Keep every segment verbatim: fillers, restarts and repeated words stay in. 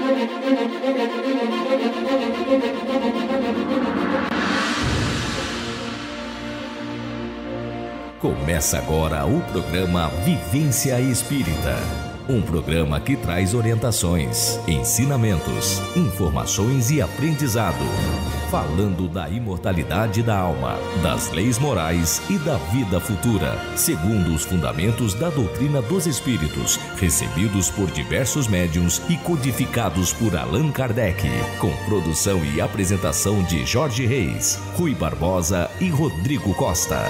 Começa agora o programa Vivência Espírita. Um programa que traz orientações, ensinamentos, informações e aprendizado. Falando da imortalidade da alma, das leis morais e da vida futura, segundo os fundamentos da doutrina dos espíritos, recebidos por diversos médiuns e codificados por Allan Kardec, com produção e apresentação de Jorge Reis, Rui Barbosa e Rodrigo Costa.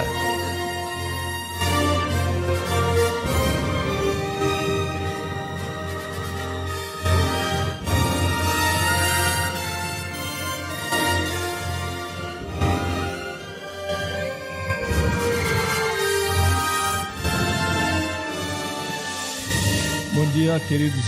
Bom dia, queridos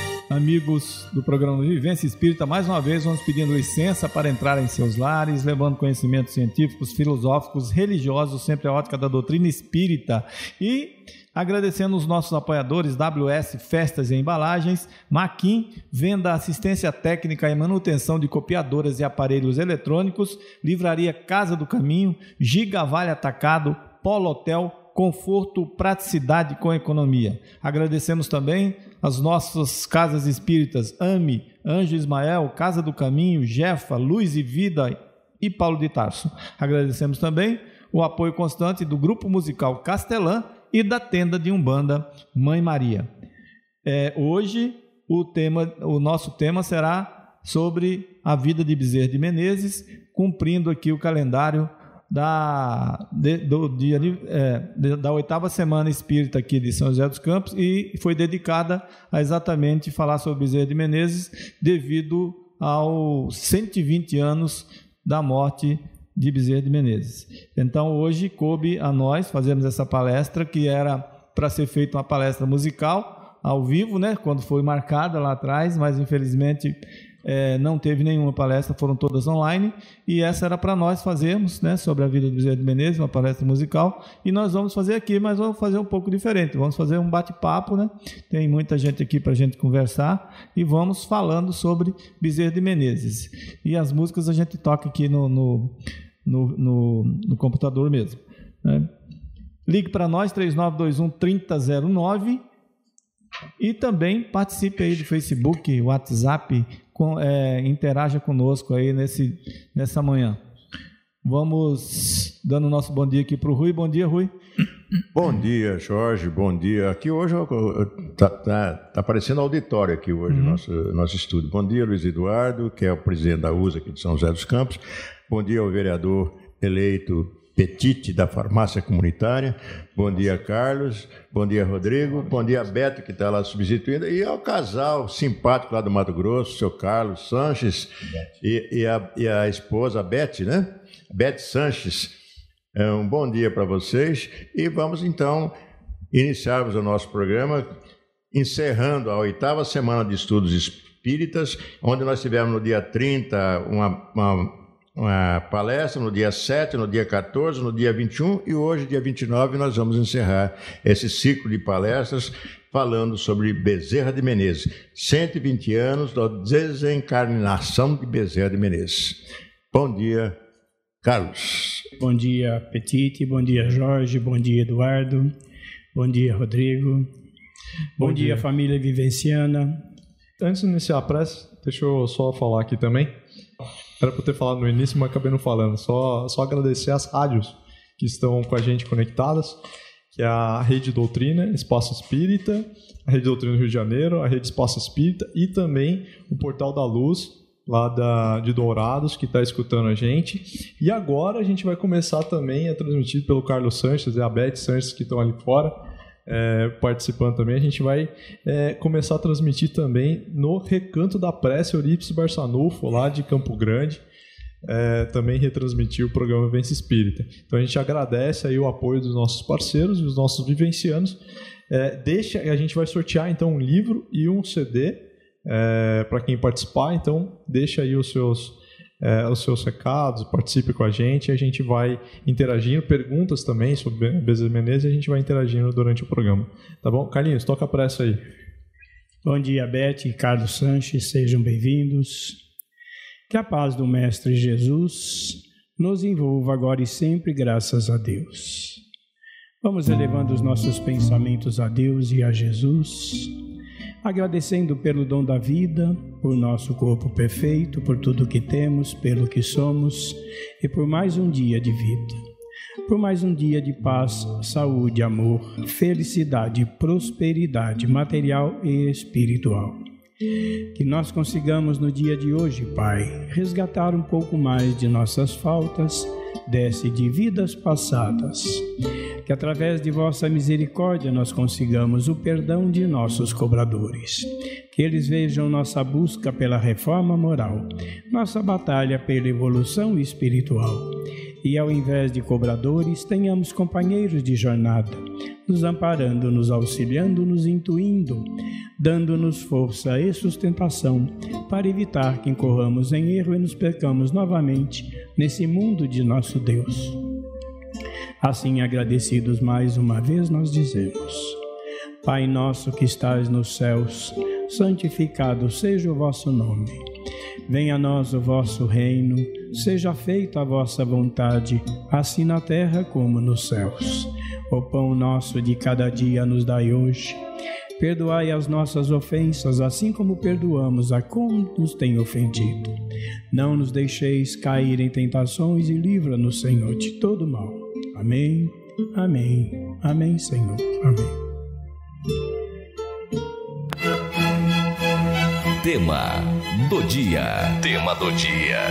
amigos do programa Vivência Espírita. Mais uma vez vamos pedindo licença para entrar em seus lares, levando conhecimentos científicos, filosóficos, religiosos, sempre a ótica da doutrina espírita. E agradecendo os nossos apoiadores, W S Festas e Embalagens, Maquin, venda assistência técnica e manutenção de copiadoras e aparelhos eletrônicos, Livraria Casa do Caminho, Giga Vale Atacado, Polo Hotel, conforto, praticidade com economia. Agradecemos também as nossas casas espíritas AME, Anjo Ismael, Casa do Caminho, Jefa, Luz e Vida e Paulo de Tarso. Agradecemos também o apoio constante do Grupo Musical Castelã e da Tenda de Umbanda Mãe Maria. É, hoje o, tema, o nosso tema será sobre a vida de Bezerra de Menezes, cumprindo aqui o calendário Da, de, do, de, é, de, da oitava semana espírita aqui de São José dos Campos, e foi dedicada a exatamente falar sobre Bezerra de Menezes devido aos cento e vinte anos da morte de Bezerra de Menezes. Então hoje coube a nós fazermos essa palestra, que era para ser feita uma palestra musical ao vivo, né, quando foi marcada lá atrás, mas infelizmente É, não teve nenhuma palestra, foram todas online, e essa era para nós fazermos, né, sobre a vida de Bezerra de Menezes, uma palestra musical, e nós vamos fazer aqui, mas vamos fazer um pouco diferente, vamos fazer um bate-papo, né? Tem muita gente aqui para a gente conversar, e vamos falando sobre Bezerra de Menezes, e as músicas a gente toca aqui no, no, no, no, no computador mesmo, né? Ligue para nós, três nove dois um, três zero zero nove, e também participe aí do Facebook, WhatsApp, com, é, interaja conosco aí nesse, nessa manhã. Vamos dando o nosso bom dia aqui para o Rui. Bom dia, Rui. Bom dia, Jorge. Bom dia. Aqui hoje está tá, tá aparecendo auditório aqui hoje, uhum. nosso, nosso estúdio. Bom dia, Luiz Eduardo, que é o presidente da U S A aqui de São José dos Campos. Bom dia ao vereador eleito Petite, da Farmácia Comunitária. Bom dia, Carlos. Bom dia, Rodrigo. Bom dia, Beto, que está lá substituindo. E ao casal simpático lá do Mato Grosso, o seu Carlos Sanches e, e, a, e a esposa, a Beth, né? Beth Sanches. É um bom dia para vocês. E vamos, então, iniciarmos o nosso programa, encerrando a oitava semana de estudos espíritas, onde nós tivemos no dia trinta uma... uma uma palestra no dia sete, no dia quatorze, no dia vinte e um, e hoje, dia vinte e nove, nós vamos encerrar esse ciclo de palestras falando sobre Bezerra de Menezes, cento e vinte anos da desencarnação de Bezerra de Menezes. Bom dia, Carlos. Bom dia, Petite, bom dia, Jorge, bom dia, Eduardo, bom dia, Rodrigo, bom, bom dia, dia, família vivenciana. Antes de iniciar a prece, deixa eu só falar aqui também. Era para eu ter falado no início, mas acabei não falando. Só, só agradecer as rádios que estão com a gente conectadas, que é a Rede Doutrina, Espaço Espírita, a Rede Doutrina do Rio de Janeiro, a Rede Espaço Espírita e também o Portal da Luz, lá da, de Dourados, que está escutando a gente. E agora a gente vai começar também a transmitir pelo Carlos Sanches e a Beth Sanches, que estão ali fora, É, participando também. A gente vai é, começar a transmitir também no Recanto da Prece Eurípides Barçanufo, lá de Campo Grande, é, também retransmitir o programa Vivência Espírita. Então a gente agradece aí o apoio dos nossos parceiros e dos nossos vivencianos. É, deixa, a gente vai sortear então um livro e um C D é, para quem participar, então deixa aí os seus É, os seus recados, participe com a gente, a gente vai interagindo, perguntas também sobre Bezerra de Menezes, e a gente vai interagindo durante o programa. Tá bom? Carlinhos, toca a prece aí. Bom dia, Beth e Carlos Sanches, sejam bem-vindos. Que a paz do Mestre Jesus nos envolva agora e sempre, graças a Deus. Vamos elevando os nossos pensamentos a Deus e a Jesus, agradecendo pelo dom da vida, por nosso corpo perfeito, por tudo que temos, pelo que somos e por mais um dia de vida. Por mais um dia de paz, saúde, amor, felicidade, prosperidade material e espiritual. Que nós consigamos no dia de hoje, Pai, resgatar um pouco mais de nossas faltas, desce de vidas passadas. Que através de vossa misericórdia nós consigamos o perdão de nossos cobradores. Que eles vejam nossa busca pela reforma moral, nossa batalha pela evolução espiritual. E ao invés de cobradores, tenhamos companheiros de jornada, nos amparando, nos auxiliando, nos intuindo, dando-nos força e sustentação para evitar que incorramos em erro e nos percamos novamente nesse mundo de nosso Deus. Assim, agradecidos mais uma vez, nós dizemos: Pai nosso que estais nos céus, santificado seja o vosso nome. Venha a nós o vosso reino, seja feita a vossa vontade, assim na terra como nos céus. O pão nosso de cada dia nos dai hoje. Perdoai as nossas ofensas, assim como perdoamos a quem nos tem ofendido. Não nos deixeis cair em tentações e livra-nos, Senhor, de todo mal. Amém, amém, amém, Senhor, amém. Tema do dia. Tema do dia.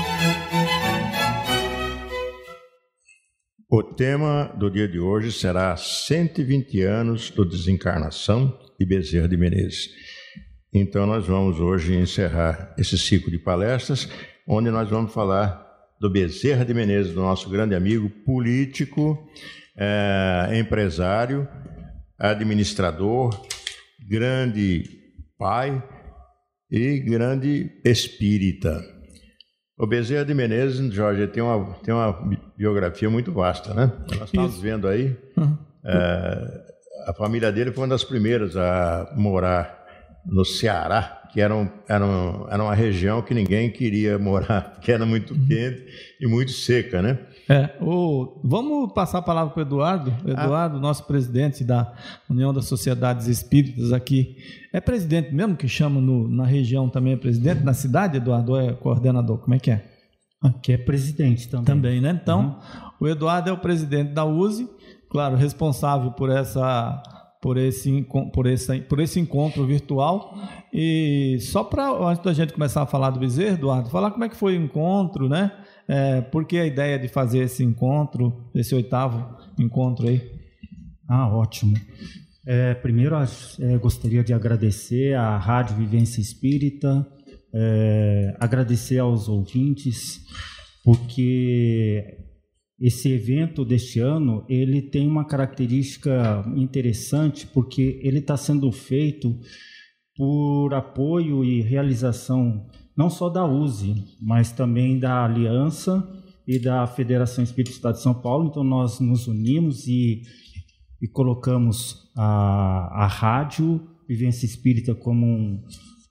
O tema do dia de hoje será cento e vinte anos do desencarnação de Bezerra de Menezes. Então nós vamos hoje encerrar esse ciclo de palestras, onde nós vamos falar do Bezerra de Menezes, do nosso grande amigo político, é, empresário, administrador, grande pai e grande espírita. O Bezerra de Menezes, Jorge, tem uma, tem uma biografia muito vasta, né? Nós estamos Isso. vendo aí, uhum. é, a família dele foi uma das primeiras a morar no Ceará, que era, um, era, um, era uma região que ninguém queria morar, porque era muito uhum. quente e muito seca, né? É, o, vamos passar a palavra para o Eduardo. Eduardo, ah. nosso presidente da União das Sociedades Espíritas aqui. É presidente mesmo que chama no, na região também? É presidente? Na cidade, Eduardo, ou é coordenador? Como é que é? Aqui é presidente também. Também, né? Então, uhum. o Eduardo é o presidente da U S E, claro, responsável por essa... Por esse, por, esse, por esse encontro virtual. E só para, antes da gente começar a falar do Bezerra, Eduardo, falar como é que foi o encontro, né? É, por que a ideia de fazer esse encontro, esse oitavo encontro aí? Ah, ótimo. É, primeiro, é, gostaria de agradecer à Rádio Vivência Espírita, é, agradecer aos ouvintes, porque... esse evento deste ano, ele tem uma característica interessante, porque ele está sendo feito por apoio e realização não só da U S E, mas também da Aliança e da Federação Espírita do Estado de São Paulo. Então, nós nos unimos e, e colocamos a, a Rádio Vivência Espírita como um,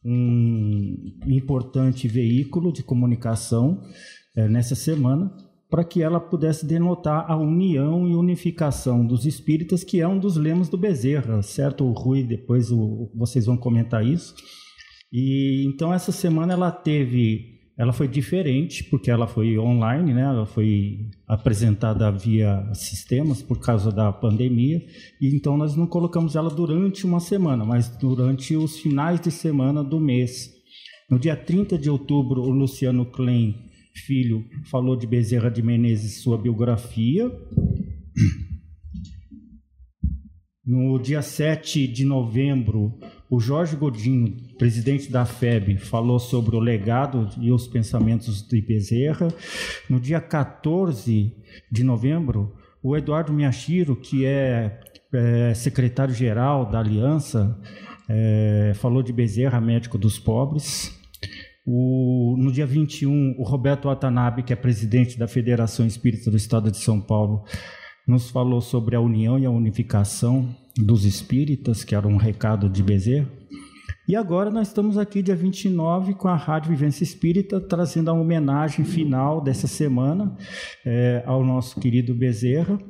um importante veículo de comunicação é, nessa semana, para que ela pudesse denotar a união e unificação dos espíritas, que é um dos lemas do Bezerra, certo, o Rui? Depois o, vocês vão comentar isso. E então essa semana ela teve, ela foi diferente, porque ela foi online, né? Ela foi apresentada via sistemas por causa da pandemia, e então nós não colocamos ela durante uma semana, mas durante os finais de semana do mês. No dia trinta de outubro, o Luciano Klein Filho falou de Bezerra de Menezes, sua biografia. No dia sete de novembro, o Jorge Godinho, presidente da F E B, falou sobre o legado e os pensamentos de Bezerra. No dia quatorze de novembro, o Eduardo Miyashiro, que é, é secretário-geral da Aliança, é, falou de Bezerra, médico dos pobres. O, no dia vinte e um, o Roberto Watanabe, que é presidente da Federação Espírita do Estado de São Paulo, nos falou sobre a união e a unificação dos espíritas, que era um recado de Bezerra. E agora nós estamos aqui dia vinte e nove com a Rádio Vivência Espírita, trazendo a homenagem final dessa semana é, ao nosso querido Bezerra.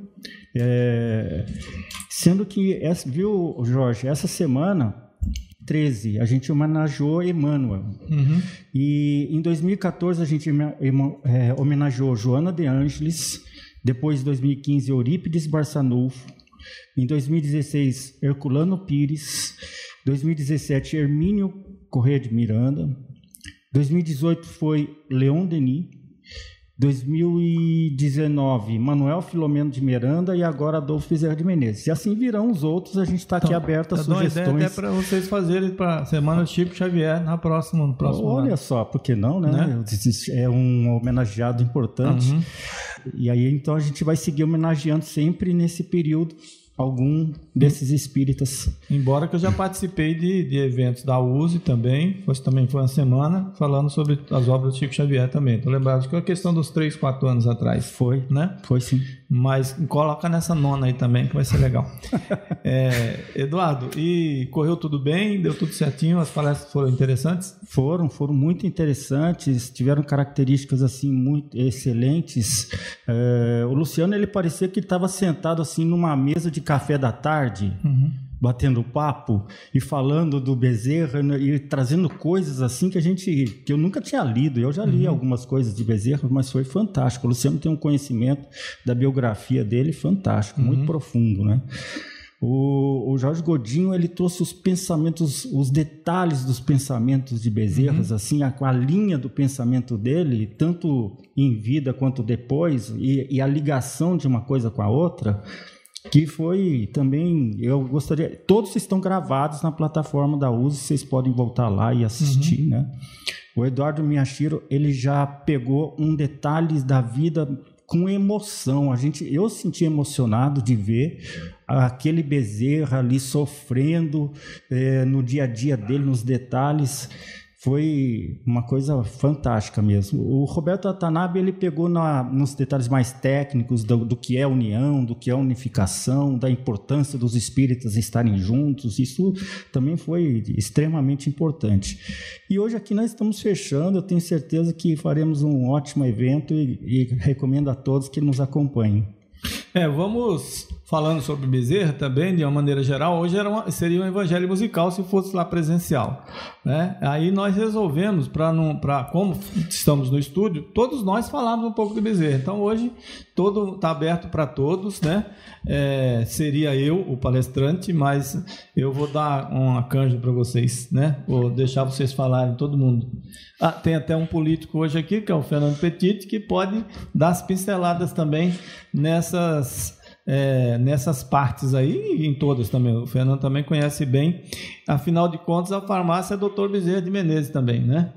É, sendo que, viu, Jorge, essa semana, treze, a gente homenageou Emmanuel. Uhum. E em dois mil e catorze a gente é, homenageou Joana de Ângeles, depois em dois mil e quinze Eurípides Barçanufo, em dois mil e dezesseis Herculano Pires, dois mil e dezessete Hermínio Corrêa de Miranda, dois mil e dezoito foi Leon Denis, dois mil e dezenove Manuel Filomeno de Miranda e agora Adolfo Bezerra de Menezes. E assim virão os outros, a gente está aqui então, aberto a sugestões. Dou uma ideia até para vocês fazerem para a Semana do Chico Xavier na próxima, no próximo Olha ano. só, por que não, né? né? É um homenageado importante. Uhum. E aí então a gente vai seguir homenageando sempre nesse período algum desses espíritas. Embora que eu já participei de, de eventos da U S E também, foi, também foi uma semana falando sobre as obras do Chico Xavier também. Estou lembrado que é a questão dos três, quatro anos atrás. Foi, né? Foi sim. Mas coloca nessa nona aí também, que vai ser legal. é, Eduardo, e correu tudo bem? Deu tudo certinho? As palestras foram interessantes? Foram, foram muito interessantes, tiveram características assim muito excelentes. É, o Luciano, ele parecia que ele estava sentado assim numa mesa de café da tarde, uhum. batendo papo e falando do Bezerra e trazendo coisas assim que a gente, que eu nunca tinha lido. Eu já li uhum. algumas coisas de Bezerra, mas foi fantástico. O Luciano tem um conhecimento da biografia dele fantástico, uhum. muito profundo, né? O, o Jorge Godinho, ele trouxe os pensamentos, os detalhes dos pensamentos de Bezerra, uhum. assim, a, a linha do pensamento dele, tanto em vida quanto depois, e, e a ligação de uma coisa com a outra, que foi também, eu gostaria, todos estão gravados na plataforma da U S E, vocês podem voltar lá e assistir, uhum. né? O Eduardo Miyashiro, ele já pegou um detalhe da vida com emoção. A gente, eu senti emocionado de ver aquele Bezerra ali sofrendo é, no dia a dia dele, nos detalhes. Foi uma coisa fantástica mesmo. O Roberto Watanabe, ele pegou na, nos detalhes mais técnicos do, do que é união, do que é unificação, da importância dos espíritas estarem juntos. Isso também foi extremamente importante. E hoje aqui nós estamos fechando. Eu tenho certeza que faremos um ótimo evento e, e recomendo a todos que nos acompanhem. É, vamos falando sobre Bezerra também, de uma maneira geral. Hoje era uma, seria um evangelho musical se fosse lá presencial, né? Aí nós resolvemos, para não, para como estamos no estúdio, todos nós falamos um pouco de Bezerra. Então hoje todo está aberto para todos, né? É, seria eu o palestrante, mas eu vou dar uma canja para vocês, né? Vou deixar vocês falarem, todo mundo. Ah, tem até um político hoje aqui, que é o Fernando Petit, que pode dar as pinceladas também nessas, é, nessas partes aí e em todas também. O Fernando também conhece bem. Afinal de contas, a farmácia é doutor Bezerra de Menezes também, né?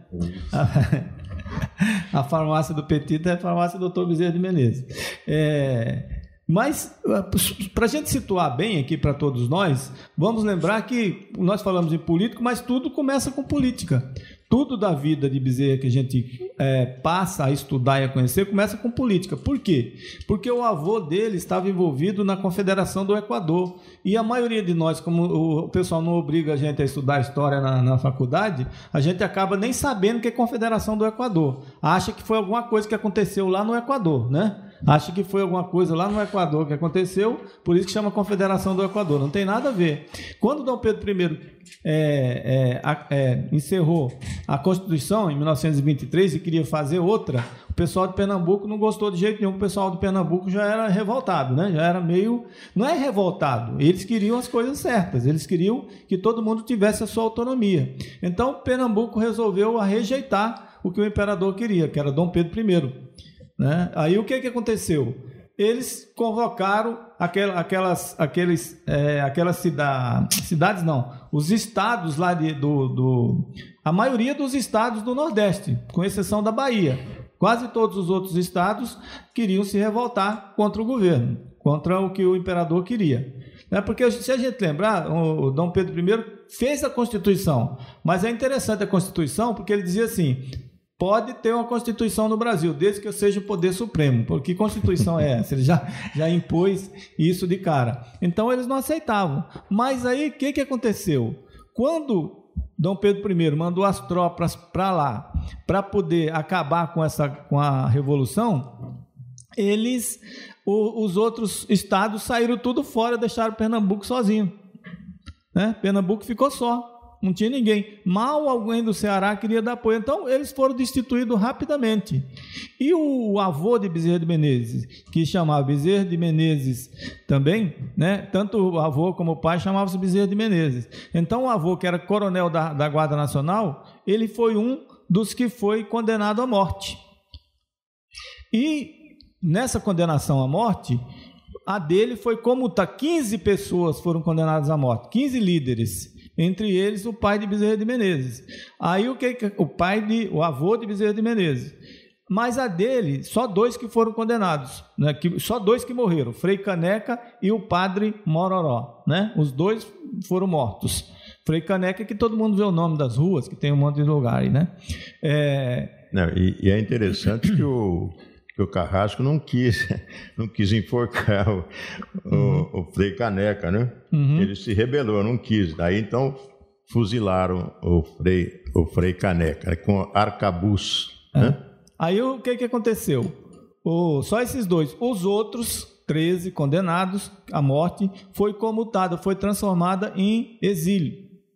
A, a farmácia do Petit é a farmácia doutor Bezerra de Menezes. É... Mas, para a gente situar bem aqui para todos nós, vamos lembrar que nós falamos em político, mas tudo começa com política. Tudo da vida de Bezerra que a gente é, passa a estudar e a conhecer começa com política. Por quê? Porque o avô dele estava envolvido na Confederação do Equador. E a maioria de nós, como o pessoal não obriga a gente a estudar história na, na faculdade, a gente acaba nem sabendo o que é Confederação do Equador. Acha que foi alguma coisa que aconteceu lá no Equador, né? Acha que foi alguma coisa lá no Equador que aconteceu, por isso que chama Confederação do Equador. Não tem nada a ver. Quando Dom Pedro I é, é, é, encerrou a Constituição em mil novecentos e vinte e três e queria fazer outra, o pessoal de Pernambuco não gostou de jeito nenhum. O pessoal de Pernambuco já era revoltado, né? Já era meio... Não é revoltado, eles queriam as coisas certas, eles queriam que todo mundo tivesse a sua autonomia. Então, Pernambuco resolveu a rejeitar o que o imperador queria, que era Dom Pedro I. Né? Aí o que, que aconteceu? Eles convocaram aquel, aquelas, aqueles, é, aquelas cida, cidades, não, os estados lá de, do, do... A maioria dos estados do Nordeste, com exceção da Bahia. Quase todos os outros estados queriam se revoltar contra o governo, contra o que o imperador queria. Né? Porque se a gente lembrar, o Dom Pedro I fez a Constituição, mas é interessante a Constituição porque ele dizia assim... Pode ter uma Constituição no Brasil, desde que eu seja o poder supremo. Porque Constituição é essa? Ele já, já impôs isso de cara. Então, eles não aceitavam. Mas aí, o que, que aconteceu? Quando Dom Pedro I mandou as tropas para lá para poder acabar com, essa, com a Revolução, eles, o, os outros estados saíram tudo fora, deixaram Pernambuco sozinho. Né? Pernambuco ficou só, não tinha ninguém. Mal alguém do Ceará queria dar apoio. Então, eles foram destituídos rapidamente. E o avô de Bezerra de Menezes, que chamava Bezerra de Menezes também, né? Tanto o avô como o pai chamavam-se Bezerra de Menezes. Então, o avô, que era coronel da, da Guarda Nacional, ele foi um dos que foi condenado à morte. E nessa condenação à morte, a dele foi comutar. quinze pessoas foram condenadas à morte, quinze líderes. Entre eles, o pai de Bezerra de Menezes. Aí, o, que, o pai de, o avô de Bezerra de Menezes. Mas a dele, só dois que foram condenados, né? que, só dois que morreram, Frei Caneca e o padre Mororó, né? Os dois foram mortos. Frei Caneca, que todo mundo vê o nome das ruas, que tem um monte de lugar aí, né? É... Não, e, e é interessante que o, que o Carrasco não quis, não quis enforcar o, uhum. o, o Frei Caneca, né? Uhum. Ele se rebelou, não quis. Daí, então, fuzilaram o Frei, o Frei Caneca, com arcabuz, é. né? Aí o que, que aconteceu? O, só esses dois. Os outros treze condenados à morte foi comutada, foi transformada em exílio.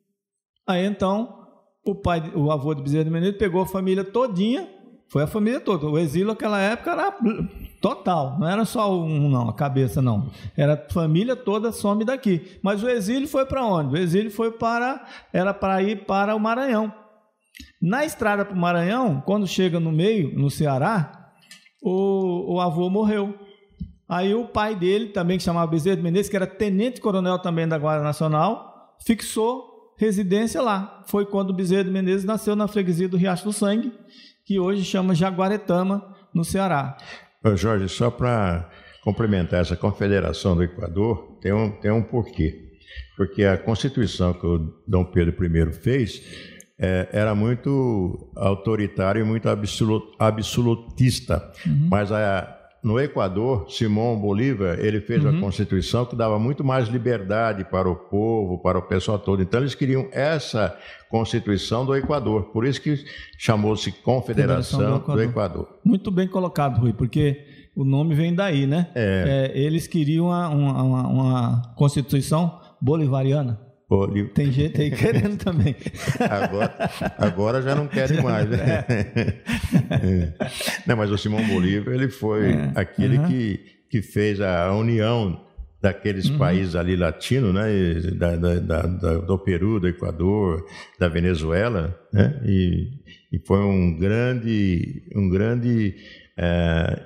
Aí então o pai, o avô de Bezerra de Menezes pegou a família todinha, foi a família toda. O exílio naquela época era total, não era só um não, a cabeça não. Era a família toda some daqui. Mas o exílio foi para onde? O exílio foi para, era para ir para o Maranhão. Na estrada para o Maranhão, quando chega no meio, no Ceará, o, o avô morreu. Aí o pai dele, também que chamava Bezerra de Menezes, que era tenente-coronel também da Guarda Nacional, fixou residência lá. Foi quando o Bezerra de Menezes nasceu na freguesia do Riacho do Sangue, que hoje chama Jaguaretama, no Ceará. Ô Jorge, só para complementar essa confederação do Equador, tem um, tem um porquê. Porque a Constituição que o Dom Pedro I fez... É, era muito autoritário e muito absolut, absolutista, uhum. mas a, no Equador, Simão Bolívar, ele fez uhum. uma Constituição que dava muito mais liberdade para o povo, para o pessoal todo. Então eles queriam essa Constituição do Equador, por isso que chamou-se Confederação do Equador. do Equador. Muito bem colocado, Rui, porque o nome vem daí, né? É. É, eles queriam uma, uma, uma Constituição bolivariana. Bolívar. Tem gente aí querendo também. Agora, agora já não querem mais, né? É. Não, mas o Simão Bolívar, ele foi é. aquele uhum. que, que fez a união daqueles uhum. países ali latinos, né? Da, da, da, da, do Peru, do Equador, da Venezuela, né? E, e foi um grande, um grande é,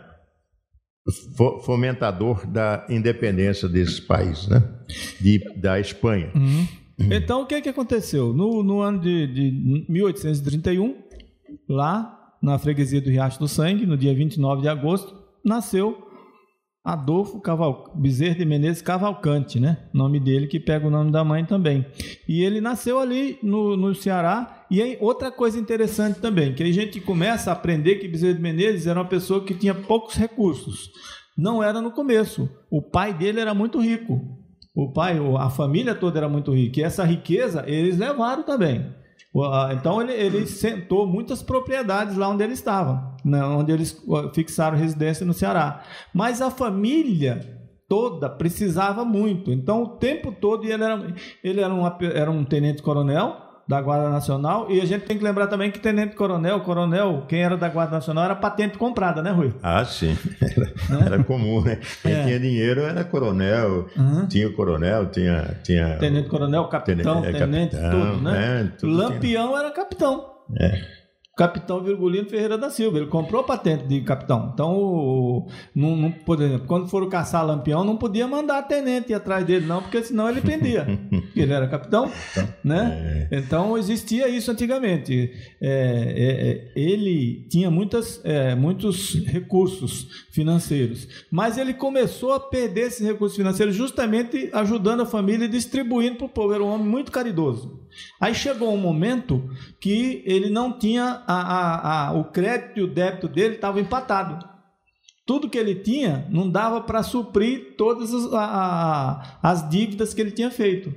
fomentador da independência desses países, né? De, da Espanha. Uhum. Então, o que, que aconteceu? No, no ano de, de mil oitocentos e trinta e um, lá na freguesia do Riacho do Sangue, no dia vinte e nove de agosto, nasceu Adolfo Caval... Bezerra de Menezes Cavalcante, né? Nome dele que pega o nome da mãe também. E ele nasceu ali no, no Ceará. E aí, outra coisa interessante também, que a gente começa a aprender que Bezerra de Menezes era uma pessoa que tinha poucos recursos. Não era no começo. O pai dele era muito rico. O pai, a família toda era muito rica. E essa riqueza eles levaram também. Então ele, ele sentou muitas propriedades lá onde ele estava, né, onde eles fixaram residência no Ceará. Mas a família toda precisava muito. Então o tempo todo ele era, ele era, uma, era um tenente-coronel da Guarda Nacional, e a gente tem que lembrar também que tenente-coronel, coronel, quem era da Guarda Nacional era patente comprada, né, Rui? Ah, sim. Era, né? Era comum, né? Quem é. tinha dinheiro era coronel, uhum. tinha o coronel, tinha... tinha tenente-coronel, capitão, tenente, tenente capitão, tudo, né? É, tudo Lampião tinha. Era capitão. É. Capitão Virgulino Ferreira da Silva, ele comprou a patente de capitão. Então, o, não, não, por exemplo, quando foram caçar Lampião, não podia mandar tenente ir atrás dele, não, porque senão ele prendia. Ele era capitão, né? É. Então, existia isso antigamente. É, é, ele tinha muitas, é, muitos recursos financeiros, mas ele começou a perder esses recursos financeiros justamente ajudando a família e distribuindo para o povo. Era um homem muito caridoso. Aí chegou um momento que ele não tinha a, a, a, o crédito e o débito dele estavam empatados. Tudo que ele tinha não dava para suprir todas as, a, a, as dívidas que ele tinha feito.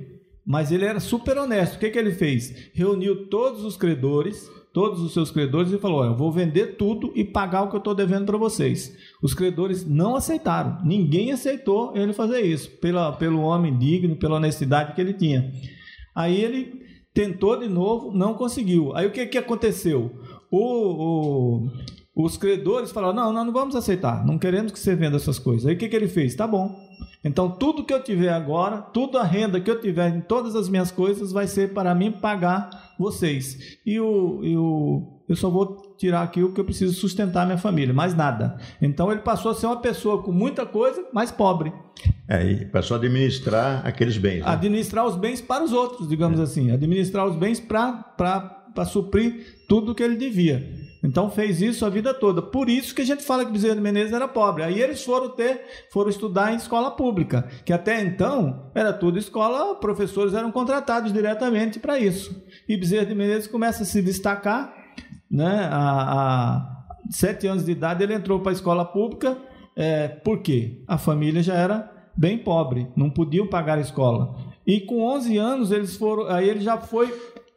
mas ele era super honesto. O que, que ele fez? Reuniu todos os credores, todos os seus credores e falou: eu vou vender tudo e pagar o que eu estou devendo para vocês. Os credores não aceitaram, ninguém aceitou ele fazer isso, pela, pelo homem digno, pela honestidade que ele tinha. Aí ele tentou de novo, não conseguiu. Aí o que, que aconteceu? O, o, os credores falaram: não, nós não vamos aceitar, não queremos que você venda essas coisas. Aí o que, que ele fez? Tá bom. Então, tudo que eu tiver agora, toda a renda que eu tiver em todas as minhas coisas vai ser para mim pagar vocês. E, o, e o, eu só vou tirar aqui o que eu preciso sustentar a minha família, mais nada. Então, ele passou a ser uma pessoa com muita coisa, mas pobre. É, e passou a administrar aqueles bens. Né? Administrar os bens para os outros, digamos é. assim. Administrar os bens para suprir tudo que ele devia. Então fez isso a vida toda. Por isso que a gente fala que Bezerra de Menezes era pobre. Aí eles foram ter, foram estudar em escola pública, que até então era tudo escola, professores eram contratados diretamente para isso. E Bezerra de Menezes começa a se destacar, né? A, a sete anos de idade ele entrou para a escola pública. É, por quê? A família já era bem pobre, não podiam pagar a escola. E com onze anos eles foram, aí ele já foi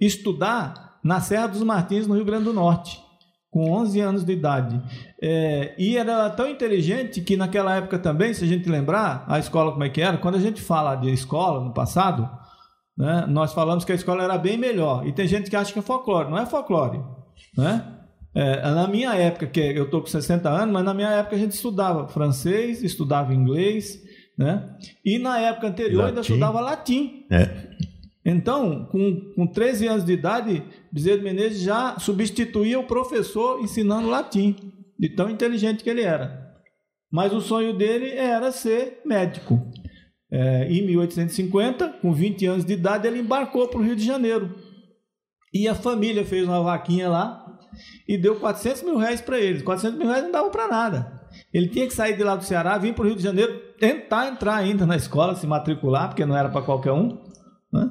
estudar na Serra dos Martins, no Rio Grande do Norte. Com onze anos de idade. É, e era tão inteligente que naquela época também, se a gente lembrar, a escola como é que era, quando a gente fala de escola no passado, né, nós falamos que a escola era bem melhor. E tem gente que acha que é folclore. Não é folclore. Né? É, na minha época, que eu estou com sessenta anos, mas na minha época a gente estudava francês, estudava inglês, né? E na época anterior latim. Ainda estudava latim. É. Então, com, com treze anos de idade, Bezerra de Menezes já substituía o professor ensinando latim, de tão inteligente que ele era. Mas o sonho dele era ser médico. É, em mil oitocentos e cinquenta, com vinte anos de idade, ele embarcou para o Rio de Janeiro. E a família fez uma vaquinha lá e deu quatrocentos mil reais para eles. quatrocentos mil reais não dava para nada. Ele tinha que sair de lá do Ceará, vir para o Rio de Janeiro, tentar entrar ainda na escola, se matricular, porque não era para qualquer um, né?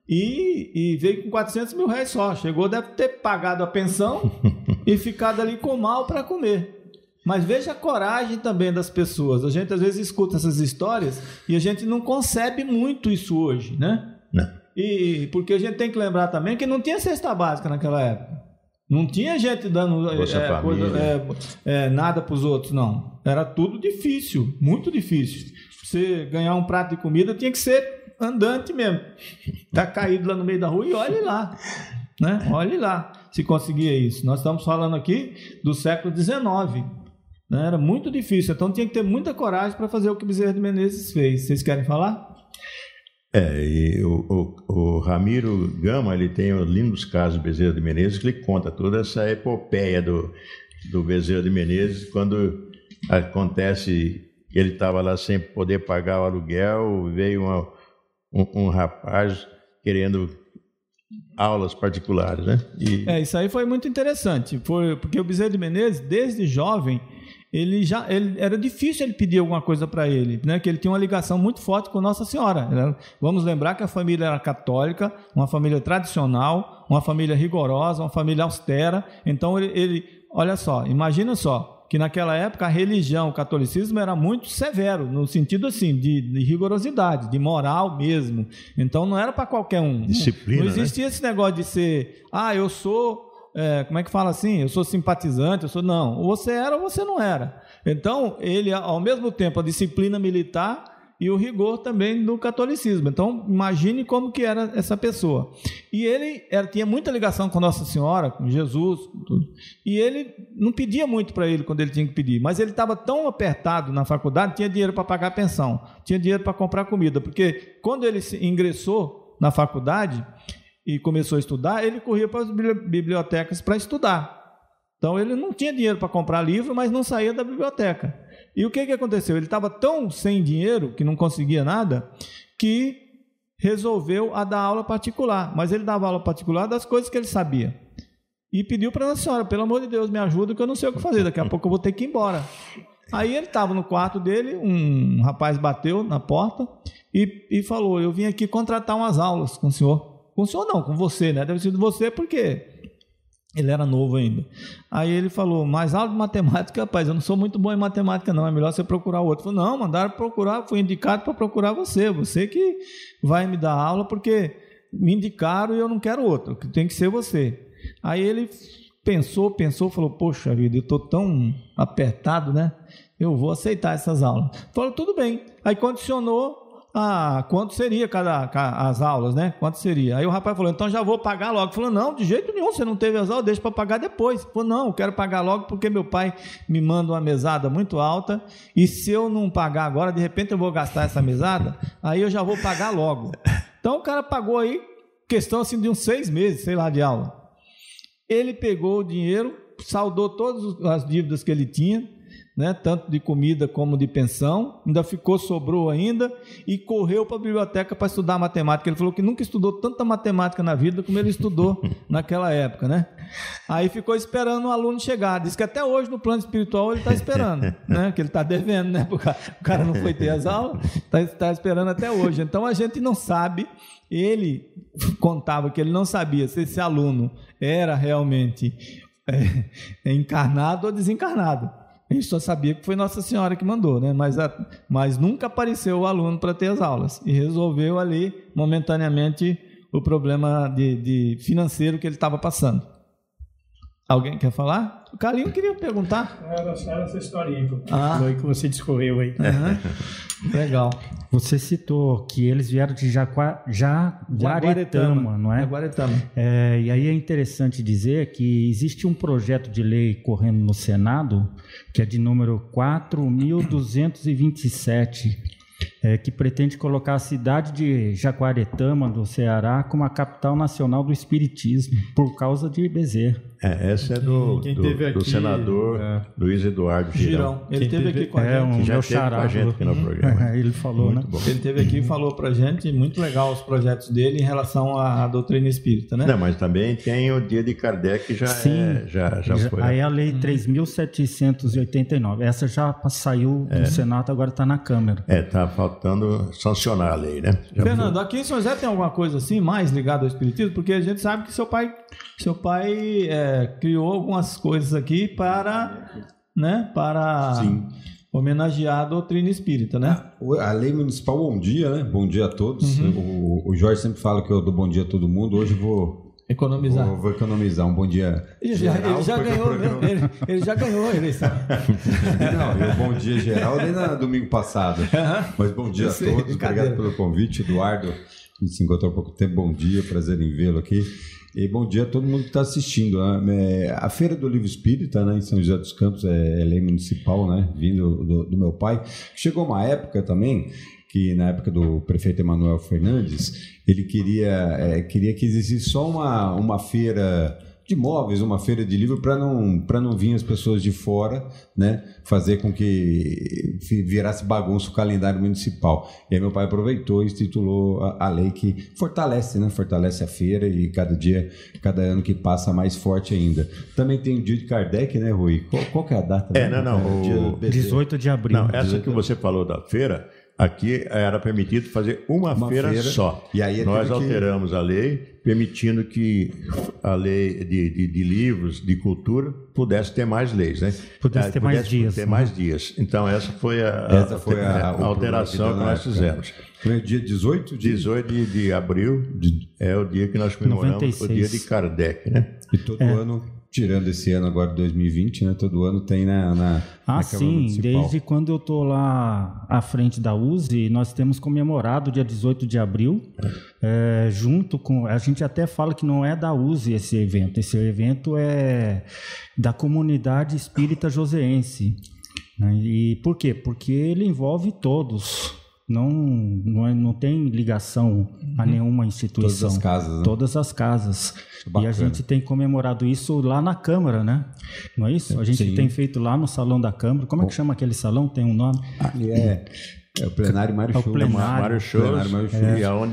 E, e veio com quatrocentos mil reais só. Chegou, deve ter pagado a pensão e ficado ali com mal para comer. Mas veja a coragem também das pessoas. A gente às vezes escuta essas histórias e a gente não concebe muito isso hoje, né? Não. E porque a gente tem que lembrar também que não tinha cesta básica naquela época. Não tinha gente dando é, coisa, é, é, nada para os outros, não. Era tudo difícil, muito difícil. Você ganhar um prato de comida tinha que ser andante mesmo. Tá caído lá no meio da rua e olhe lá, né? Olhe lá se conseguia isso. Nós estamos falando aqui do século dezenove, né? Era muito difícil, então tinha que ter muita coragem para fazer o que Bezerra de Menezes fez. Vocês querem falar? É, e o, o, o Ramiro Gama, ele tem os lindos casos do Bezerra de Menezes, que ele conta toda essa epopeia do, do Bezerra de Menezes, quando acontece que ele estava lá sem poder pagar o aluguel, veio uma Um, um rapaz querendo aulas particulares, né? E... É, isso aí foi muito interessante, foi porque o Bezerra de Menezes, desde jovem, ele já, ele, era difícil ele pedir alguma coisa para ele, né? Que ele tinha uma ligação muito forte com Nossa Senhora. Né? Vamos lembrar que a família era católica, uma família tradicional, uma família rigorosa, uma família austera. Então ele, ele olha só, imagina só, que naquela época a religião, o catolicismo era muito severo, no sentido assim, de, de rigorosidade, de moral mesmo. Então não era para qualquer um. Disciplina, não existia, né? Esse negócio de ser, ah, eu sou, é, como é que fala assim? Eu sou simpatizante, eu sou... Não, ou você era ou você não era. Então, ele, ao mesmo tempo, a disciplina militar e o rigor também do catolicismo. Então, imagine como que era essa pessoa. E ele era, tinha muita ligação com Nossa Senhora, com Jesus, com tudo. E ele não pedia muito para ele quando ele tinha que pedir, mas ele estava tão apertado na faculdade, tinha dinheiro para pagar a pensão, tinha dinheiro para comprar comida, porque quando ele ingressou na faculdade e começou a estudar, ele corria para as bibliotecas para estudar. Então, ele não tinha dinheiro para comprar livro, mas não saía da biblioteca. E o que, que aconteceu? Ele estava tão sem dinheiro, que não conseguia nada, que resolveu a dar aula particular. Mas ele dava aula particular das coisas que ele sabia. E pediu para a Nossa Senhora, pelo amor de Deus, me ajuda, que eu não sei o que fazer, daqui a pouco eu vou ter que ir embora. Aí ele estava no quarto dele, um rapaz bateu na porta e, e falou, eu vim aqui contratar umas aulas com o senhor. Com o senhor não, com você, né? Deve ser de você, porque Ele era novo ainda. Aí ele falou, mais aula de matemática, rapaz, eu não sou muito bom em matemática não, é melhor você procurar o outro. Eu falei, não, mandaram procurar, fui indicado para procurar você, você que vai me dar aula, porque me indicaram e eu não quero outro, tem que ser você. Aí ele pensou, pensou, falou, poxa vida, eu estou tão apertado, né? Eu vou aceitar essas aulas. Falou, tudo bem. Aí condicionou a quanto seria cada, cada as aulas, né? Quanto seria? Aí o rapaz falou, então já vou pagar logo. Falou, não, de jeito nenhum, você não teve as aulas, deixa para pagar depois. Falou, não, eu quero pagar logo porque meu pai me manda uma mesada muito alta e se eu não pagar agora, de repente eu vou gastar essa mesada, aí eu já vou pagar logo. Então o cara pagou aí, questão assim de uns seis meses, sei lá, de aula. Ele pegou o dinheiro, saldou todas as dívidas que ele tinha, né, tanto de comida como de pensão, ainda ficou, sobrou ainda, e correu para a biblioteca para estudar matemática. Ele falou que nunca estudou tanta matemática na vida como ele estudou naquela época, né? Aí ficou esperando o aluno chegar, diz que até hoje no plano espiritual ele está esperando, né? Que ele está devendo, né? O cara não foi ter as aulas, está tá esperando até hoje. Então a gente não sabe, ele contava que ele não sabia se esse aluno era realmente é, encarnado ou desencarnado. A gente só sabia que foi Nossa Senhora que mandou, né? Mas, a, mas nunca apareceu o aluno para ter as aulas e resolveu ali momentaneamente o problema de, de financeiro que ele estava passando. Alguém quer falar? O Carlinho queria perguntar. Era, era essa historinha que, ah. que você discorreu aí. Uhum. Legal. Você citou que eles vieram de Jaguar, Jaguaretama, não é? Jaguaretama. É, e aí é interessante dizer que existe um projeto de lei correndo no Senado, que é de número quatro mil duzentos e vinte e sete, é, que pretende colocar a cidade de Jaguaretama, do Ceará, como a capital nacional do espiritismo, por causa de Bezerra. É, essa é do, Quem do, teve aqui, do senador é. Luiz Eduardo Girão. Girão. Ele Quem teve, teve aqui com a é, gente. um Já meu teve xará, com a gente aqui no programa. Ele falou, Muito né? bom. Ele teve aqui e falou pra gente, muito legal os projetos dele em relação à, à doutrina espírita, né? Não, mas também tem o dia de Kardec, já, Sim. é, já, já foi. Aí a lei três mil setecentos e oitenta e nove, essa já saiu do Senado, agora está na Câmara. É, tá faltando sancionar a lei, né? Já Fernando, foi. aqui em São José tem alguma coisa assim mais ligada ao espiritismo? Porque a gente sabe que seu pai, seu pai é, criou algumas coisas aqui para, né, para Sim. homenagear a doutrina espírita, né? A lei municipal, bom dia, né? Bom dia a todos. Uhum. O, o Jorge sempre fala que eu dou bom dia a todo mundo. Hoje eu vou, Economizar. vou, vou economizar. Um bom dia Ele já, geral. ele já ganhou, né? ele, ele já ganhou a eleição. Não, eu bom dia geral nem na domingo passado. Mas bom dia a sei, todos. brincadeira. Obrigado pelo convite, Eduardo. A gente se encontrou há pouco tempo. Bom dia, prazer em vê-lo aqui. E bom dia a todo mundo que está assistindo. Né? A Feira do Livro Espírita, né, em São José dos Campos, é lei municipal, né, vindo do, do meu pai. Chegou uma época também que, na época do prefeito Emanuel Fernandes, ele queria, é, queria que existisse só uma, uma feira de móveis, uma feira de livro, para não, para não vir as pessoas de fora, né, fazer com que virasse bagunça o calendário municipal. E aí meu pai aproveitou e instituiu a, a lei que fortalece, né, fortalece a feira e cada dia, cada ano que passa mais forte ainda. Também tem o dia de Kardec, né, Rui? Qual, qual que é a data? É, não, não, É, o- dia dezoito de abril. Não, essa que você falou da feira, aqui era permitido fazer uma, Uma feira, feira, só. e aí Nós teve que- alteramos a lei, permitindo que a lei de, de, de livros, de cultura, pudesse ter mais leis, né? Pudesse Ah, ter mais dias, ter né? mais dias. Então, essa foi a, Essa foi a- a o alteração que problema nós que deu na época. fizemos. Foi dia dezoito de dezoito de, de abril é o dia que nós comemoramos noventa e seis. o dia de Kardec, né? E todo ano, tirando esse ano agora de dois mil e vinte, né? Todo ano tem na, na, Ah, na Câmara sim, Municipal. desde quando eu estou lá à frente da U S E, nós temos comemorado o dia dezoito de abril, é, junto com... A gente até fala que não é da U S E esse evento, esse evento é da comunidade espírita joseense. Né? E por quê? Porque ele envolve todos, não, não, é- não tem ligação a nenhuma instituição. Todas as casas, né? Todas as casas. E Bacana. a gente tem comemorado isso lá na Câmara, né? Não é isso? A gente Sim. tem feito lá no Salão da Câmara. Como é que chama aquele salão? Tem um nome? Ali é, é o plenário Mário É o Show. plenário. Mário Shows, Plenário Mário Shows. e aonde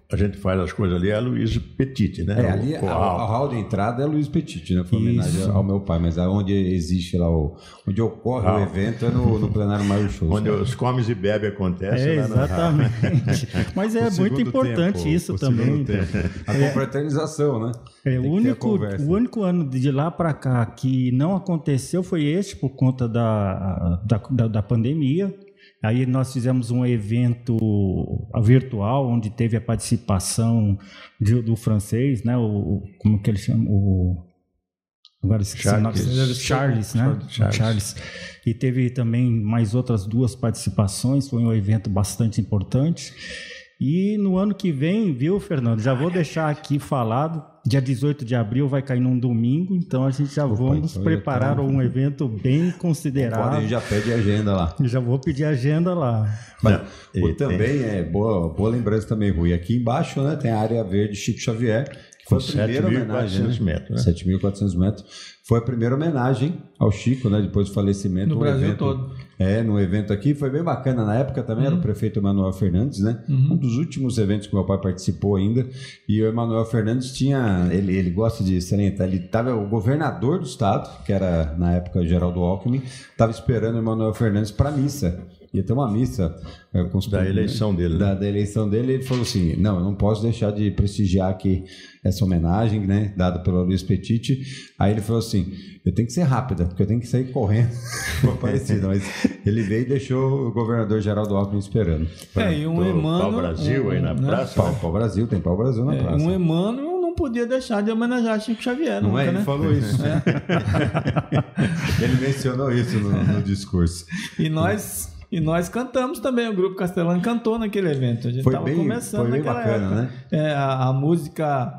a gente faz as coisas ali, é a Luiz Petit, né? É, ali, o, a, a hall de entrada é Luiz Petit, né? Foi homenagem ao meu pai, mas onde existe lá, o, onde ocorre ah. o evento é no, no plenário Mário Show. Onde os comes e bebe acontece. É, lá exatamente. Mas é muito importante tempo, isso também. A confraternização, né? É, o, único, o único ano de lá para cá que não aconteceu foi este, por conta da, da, da, da pandemia. Aí nós fizemos um evento virtual, onde teve a participação de, do francês, né? O, o, como que ele chama? O, agora esqueci o nome. Charles, né? Charles. Charles. E teve também mais outras duas participações, foi um evento bastante importante. E no ano que vem, viu, Fernando? Já vou deixar aqui falado. Dia dezoito de abril vai cair num domingo, então a gente já Opa, vamos então preparar um evento bem considerável. Podem já pede agenda lá. Já vou pedir agenda lá. Mas Não, também é boa, boa lembrança também, Rui. Aqui embaixo, né, tem a área verde Chico Xavier, que foi a primeira homenagem, né? metros, né? sete mil e quatrocentos metros. Foi a primeira homenagem ao Chico, né, depois do falecimento. No um Brasil evento, todo. É, no evento aqui, foi bem bacana. Na época também uhum. era o prefeito Emanuel Fernandes, né? Uhum. Um dos últimos eventos que meu pai participou ainda. E o Emanuel Fernandes tinha, ele, ele gosta de salientar, ele estava, o governador do estado, que era na época Geraldo Alckmin, estava esperando o Emanuel Fernandes para a missa. Ia ter uma missa é, com os da eleição dele. Da, da eleição dele, ele falou assim: não, eu não posso deixar de prestigiar aqui essa homenagem, né, dada pelo Luiz Petit. Aí ele falou assim: eu tenho que ser rápida, porque eu tenho que sair correndo. Parecido, mas ele veio e deixou o governador Geraldo Alckmin esperando. É, e um Emmanuel. Pau Brasil um, aí na né? praça. Pau, Pau Brasil, tem Pau Brasil na é, praça. Um Emmanuel não podia deixar de homenagear Chico Xavier, não nunca, é? Ele né? falou isso. É. Ele mencionou isso no, no discurso. E nós. E nós cantamos também, o Grupo Castelã cantou naquele evento. A gente estava começando foi bem naquela bacana, época. Né? É, a, a música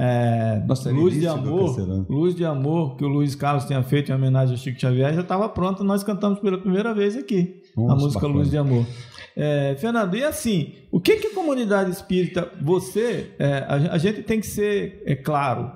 é, Nossa, Luz de Amor, Luz de Amor, que o Luiz Carlos tinha feito em homenagem ao Chico Xavier, já estava pronta, nós cantamos pela primeira vez aqui. Nossa, a música bacana. Luz de Amor. É, Fernando, e assim, o que que a comunidade espírita, você, é, a, a gente tem que ser é, claro,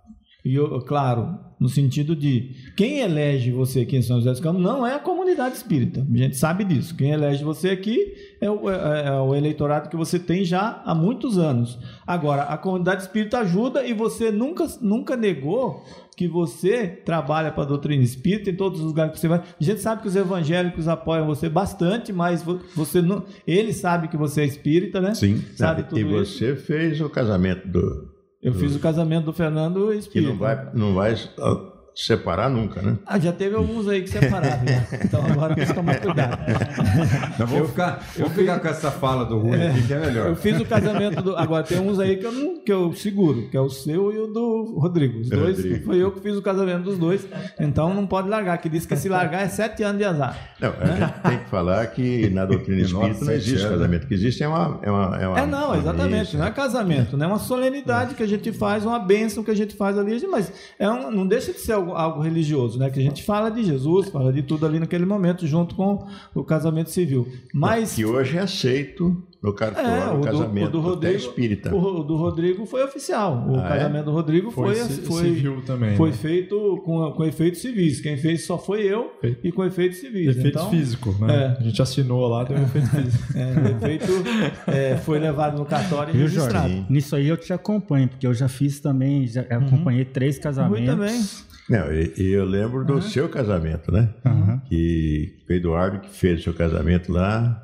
e eu, claro, no sentido de quem elege você aqui em São José dos Campos não é a comunidade espírita, a gente sabe disso. Quem elege você aqui é o, é, é o eleitorado que você tem já há muitos anos. Agora, a comunidade espírita ajuda e você nunca, nunca negou que você trabalha para a doutrina espírita em todos os lugares que você vai. A gente sabe que os evangélicos apoiam você bastante, mas você não, eles sabem que você é espírita, né? Sim. Sabe não, tudo e você isso. fez o casamento do... Eu do... fiz o casamento do Fernando espírita. Que não vai, não vai separar nunca, né? Ah, já teve alguns aí que separaram, né? Então agora tem que tomar cuidado. Não, vou ficar, vou ficar com essa fala do Rui aqui, que é melhor. Eu fiz o casamento do... Agora tem uns aí que eu, não, que eu seguro, que é o seu e o do Rodrigo. Os dois, Rodrigo. Foi eu que fiz o casamento dos dois. Então não pode largar, que diz que se largar é sete anos de azar. Não, a gente tem que falar que na doutrina espírita não existe casamento. O que existe é uma... É, uma, é, uma, é não, exatamente. Isso, não é casamento, né? É uma solenidade é. que a gente faz, uma bênção que a gente faz ali, mas é um, não deixa de ser algo, algo religioso, né? Que a gente fala de Jesus, fala de tudo ali naquele momento, junto com o casamento civil. Mas que hoje é aceito no cartório, é, o, o casamento do, o do Rodrigo, espírita. O, o do Rodrigo foi oficial. O ah, casamento é? do Rodrigo foi, foi, foi civil também. Foi né? feito com, com efeitos civis. Quem fez só foi eu Fe... e com efeitos civis. Efeito então, físico, né? É. A gente assinou lá, deu efeito físico. É, o efeito é, foi levado no cartório e Viu, registrado. Jorge? Nisso aí eu te acompanho, porque eu já fiz também, já uhum. acompanhei três casamentos. Rui também. Não, e, e eu lembro do uhum. seu casamento, né? Uhum. Que o Eduardo que fez o seu casamento lá,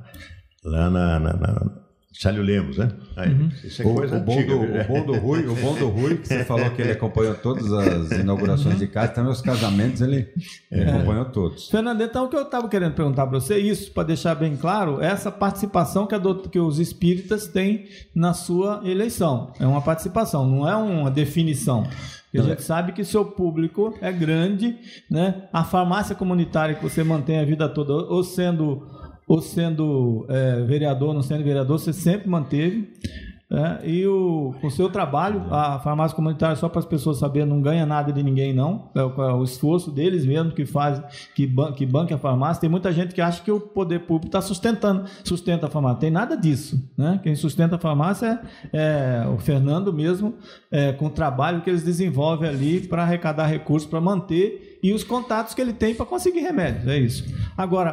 lá na, na, na Célio Lemos, né? Aí, uhum. Isso é coisa o, o, bom antiga, do, o bom do Rui, o bom do Rui, que você falou que ele acompanhou todas as inaugurações de casa, também os casamentos ele, ele é. acompanhou todos. Fernando, então o que eu estava querendo perguntar para você, isso, para deixar bem claro, essa participação que, a do, que os espíritas têm na sua eleição. É uma participação, não é uma definição. A gente sabe que seu público é grande, né? A farmácia comunitária que você mantém a vida toda, ou sendo, ou sendo é, vereador, ou não sendo vereador, você sempre manteve. É, e o, o seu trabalho, a farmácia comunitária, só para as pessoas saberem, não ganha nada de ninguém, não. É o, é o esforço deles mesmo que faz, que, ban, que banca a farmácia. Tem muita gente que acha que o poder público está sustentando, sustenta a farmácia. Tem nada disso, né? Quem sustenta a farmácia é, é o Fernando mesmo, é, com o trabalho que eles desenvolvem ali para arrecadar recursos, para manter, e os contatos que ele tem para conseguir remédios. É isso. Agora,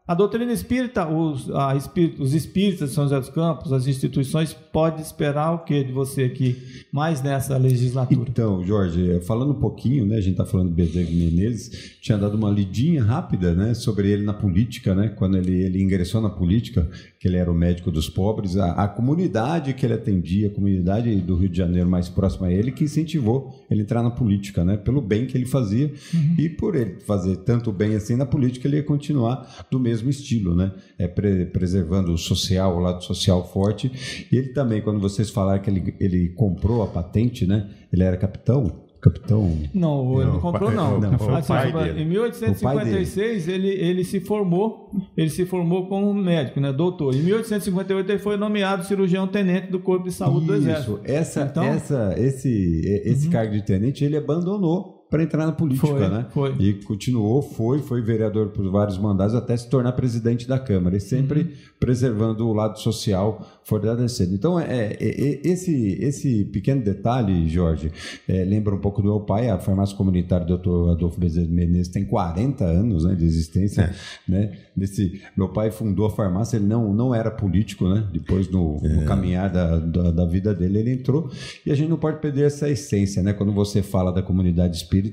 A doutrina espírita, os, a espírita, os espíritas de São José dos Campos, as instituições, pode esperar o que de você aqui, mais nessa legislatura? Então, Jorge, falando um pouquinho, né, a gente está falando do Bezerra Menezes, tinha dado uma lidinha rápida, né, sobre ele na política, né, quando ele, ele ingressou na política, que ele era o médico dos pobres, a, a comunidade que ele atendia, a comunidade do Rio de Janeiro mais próxima a ele, que incentivou ele a entrar na política, né, pelo bem que ele fazia, uhum. E por ele fazer tanto bem assim na política, ele ia continuar do mesmo estilo, né? É, pre- preservando o social, o lado social forte. E ele também, quando vocês falaram que ele, ele comprou a patente, né? Ele era capitão. Capitão? Não, ele não, não comprou, não. não. Foi o pai dele. Em mil oitocentos e cinquenta e seis, ele, ele se formou, ele se formou como médico, né? Doutor. Em mil oitocentos e cinquenta e oito, ele foi nomeado cirurgião tenente do Corpo de Saúde Isso, do Exército. Essa, então, essa, esse, esse uhum. cargo de tenente, ele abandonou para entrar na política, foi, né? Foi. E continuou, foi, foi vereador por vários mandatos até se tornar presidente da Câmara, e sempre uhum. preservando o lado social, fortalecendo. Então, é, é, esse, esse pequeno detalhe, Jorge, é, lembra um pouco do meu pai. A farmácia comunitária do doutor Adolfo Bezerra Menezes tem quarenta anos, né, de existência. É. Né? Desse, meu pai fundou a farmácia, ele não, não era político, né? Depois, no, é. no caminhar da, da, da vida dele, ele entrou. E a gente não pode perder essa essência, né? Quando você fala da comunidade espírita,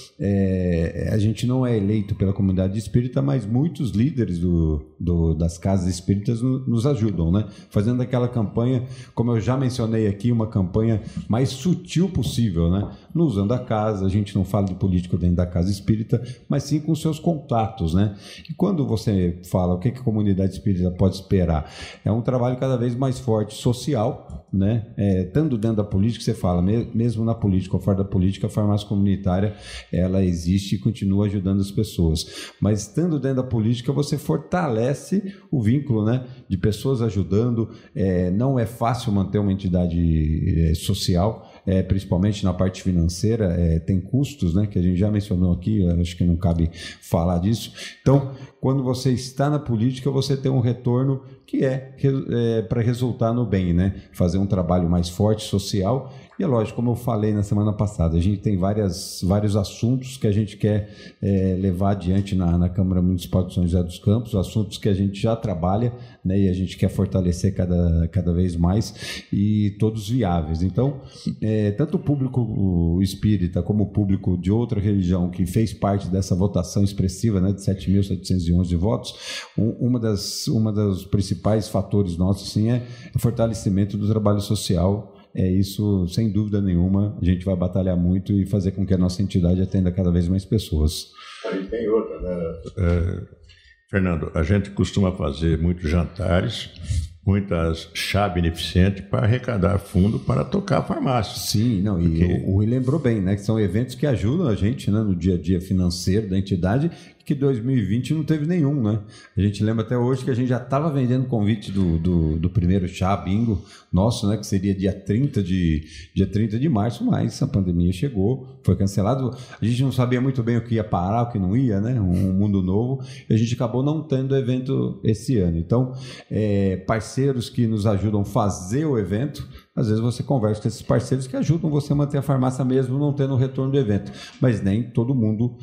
É, a gente não é eleito pela comunidade espírita, mas muitos líderes do, do, das casas espíritas no, nos ajudam, né? Fazendo aquela campanha, como eu já mencionei aqui, uma campanha mais sutil possível, né? Não usando a casa, a gente não fala de político dentro da casa espírita, mas sim com seus contatos, né? E quando você fala o que a comunidade espírita pode esperar, é um trabalho cada vez mais forte social, né? É, tanto dentro da política, você fala, mesmo na política ou fora da política, a farmácia comunitária ela existe e continua ajudando as pessoas. Mas estando dentro da política, você fortalece o vínculo, né, de pessoas ajudando. É, não é fácil manter uma entidade é, social, é, principalmente na parte financeira, é, tem custos, né, que a gente já mencionou aqui, acho que não cabe falar disso. Então, quando você está na política, você tem um retorno que é, é para resultar no bem, né? Fazer um trabalho mais forte, social. E é lógico, como eu falei na semana passada, a gente tem várias, vários assuntos que a gente quer é, levar adiante na, na Câmara Municipal de São José dos Campos, assuntos que a gente já trabalha, né, e a gente quer fortalecer cada, cada vez mais, e todos viáveis. Então, é, tanto o público espírita como o público de outra religião que fez parte dessa votação expressiva, né, de sete mil setecentos e onze votos, um, uma das, uma dos principais fatores nossos sim, é o fortalecimento do trabalho social. É isso, sem dúvida nenhuma, a gente vai batalhar muito e fazer com que a nossa entidade atenda cada vez mais pessoas. Aí tem outra, né? É, Fernando, a gente costuma fazer muitos jantares, muitas chá beneficente para arrecadar fundo para tocar a farmácia. Sim, não, e Porque... o Rui lembrou bem, né, que são eventos que ajudam a gente, né, no dia a dia financeiro da entidade, que dois mil e vinte não teve nenhum, né? A gente lembra até hoje que a gente já estava vendendo convite do, do, do primeiro chá bingo nosso, né? Que seria dia trinta de, dia trinta de março, mas a pandemia chegou, foi cancelado. A gente não sabia muito bem o que ia parar, o que não ia, né? Um mundo novo. E a gente acabou não tendo evento esse ano. Então, é, parceiros que nos ajudam a fazer o evento, às vezes você conversa com esses parceiros que ajudam você a manter a farmácia mesmo não tendo o retorno do evento. Mas nem todo mundo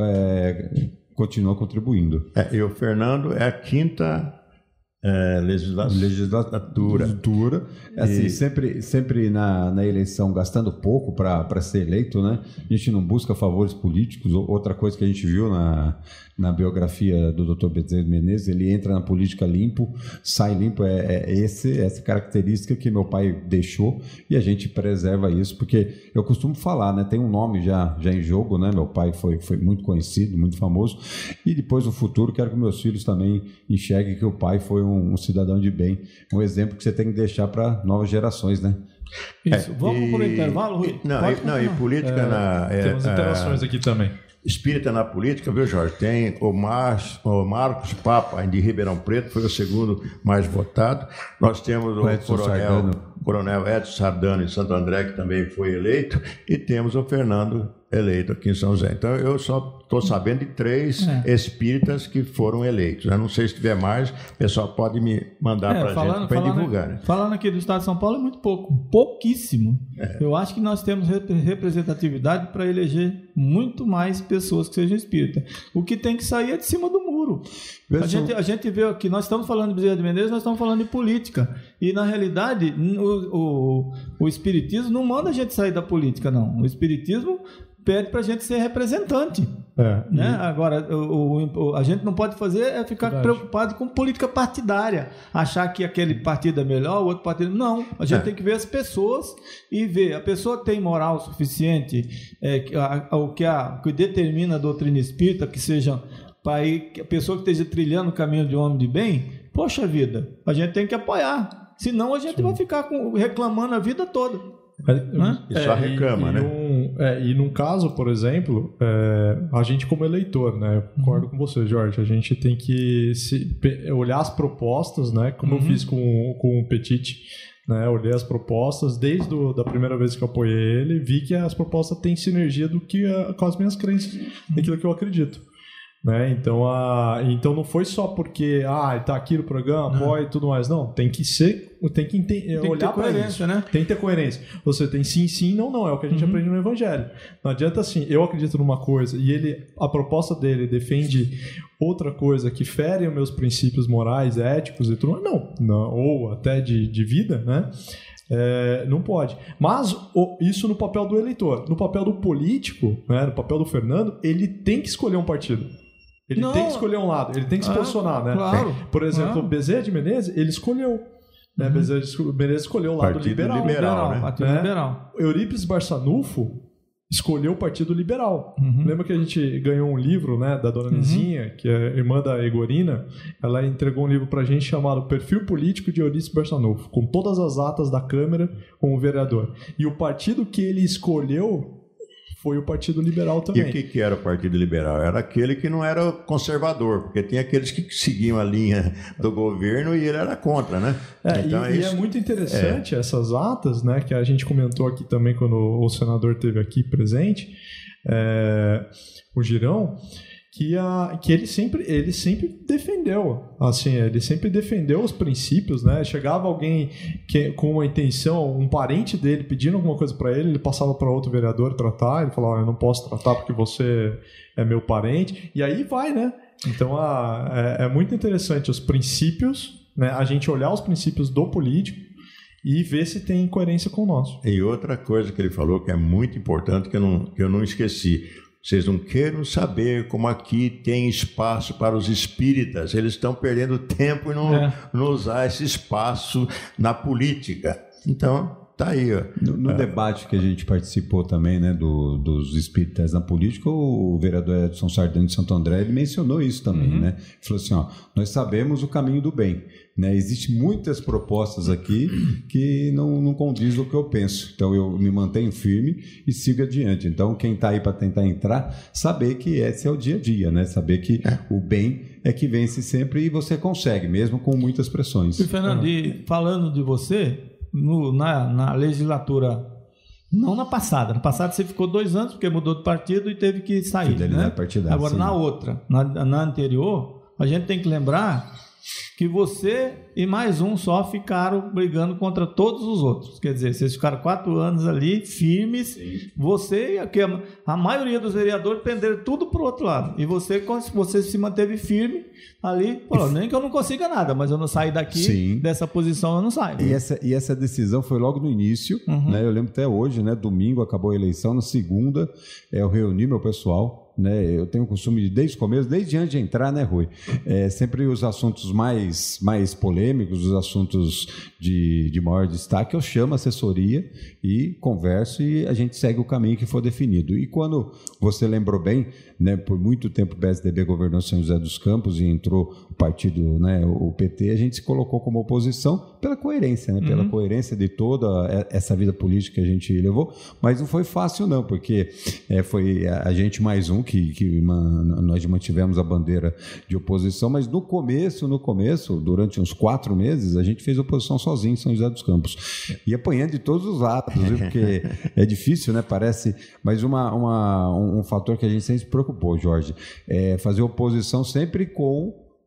é, continua contribuindo. É, e o Fernando é a quinta é, legisla... legislatura. legislatura. Assim, e... sempre, sempre na, na eleição gastando pouco para ser eleito, né? A gente não busca favores políticos. Outra coisa que a gente viu na, na biografia do doutor Bezerra Menezes, ele entra na política limpo, sai limpo. É, é esse, essa característica que meu pai deixou e a gente preserva isso, porque eu costumo falar, né? Tem um nome já, já em jogo, né? Meu pai foi, foi muito conhecido, muito famoso, e depois no futuro quero que meus filhos também enxerguem que o pai foi um um cidadão de bem, um exemplo que você tem que deixar para novas gerações, né? Isso. É, Vamos e, por intervalo, Rui? Não, e, não, e política é, na... É, temos interações é, aqui também. Espírita na política, viu, Jorge? Tem o, Mar, o Marcos Papa, de Ribeirão Preto, foi o segundo mais votado. Nós temos o, o coronel, coronel Edson Sardano, de Santo André, que também foi eleito, e temos o Fernando eleito aqui em São José. Então, eu só estou sabendo de três é. espíritas que foram eleitos. Eu não sei se tiver mais, o pessoal pode me mandar é, para a gente para divulgar. Né? Falando aqui do Estado de São Paulo, é muito pouco, pouquíssimo. É. Eu acho que nós temos representatividade para eleger muito mais pessoas que sejam espíritas. O que tem que sair é de cima do muro. futuro. A gente, a gente vê aqui, nós estamos falando de Bezerra de Menezes, nós estamos falando de política. E, na realidade, o, o, o Espiritismo não manda a gente sair da política, não. O Espiritismo pede para a gente ser representante. É, né? e... Agora, o, o, a gente não pode fazer é ficar Verdade. preocupado com política partidária. Achar que aquele partido é melhor, o outro partido... Não, a gente é. tem que ver as pessoas e ver. A pessoa tem moral suficiente, é, a, a, o que, a, que determina a doutrina espírita, que seja para a pessoa que esteja trilhando o caminho de um homem de bem, poxa vida, a gente tem que apoiar. Senão a gente Sim. vai ficar com, reclamando a vida toda. É, e só é, reclama, e, né? E num, é, e num caso, por exemplo, é, a gente como eleitor, né? Eu concordo uhum. com você, Jorge. A gente tem que se, olhar as propostas, né? Como uhum. eu fiz com, com o Petit, né? Olhei as propostas desde do, da primeira vez que eu apoiei ele, vi que as propostas têm sinergia do que a, com as minhas crenças, daquilo que eu acredito. Né? Então, a, então não foi só porque ah, tá aqui no programa, apoia e tudo mais. Não, tem que ser, tem que ente- tem olhar para isso. Né? Tem que ter coerência. Você tem sim, sim, não, não. É o que a gente uhum. aprende no Evangelho. Não adianta assim, eu acredito numa coisa e ele, a proposta dele defende outra coisa que fere os meus princípios morais, éticos e tudo mais. Não, não, ou até de, de vida, né? É, não pode. Mas o, isso no papel do eleitor. No papel do político, né, no papel do Fernando, ele tem que escolher um partido. Ele não, tem que escolher um lado, ele tem que se posicionar, né? Claro, Por exemplo, claro. o Bezerra de Menezes, ele escolheu. Né? Uhum. Bezerra de Menezes escolheu o lado Partido liberal. liberal, né? Partido né? liberal. Eurípides Barçanufo escolheu o Partido Liberal. Uhum. Lembra que a gente ganhou um livro, né, da dona Nizinha, uhum. que é irmã da Egorina? Ela entregou um livro pra gente chamado Perfil Político de Eurípides Barçanufo, com todas as atas da Câmara como vereador. E o partido que ele escolheu foi o Partido Liberal também. E o que, que era o Partido Liberal? Era aquele que não era conservador, porque tinha aqueles que seguiam a linha do governo e ele era contra, né? É, então, e, é, e isso. é muito interessante é. essas atas, né, que a gente comentou aqui também quando o senador esteve aqui presente, é, o Girão, que, a, que ele, sempre, ele sempre defendeu, assim, ele sempre defendeu os princípios, né? Chegava alguém que, com uma intenção, um parente dele pedindo alguma coisa para ele, ele passava para outro vereador tratar, ele falava, eu não posso tratar porque você é meu parente, e aí vai, né? Então a, é, é muito interessante os princípios, né? A gente olhar os princípios do político e ver se tem coerência com o nosso. E outra coisa que ele falou que é muito importante, que eu não, que eu não esqueci. Vocês não queiram saber como aqui tem espaço para os espíritas. Eles estão perdendo tempo em não, é. não usar esse espaço na política. Então, tá aí. Ó. No, no é. debate que a gente participou também, né, do, dos espíritas na política, o vereador Edson Sardano de Santo André, ele mencionou isso também. Uhum. Né? Ele falou assim, ó, nós sabemos o caminho do bem. Né? Existem muitas propostas aqui que não, não condiz com o que eu penso. Então, eu me mantenho firme e sigo adiante. Então, quem está aí para tentar entrar, saber que esse é o dia a dia, né? Saber que é. o bem é que vence sempre e você consegue, mesmo com muitas pressões. E, Fernando, e falando de você, no, na, na legislatura... Não na passada. Na passada você ficou dois anos porque mudou de partido e teve que sair. Fidelidade né? partidária. Agora, sim. na outra, na, na anterior, a gente tem que lembrar que você e mais um só ficaram brigando contra todos os outros. Quer dizer, vocês ficaram quatro anos ali, firmes. Sim. Você e a, a maioria dos vereadores penderam tudo para o outro lado. E você, você se manteve firme ali. Falou, nem que eu não consiga nada, mas eu não saio daqui, Sim. dessa posição eu não saio. E essa, e essa decisão foi logo no início. Uhum. Né? Eu lembro até hoje, né? Domingo acabou a eleição, na segunda eu reuni meu pessoal. Né, eu tenho o costume de, desde o começo, desde antes de entrar, né, Rui? É, sempre os assuntos mais, mais polêmicos, os assuntos de, de maior destaque, eu chamo a assessoria e converso e a gente segue o caminho que for definido. E quando você lembrou bem, né, por muito tempo o P S D B governou São José dos Campos e entrou o partido, né, o P T, a gente se colocou como oposição pela coerência, né, pela uhum. coerência de toda essa vida política que a gente levou, mas não foi fácil não, porque é, foi a gente mais um que, que uma, nós mantivemos a bandeira de oposição, mas no começo, no começo, durante uns quatro meses, a gente fez oposição sozinho em São José dos Campos. E apanhando de todos os lados, viu? Porque é difícil, né? Parece, mas uma, uma, um, um fator que a gente sempre se preocupou, Jorge, é fazer oposição sempre com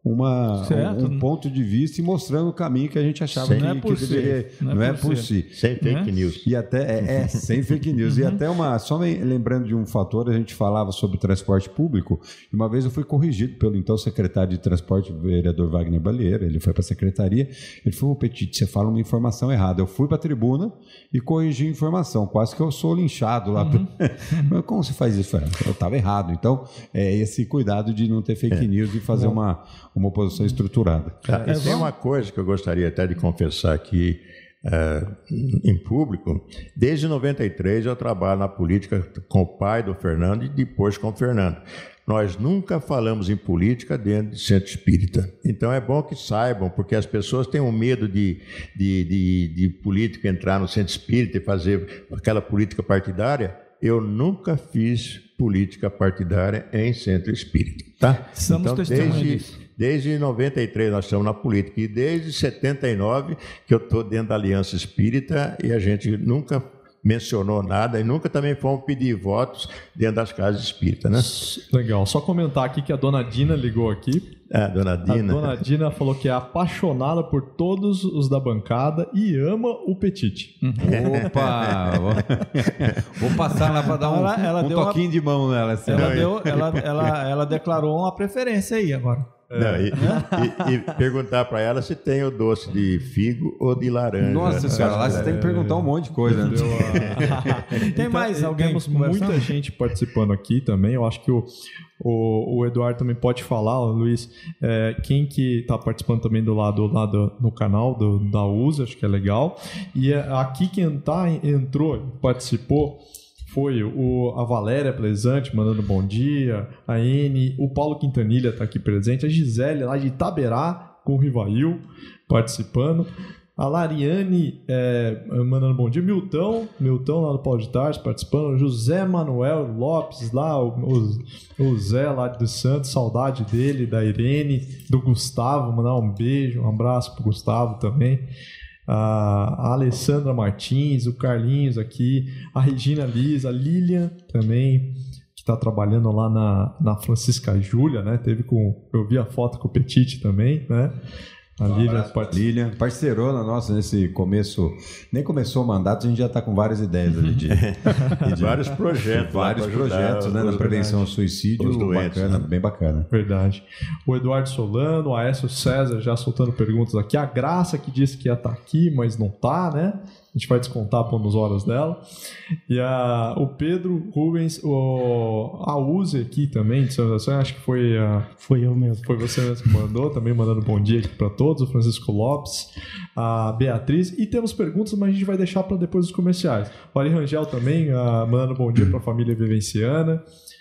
uma, um, um ponto de vista e mostrando o caminho que a gente achava sem, que, não é por que deveria. Não é, não é por, por si. Sem fake né? news. E até, é, é sem fake news. Uhum. E até uma. Só lembrando de um fator, a gente falava sobre transporte público, e uma vez eu fui corrigido pelo então secretário de transporte, o vereador Wagner Balieira. Ele foi para a secretaria, ele falou: Petit, você fala uma informação errada. Eu fui para a tribuna e corrigi a informação. Quase que eu sou linchado lá. Uhum. Mas como você faz isso? Eu estava errado. Então, é esse cuidado de não ter fake é. news e fazer uma, uma oposição estruturada. Ah, e tem uma coisa que eu gostaria até de confessar aqui uh, em público. Desde noventa e três eu trabalho na política com o pai do Fernando e depois com o Fernando. Nós nunca falamos em política dentro de centro espírita. Então é bom que saibam, porque as pessoas têm um medo de, de, de, de político entrar no centro espírita e fazer aquela política partidária. Eu nunca fiz política partidária em centro espírita. Tá? Estamos então, desde, desde noventa e três nós estamos na política e desde setenta e nove que eu estou dentro da Aliança Espírita e a gente nunca mencionou nada e nunca também fomos pedir votos dentro das casas espíritas, né? Legal. Só comentar aqui que a dona Dina ligou aqui. É, dona Dina. A dona Dina falou que é apaixonada por todos os da bancada e ama o Petit. Opa! Vou passar lá para dar um, ela, ela um toquinho uma... de mão nela. Assim. Ela, deu, ela, ela, ela declarou uma preferência aí agora. Não, e, e, e perguntar para ela se tem o doce de figo ou de laranja. Nossa senhora, lá você tem que perguntar um monte de coisa. Né? Tem mais então, alguém? Temos muita gente participando aqui também. Eu acho que o, o, o Eduardo também pode falar, o Luiz, é, quem que está participando também do lado, do lado no canal do, da U S A, acho que é legal. E aqui quem tá, entrou, participou, foi o, a Valéria Plesante mandando bom dia, a N, o Paulo Quintanilha está aqui presente, a Gisele lá de Itaberá com o Rivail participando, a Lariane é, mandando bom dia, Milton, Milton lá do Paulo de Tarso participando, José Manuel Lopes lá, o, o, o Zé lá do Santos, saudade dele, da Irene, do Gustavo, mandar um beijo, um abraço pro Gustavo também. A Alessandra Martins, o Carlinhos aqui, a Regina Liz, a Lilian também, que está trabalhando lá na, na Francisca Júlia, né? Teve com, eu vi a foto com o Petit também, né? A um Lilian, part... Lilian, parceirona nossa nesse começo, nem começou o mandato, a gente já está com várias ideias ali de, de vários projetos, vários projetos, né, na prevenção ao suicídio, os doentes, bacana, né? Bem bacana. Verdade. O Eduardo Solano, o Aécio César já soltando perguntas aqui, a Graça que disse que ia estar aqui, mas não está, né? A gente vai descontar por nos horas dela. E a, o Pedro Rubens, o, a Uzi aqui também, de São José, acho que foi a, foi eu mesmo. Foi você mesmo que mandou, também mandando bom dia aqui para todos, o Francisco Lopes, a Beatriz. E temos perguntas, mas a gente vai deixar para depois dos comerciais. O Ari Rangel também, a, mandando bom dia para a família vivenciana.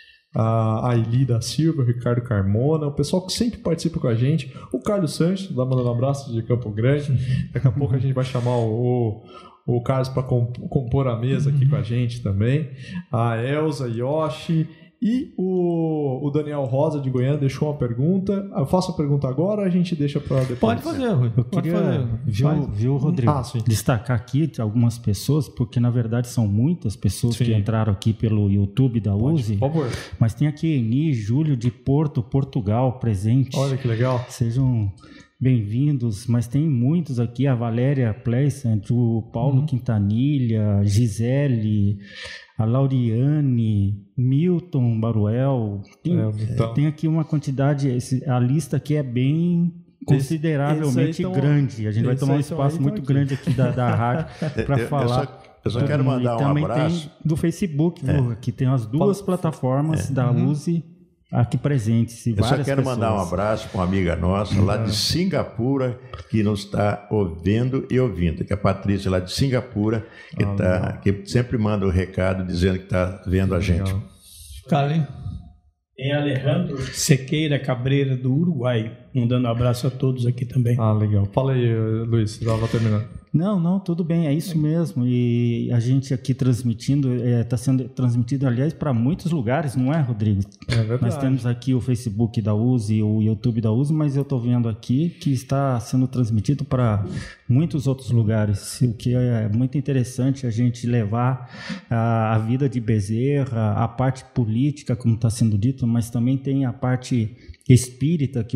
A Aili da Silva, o Ricardo Carmona, o pessoal que sempre participa com a gente, o Carlos Sanches, lá mandando um abraço de Campo Grande. Daqui a pouco a gente vai chamar o, o, o Carlos para compor a mesa aqui com a gente também. A Elza Yoshi e o, o Daniel Rosa de Goiânia deixou uma pergunta. Eu faço a pergunta agora ou a gente deixa para depois? Pode fazer, Rui. Eu queria, fazer. Viu, viu, Rodrigo, ah, destacar aqui algumas pessoas, porque na verdade são muitas pessoas sim. que entraram aqui pelo YouTube da Pode, U S I. Por favor. Mas tem aqui Eni Júlio de Porto, Portugal, presente. Olha que legal. Sejam bem-vindos, mas tem muitos aqui, a Valéria Pleissant, o Paulo uhum. Quintanilha, Gisele, a Lauriane, Milton Baruel, tem, é, então... tem aqui uma quantidade, a lista aqui é bem consideravelmente esse, esse grande, a gente vai tomar um espaço muito aqui. grande aqui da, da rádio para falar. Eu só, eu só quero mandar um abraço. Tem do Facebook, é. viu? Aqui tem as duas Fala. plataformas é. da uhum. U S I aqui presentes. E eu só quero pessoas. mandar um abraço para uma amiga nossa lá de Singapura que nos está ouvindo e ouvindo, que é a Patrícia lá de Singapura, que, ah, tá, que sempre manda o recado dizendo que está vendo a gente. Carlinhos. Tem Alejandro Sequeira Cabreira do Uruguai, mandando um abraço a todos aqui também. Ah, legal. Fala aí, Luiz, você estava terminando. Não, não, tudo bem, é isso mesmo. E a gente aqui transmitindo, está é, sendo transmitido, aliás, para muitos lugares, não é, Rodrigo? É verdade. Nós temos aqui o Facebook da U S I, o YouTube da U S I, mas eu estou vendo aqui que está sendo transmitido para muitos outros lugares, o que é muito interessante a gente levar a, a vida de Bezerra, a parte política, como está sendo dito, mas também tem a parte espírita que o Jorge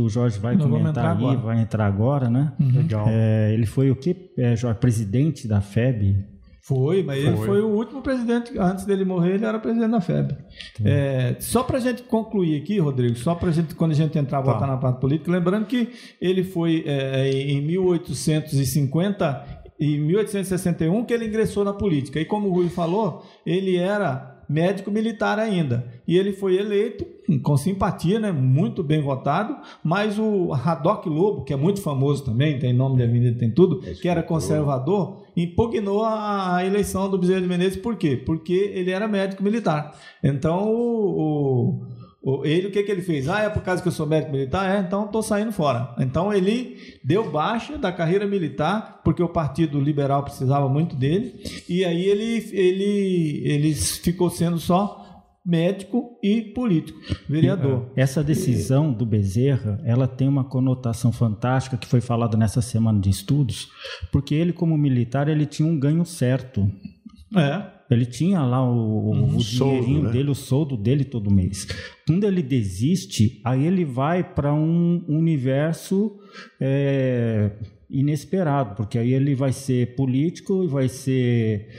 vai Nós vamos comentar entrar aí, agora. vai entrar agora, né? Legal. É, ele foi o quê? É, Jorge, presidente da F E B. Foi, mas ele Foi. foi o último presidente, antes dele morrer, ele era presidente da F E B. É, só para a gente concluir aqui, Rodrigo, só para a gente, quando a gente entrar, Tá. voltar na parte política, lembrando que ele foi é, em mil oitocentos e cinquenta e mil oitocentos e sessenta e um que ele ingressou na política. E como o Rui falou, ele era médico militar ainda. E ele foi eleito com simpatia, né, muito bem votado, mas o Haddock Lobo, que é muito famoso também, tem nome de avenida, tem tudo, que era conservador, impugnou a, a eleição do Bezerra de Menezes. Por quê? Porque ele era médico militar. Então, o, o, o, ele, o que, que ele fez? Ah, é por causa que eu sou médico militar? É, então estou saindo fora. Então, ele deu baixa da carreira militar, porque o Partido Liberal precisava muito dele, e aí ele, ele, ele ficou sendo só médico e político, vereador. Essa decisão do Bezerra, ela tem uma conotação fantástica que foi falada nessa semana de estudos, porque ele, como militar, ele tinha um ganho certo. É. Ele tinha lá o, o dinheirinho soldo, né? dele, o soldo dele todo mês. Quando ele desiste, aí ele vai para um universo é, inesperado, porque aí ele vai ser político e vai ser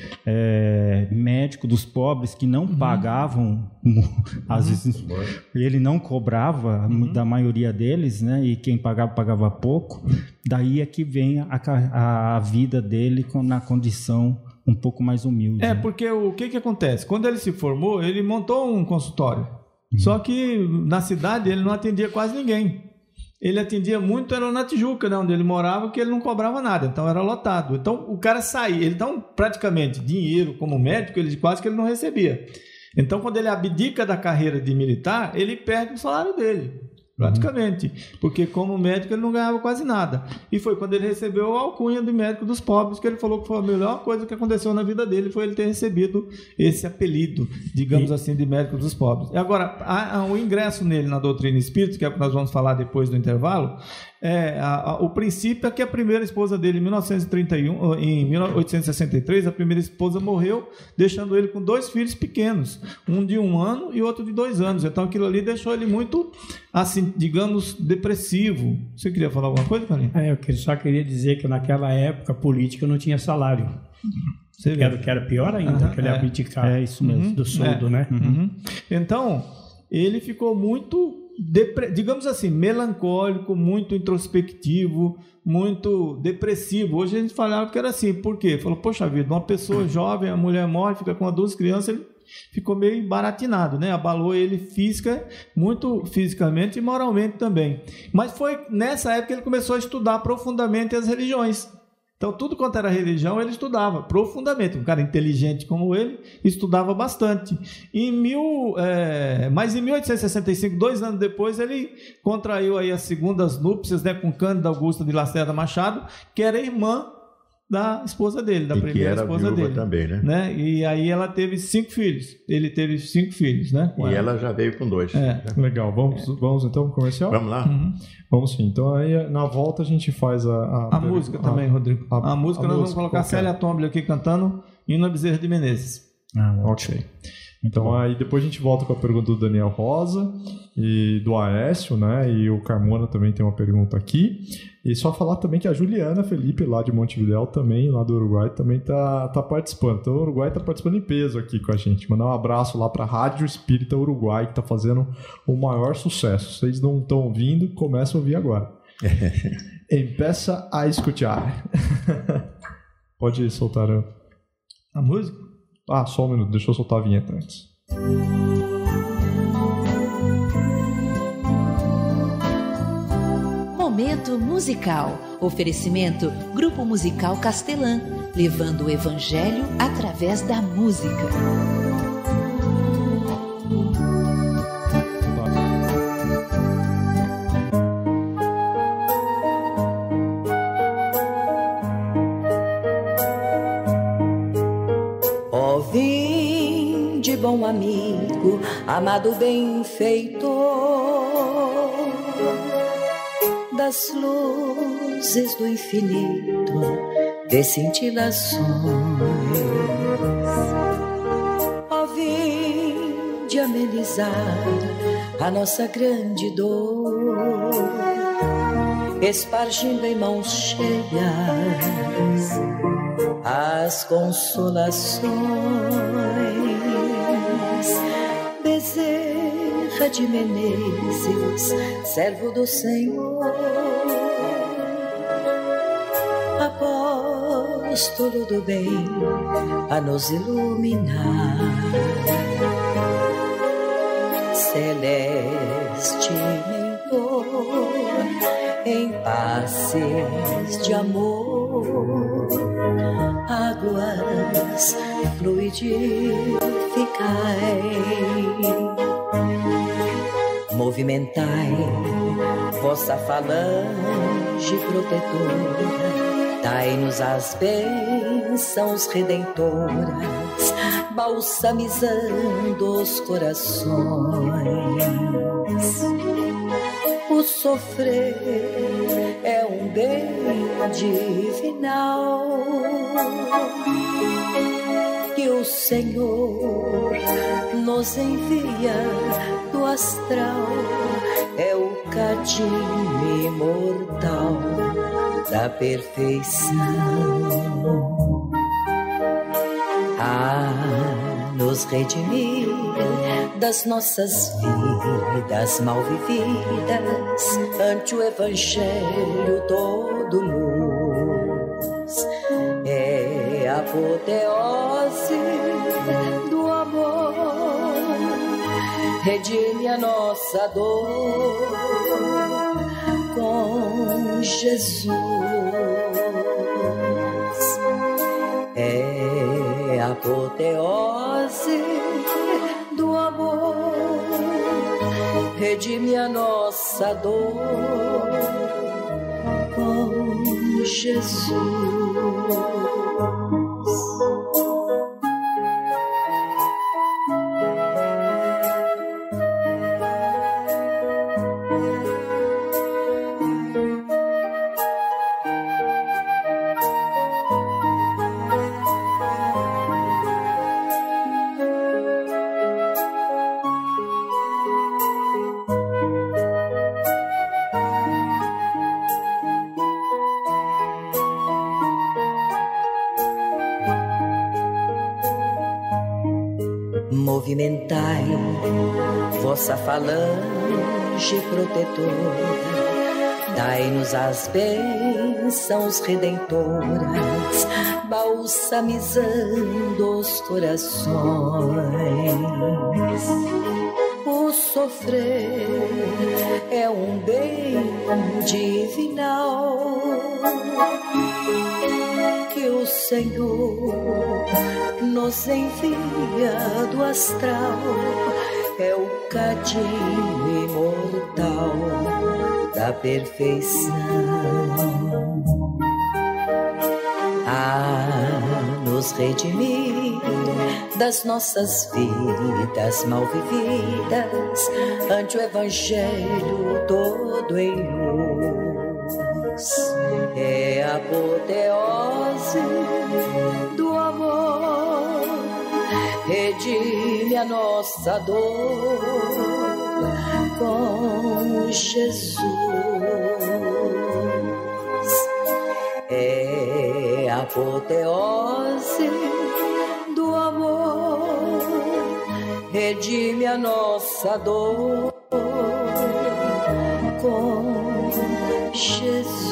é, médico dos pobres que não pagavam, às vezes ele não cobrava da maioria deles, né? E quem pagava, pagava pouco. Daí é que vem a, a, a vida dele com, na condição um pouco mais humilde. É, né? porque o que, que acontece? Quando ele se formou, ele montou um consultório. Só que na cidade ele não atendia quase ninguém. Ele atendia muito, era na Tijuca, né, onde ele morava, que ele não cobrava nada, então era lotado. Então o cara saía, ele então praticamente dinheiro como médico, ele quase que ele não recebia. Então quando ele abdica da carreira de militar, ele perde o salário dele. Praticamente, porque como médico ele não ganhava quase nada. E foi quando ele recebeu a alcunha de médico dos pobres que ele falou que foi a melhor coisa que aconteceu na vida dele, foi ele ter recebido esse apelido, digamos assim, de médico dos pobres. E agora, a, a, o ingresso nele na doutrina espírita, que é o que nós vamos falar depois do intervalo, é, a, a, o princípio é que a primeira esposa dele, em mil novecentos e trinta e um, em mil oitocentos e sessenta e três, a primeira esposa morreu, deixando ele com dois filhos pequenos, um de um ano e outro de dois anos. Então aquilo ali deixou ele muito, assim, digamos, depressivo. Você queria falar alguma coisa, Carlinhos? É, eu só queria dizer que naquela época política não tinha salário. Você vê. Era, que era pior ainda, Uhum, que ele é. abdicava É isso mesmo. do soldo, É. né? Uhum. Então, ele ficou muito, depre... digamos assim, melancólico, muito introspectivo, muito depressivo. Hoje a gente falava que era assim. Por quê? Falou, poxa vida, uma pessoa jovem, a mulher morre, fica com duas crianças, ele ficou meio baratinado, né? Abalou ele física, muito fisicamente e moralmente também. Mas foi nessa época que ele começou a estudar profundamente as religiões. Então, tudo quanto era religião, ele estudava profundamente. Um cara inteligente como ele, estudava bastante. Em mil, é, mas em mil oitocentos e sessenta e cinco, dois anos depois, ele contraiu aí as segundas núpcias, né, com Cândida Augusta de Lacerda Machado, que era irmã da esposa dele, da E que primeira era esposa viúva dele. também, né? né? E aí ela teve cinco filhos. Ele teve cinco filhos, né? com E ela já veio com dois. É. Legal, vamos, vamos então pro comercial? Vamos lá? Uhum. Vamos sim. Então aí na volta a gente faz a... A, A música também, Rodrigo. a- A, música a nós vamos música, colocar a qualquer. Célia Tomble aqui cantando Hino a Bezerra de Menezes. Ah, Ok. Então aí depois a gente volta com a pergunta do Daniel Rosa e do Aécio, né? E o Carmona também tem uma pergunta aqui. E só falar também que a Juliana Felipe, lá de Montevidéu, também, lá do Uruguai, também tá, tá participando. Então o Uruguai tá participando em peso aqui com a gente. Mandar um abraço lá pra Rádio Espírita Uruguai, que tá fazendo o maior sucesso. Vocês não estão ouvindo, começa a ouvir agora. Empeça a escutar. Pode soltar a... A música? Ah, só um minuto, deixa eu soltar a vinheta antes. Momento musical. Oferecimento Grupo Musical Castelã, levando o evangelho através da música. Ó, vinde, bom amigo, amado benfeitor, das luzes do infinito, de cintilações. Ó, vinde amenizar a nossa grande dor, espargindo em mãos cheias as consolações. Bezerra de Menezes, servo do Senhor, apóstolo do bem, a nos iluminar. Celeste mentor, em passes de amor, águas fluidificai, movimentai vossa falange protetora, dai-nos as bênçãos redentoras, balsamizando os corações. O sofrer é um bem divinal que o Senhor nos envia do astral, é o cadinho imortal da perfeição. A nos redimir das nossas vidas mal vividas, ante o Evangelho todo luz. É a apoteose do amor, redime a nossa dor com Jesus. É a apoteose do amor, redime a nossa dor com Jesus. Movimentai vossa falange protetora, dai-nos as bênçãos redentoras, balsamizando os corações. O sofrer é um bem divinal que o Senhor nos envia do astral, é o cadinho imortal da perfeição. A nos redimir das nossas vidas mal vividas, ante o Evangelho todo em luz. É a apoteose do amor, redime a nossa dor com Jesus. É a apoteose do amor, redime a nossa dor com Jesus.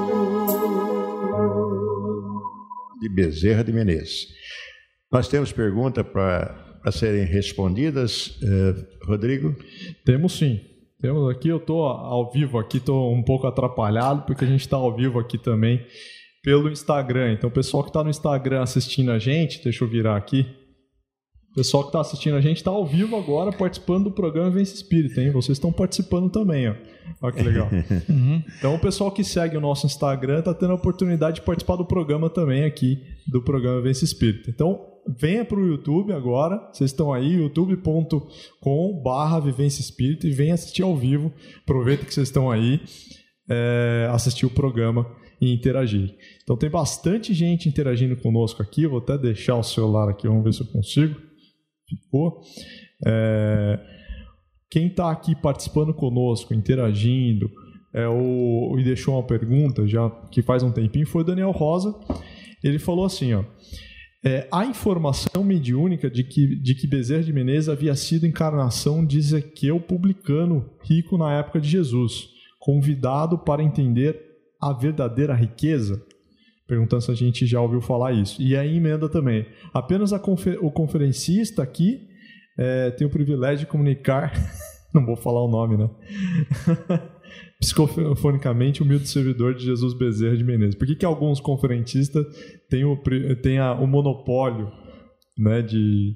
De Bezerra de Menezes. Nós temos perguntas para serem respondidas, eh, Rodrigo? Temos sim. Temos aqui, eu estou ao vivo aqui, estou um pouco atrapalhado, porque a gente está ao vivo aqui também pelo Instagram. Então, o pessoal que está no Instagram assistindo a gente, deixa eu virar aqui. O pessoal que está assistindo a gente está ao vivo agora, participando do programa Vivência Espírita, hein? Vocês estão participando também, ó. Olha que legal. Uhum. Então, o pessoal que segue o nosso Instagram está tendo a oportunidade de participar do programa também aqui, do programa Vivência Espírita. Então, venha para o YouTube agora, vocês estão aí, youtube ponto com barra Vivência Espírita, e venha assistir ao vivo. Aproveita que vocês estão aí, é, assistir o programa e interagir. Então, tem bastante gente interagindo conosco aqui. Eu vou até deixar o celular aqui, vamos ver se eu consigo. Ficou. É, quem está aqui participando conosco, interagindo, é o, e deixou uma pergunta já que faz um tempinho, foi o Daniel Rosa. Ele falou assim, ó, é, a informação mediúnica de que, de que Bezerra de Menezes havia sido encarnação de Ezequiel publicano rico na época de Jesus, convidado para entender a verdadeira riqueza? Perguntando se a gente já ouviu falar isso. E aí emenda também. Apenas a confer- o conferencista aqui é, tem o privilégio de comunicar, não vou falar o nome, né? Psicofonicamente, humilde servidor de Jesus Bezerra de Menezes. Por que, que alguns conferentistas têm o, têm a, o monopólio, né, de,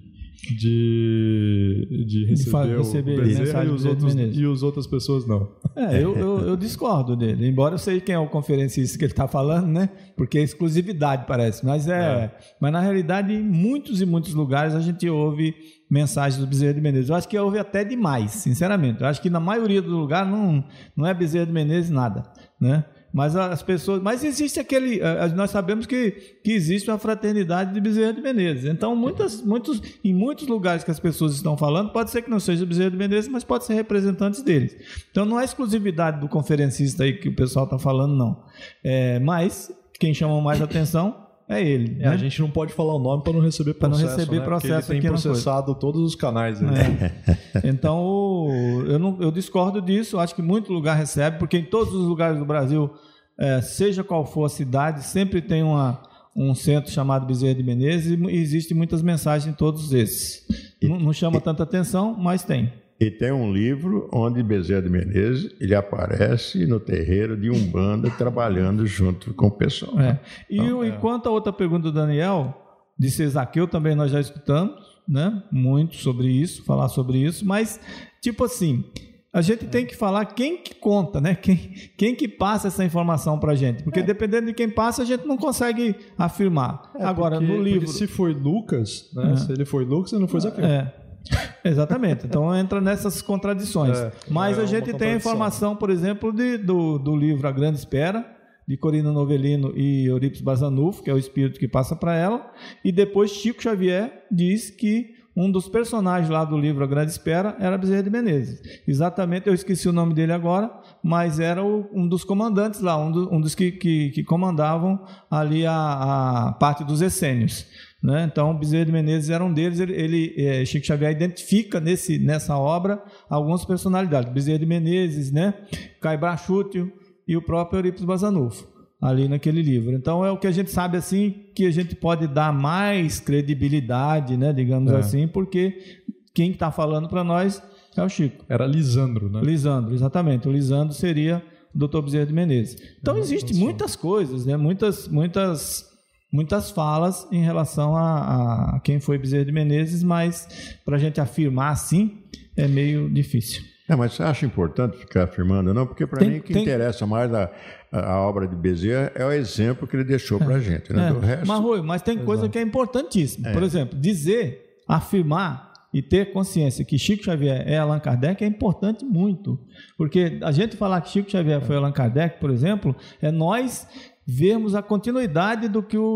de, de receber, de receber o Bezerra e os, outros, e os outras pessoas não? É, eu, eu, eu discordo dele, embora eu sei quem é o conferencista que ele está falando, né? Porque é exclusividade, parece. Mas, é, é. mas na realidade, em muitos e muitos lugares a gente ouve mensagens do Bezerra de Menezes. Eu acho que houve até demais, sinceramente. Eu acho que na maioria do lugar não, não é Bezerra de Menezes nada, né? Mas as pessoas, mas existe aquele, nós sabemos que, que existe uma fraternidade de Bezerra de Menezes. Então, muitas, muitos, em muitos lugares que as pessoas estão falando, pode ser que não seja Bezerra de Menezes, mas pode ser representantes deles. Então, não é exclusividade do conferencista aí que o pessoal está falando, não. É, mas quem chama mais atenção é ele. É, né? A gente não pode falar o nome para não receber processo, para não receber né? processo. Porque ele tem processado todos os canais. Aí. É. Então, eu, não, eu discordo disso. Acho que muito lugar recebe, porque em todos os lugares do Brasil, é, seja qual for a cidade, sempre tem uma, um centro chamado Bezerra de Menezes e existem muitas mensagens em todos esses. E, não, não chama e, tanta atenção, mas tem. E tem um livro onde Bezerra de Menezes ele aparece no terreiro de Umbanda trabalhando junto com o pessoal. É. E então, é. Enquanto a outra pergunta do Daniel, de Cezaqueu, também nós já escutamos, né? Muito sobre isso, falar sobre isso, mas tipo assim, a gente tem que falar quem que conta, né? Quem, quem que passa essa informação pra gente, porque é. dependendo de quem passa, a gente não consegue afirmar. É, Agora, porque, no livro... se foi Lucas, né? É. Se ele foi Lucas, ele não foi Zaqueu. É. Exatamente, então entra nessas contradições. É, Mas é a gente tem a informação, por exemplo, de, do, do livro A Grande Espera, de Corina Novelino e Eurípides Bazanufo, que é o espírito que passa para ela, e depois Chico Xavier diz que um dos personagens lá do livro A Grande Espera era Bezerra de Menezes. Exatamente, eu esqueci o nome dele agora, mas era o, um dos comandantes lá, um, do, um dos que, que, que comandavam ali a, a parte dos essênios. Né? Então, Bezerra de Menezes era um deles. Ele, ele é, Chico Xavier identifica nesse, nessa obra algumas personalidades. Bezerra de Menezes, né? Caio Brachútio e o próprio Eurípides Bazanufo, ali naquele livro. Então, é o que a gente sabe, assim, que a gente pode dar mais credibilidade, né? Digamos é. assim, porque quem está falando para nós é o Chico. Era Lisandro, né? Lisandro, exatamente. O Lisandro seria o doutor Bezerra de Menezes. Então, existem muitas coisas, né? Muitas, muitas... muitas falas em relação a, a quem foi Bezerra de Menezes, mas para a gente afirmar assim é meio difícil. É, mas você acha importante ficar afirmando? Não, porque para mim o que tem... interessa mais a, a obra de Bezerra é o exemplo que ele deixou para a gente. Né? É. Do resto... Mas, Rui, mas tem Exato. coisa que é importantíssima. É. Por exemplo, dizer, afirmar e ter consciência que Chico Xavier é Allan Kardec é importante muito. Porque a gente falar que Chico Xavier foi Allan Kardec, por exemplo, é nós... vermos a continuidade do que o,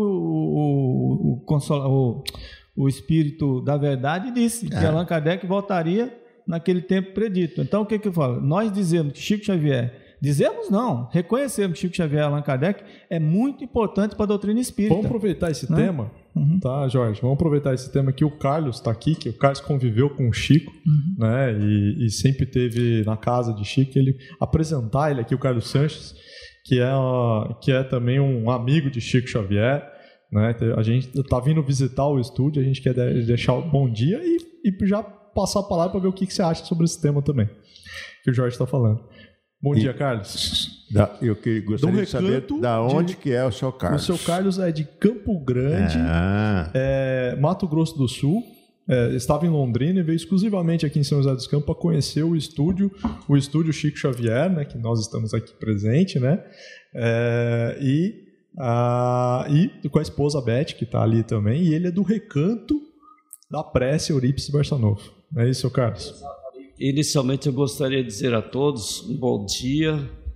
o, o, o, o Espírito da Verdade disse, que é. Allan Kardec voltaria naquele tempo predito. Então, o que, que eu falo? Nós dizemos que Chico Xavier, dizemos não, reconhecemos que Chico Xavier e Allan Kardec é muito importante para a doutrina espírita. Vamos aproveitar esse né? tema, uhum. tá, Jorge? Vamos aproveitar esse tema que o Carlos está aqui, que o Carlos conviveu com o Chico, uhum. né? E, e sempre teve na casa de Chico, ele apresentar ele aqui, o Carlos Sanches, que é, que é também um amigo de Chico Xavier, né? A gente está vindo visitar o estúdio, a gente quer deixar um bom dia e, e já passar a palavra para ver o que, que você acha sobre esse tema também, que o Jorge está falando. Bom e, dia, Carlos. Da, eu que, gostaria de saber da onde de, que é o seu Carlos. O seu Carlos é de Campo Grande, ah. é, Mato Grosso do Sul. É, estava em Londrina e veio exclusivamente aqui em São José dos Campos para conhecer o estúdio, o estúdio Chico Xavier, né, que nós estamos aqui presente, né, é, e, a, e com a esposa Beth, que está ali também, e ele é do Recanto da Prece Eurípides Barçanufo. Não é isso, seu Carlos? Inicialmente eu gostaria de dizer a todos um bom dia,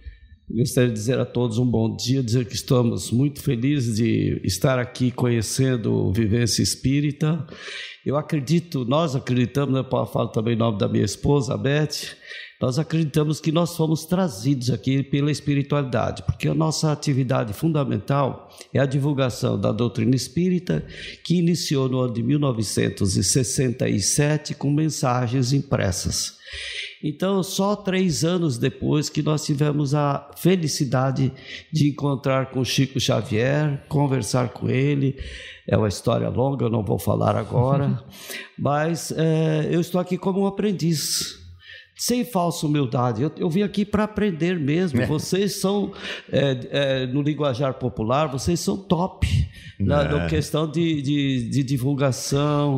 Gostaria de dizer a todos um bom dia, dizer que estamos muito felizes de estar aqui conhecendo Vivência Espírita. Eu acredito, nós acreditamos, né, eu falo também em nome da minha esposa, a Beth, nós acreditamos que nós fomos trazidos aqui pela espiritualidade, porque a nossa atividade fundamental é a divulgação da doutrina espírita, que iniciou no ano de mil novecentos e sessenta e sete com mensagens impressas. Então, só três anos depois que nós tivemos a felicidade de encontrar com Chico Xavier, conversar com ele. É uma história longa, eu não vou falar agora, mas é, eu estou aqui como um aprendiz, sem falsa humildade. Eu, eu vim aqui para aprender mesmo. É. Vocês são, é, é, no linguajar popular, vocês são top na, é. na questão de, de, de divulgação,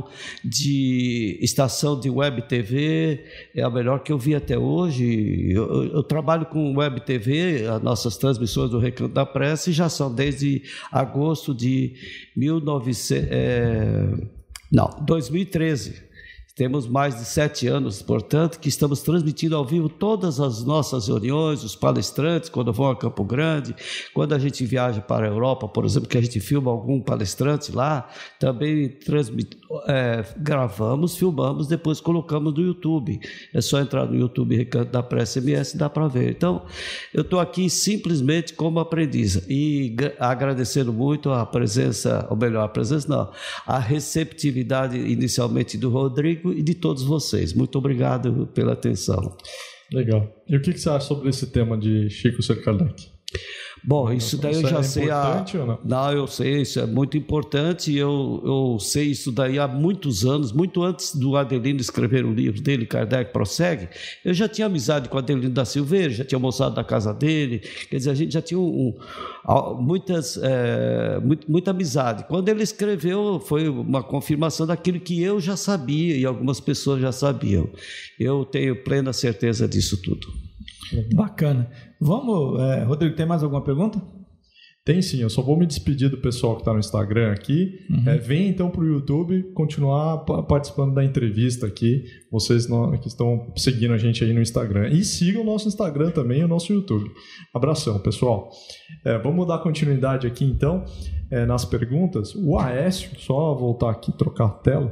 de estação de web T V. É a melhor que eu vi até hoje. Eu, eu, eu trabalho com web T V, as nossas transmissões do Recanto da Prece já são desde agosto de mil e novecentos, é, não, dois mil e treze. Temos mais de sete anos, portanto, que estamos transmitindo ao vivo todas as nossas reuniões, os palestrantes, quando vão a Campo Grande, quando a gente viaja para a Europa, por exemplo, que a gente filma algum palestrante lá, também transmit, é, gravamos, filmamos, depois colocamos no YouTube. É só entrar no YouTube Recanto da Prece M S, dá para ver. Então, eu estou aqui simplesmente como aprendiz e agradecendo muito a presença, ou melhor, a presença não, a receptividade inicialmente do Rodrigo e de todos vocês. Muito obrigado pela atenção. Legal. E o que você acha sobre esse tema de Chico Xavier Kardec? Bom, isso daí eu já é sei. A... Ou não? não, eu sei, isso é muito importante. Eu, eu sei isso daí há muitos anos, muito antes do Adelino escrever o livro dele, Kardec Prossegue. Eu já tinha amizade com o Adelino da Silveira, já tinha almoçado na casa dele. Quer dizer, a gente já tinha um, um, muitas, é, muito, muita amizade. Quando ele escreveu, foi uma confirmação daquilo que eu já sabia e algumas pessoas já sabiam. Eu tenho plena certeza disso tudo. Bacana. Vamos, é, Rodrigo, tem mais alguma pergunta? Tem sim, eu só vou me despedir do pessoal que está no Instagram aqui. Uhum. É, vem então para o YouTube continuar participando da entrevista aqui, vocês que estão seguindo a gente aí no Instagram. E sigam o nosso Instagram também e o nosso YouTube. Abração, pessoal. É, vamos dar continuidade aqui então é, nas perguntas. O Aécio, só voltar aqui e trocar a tela.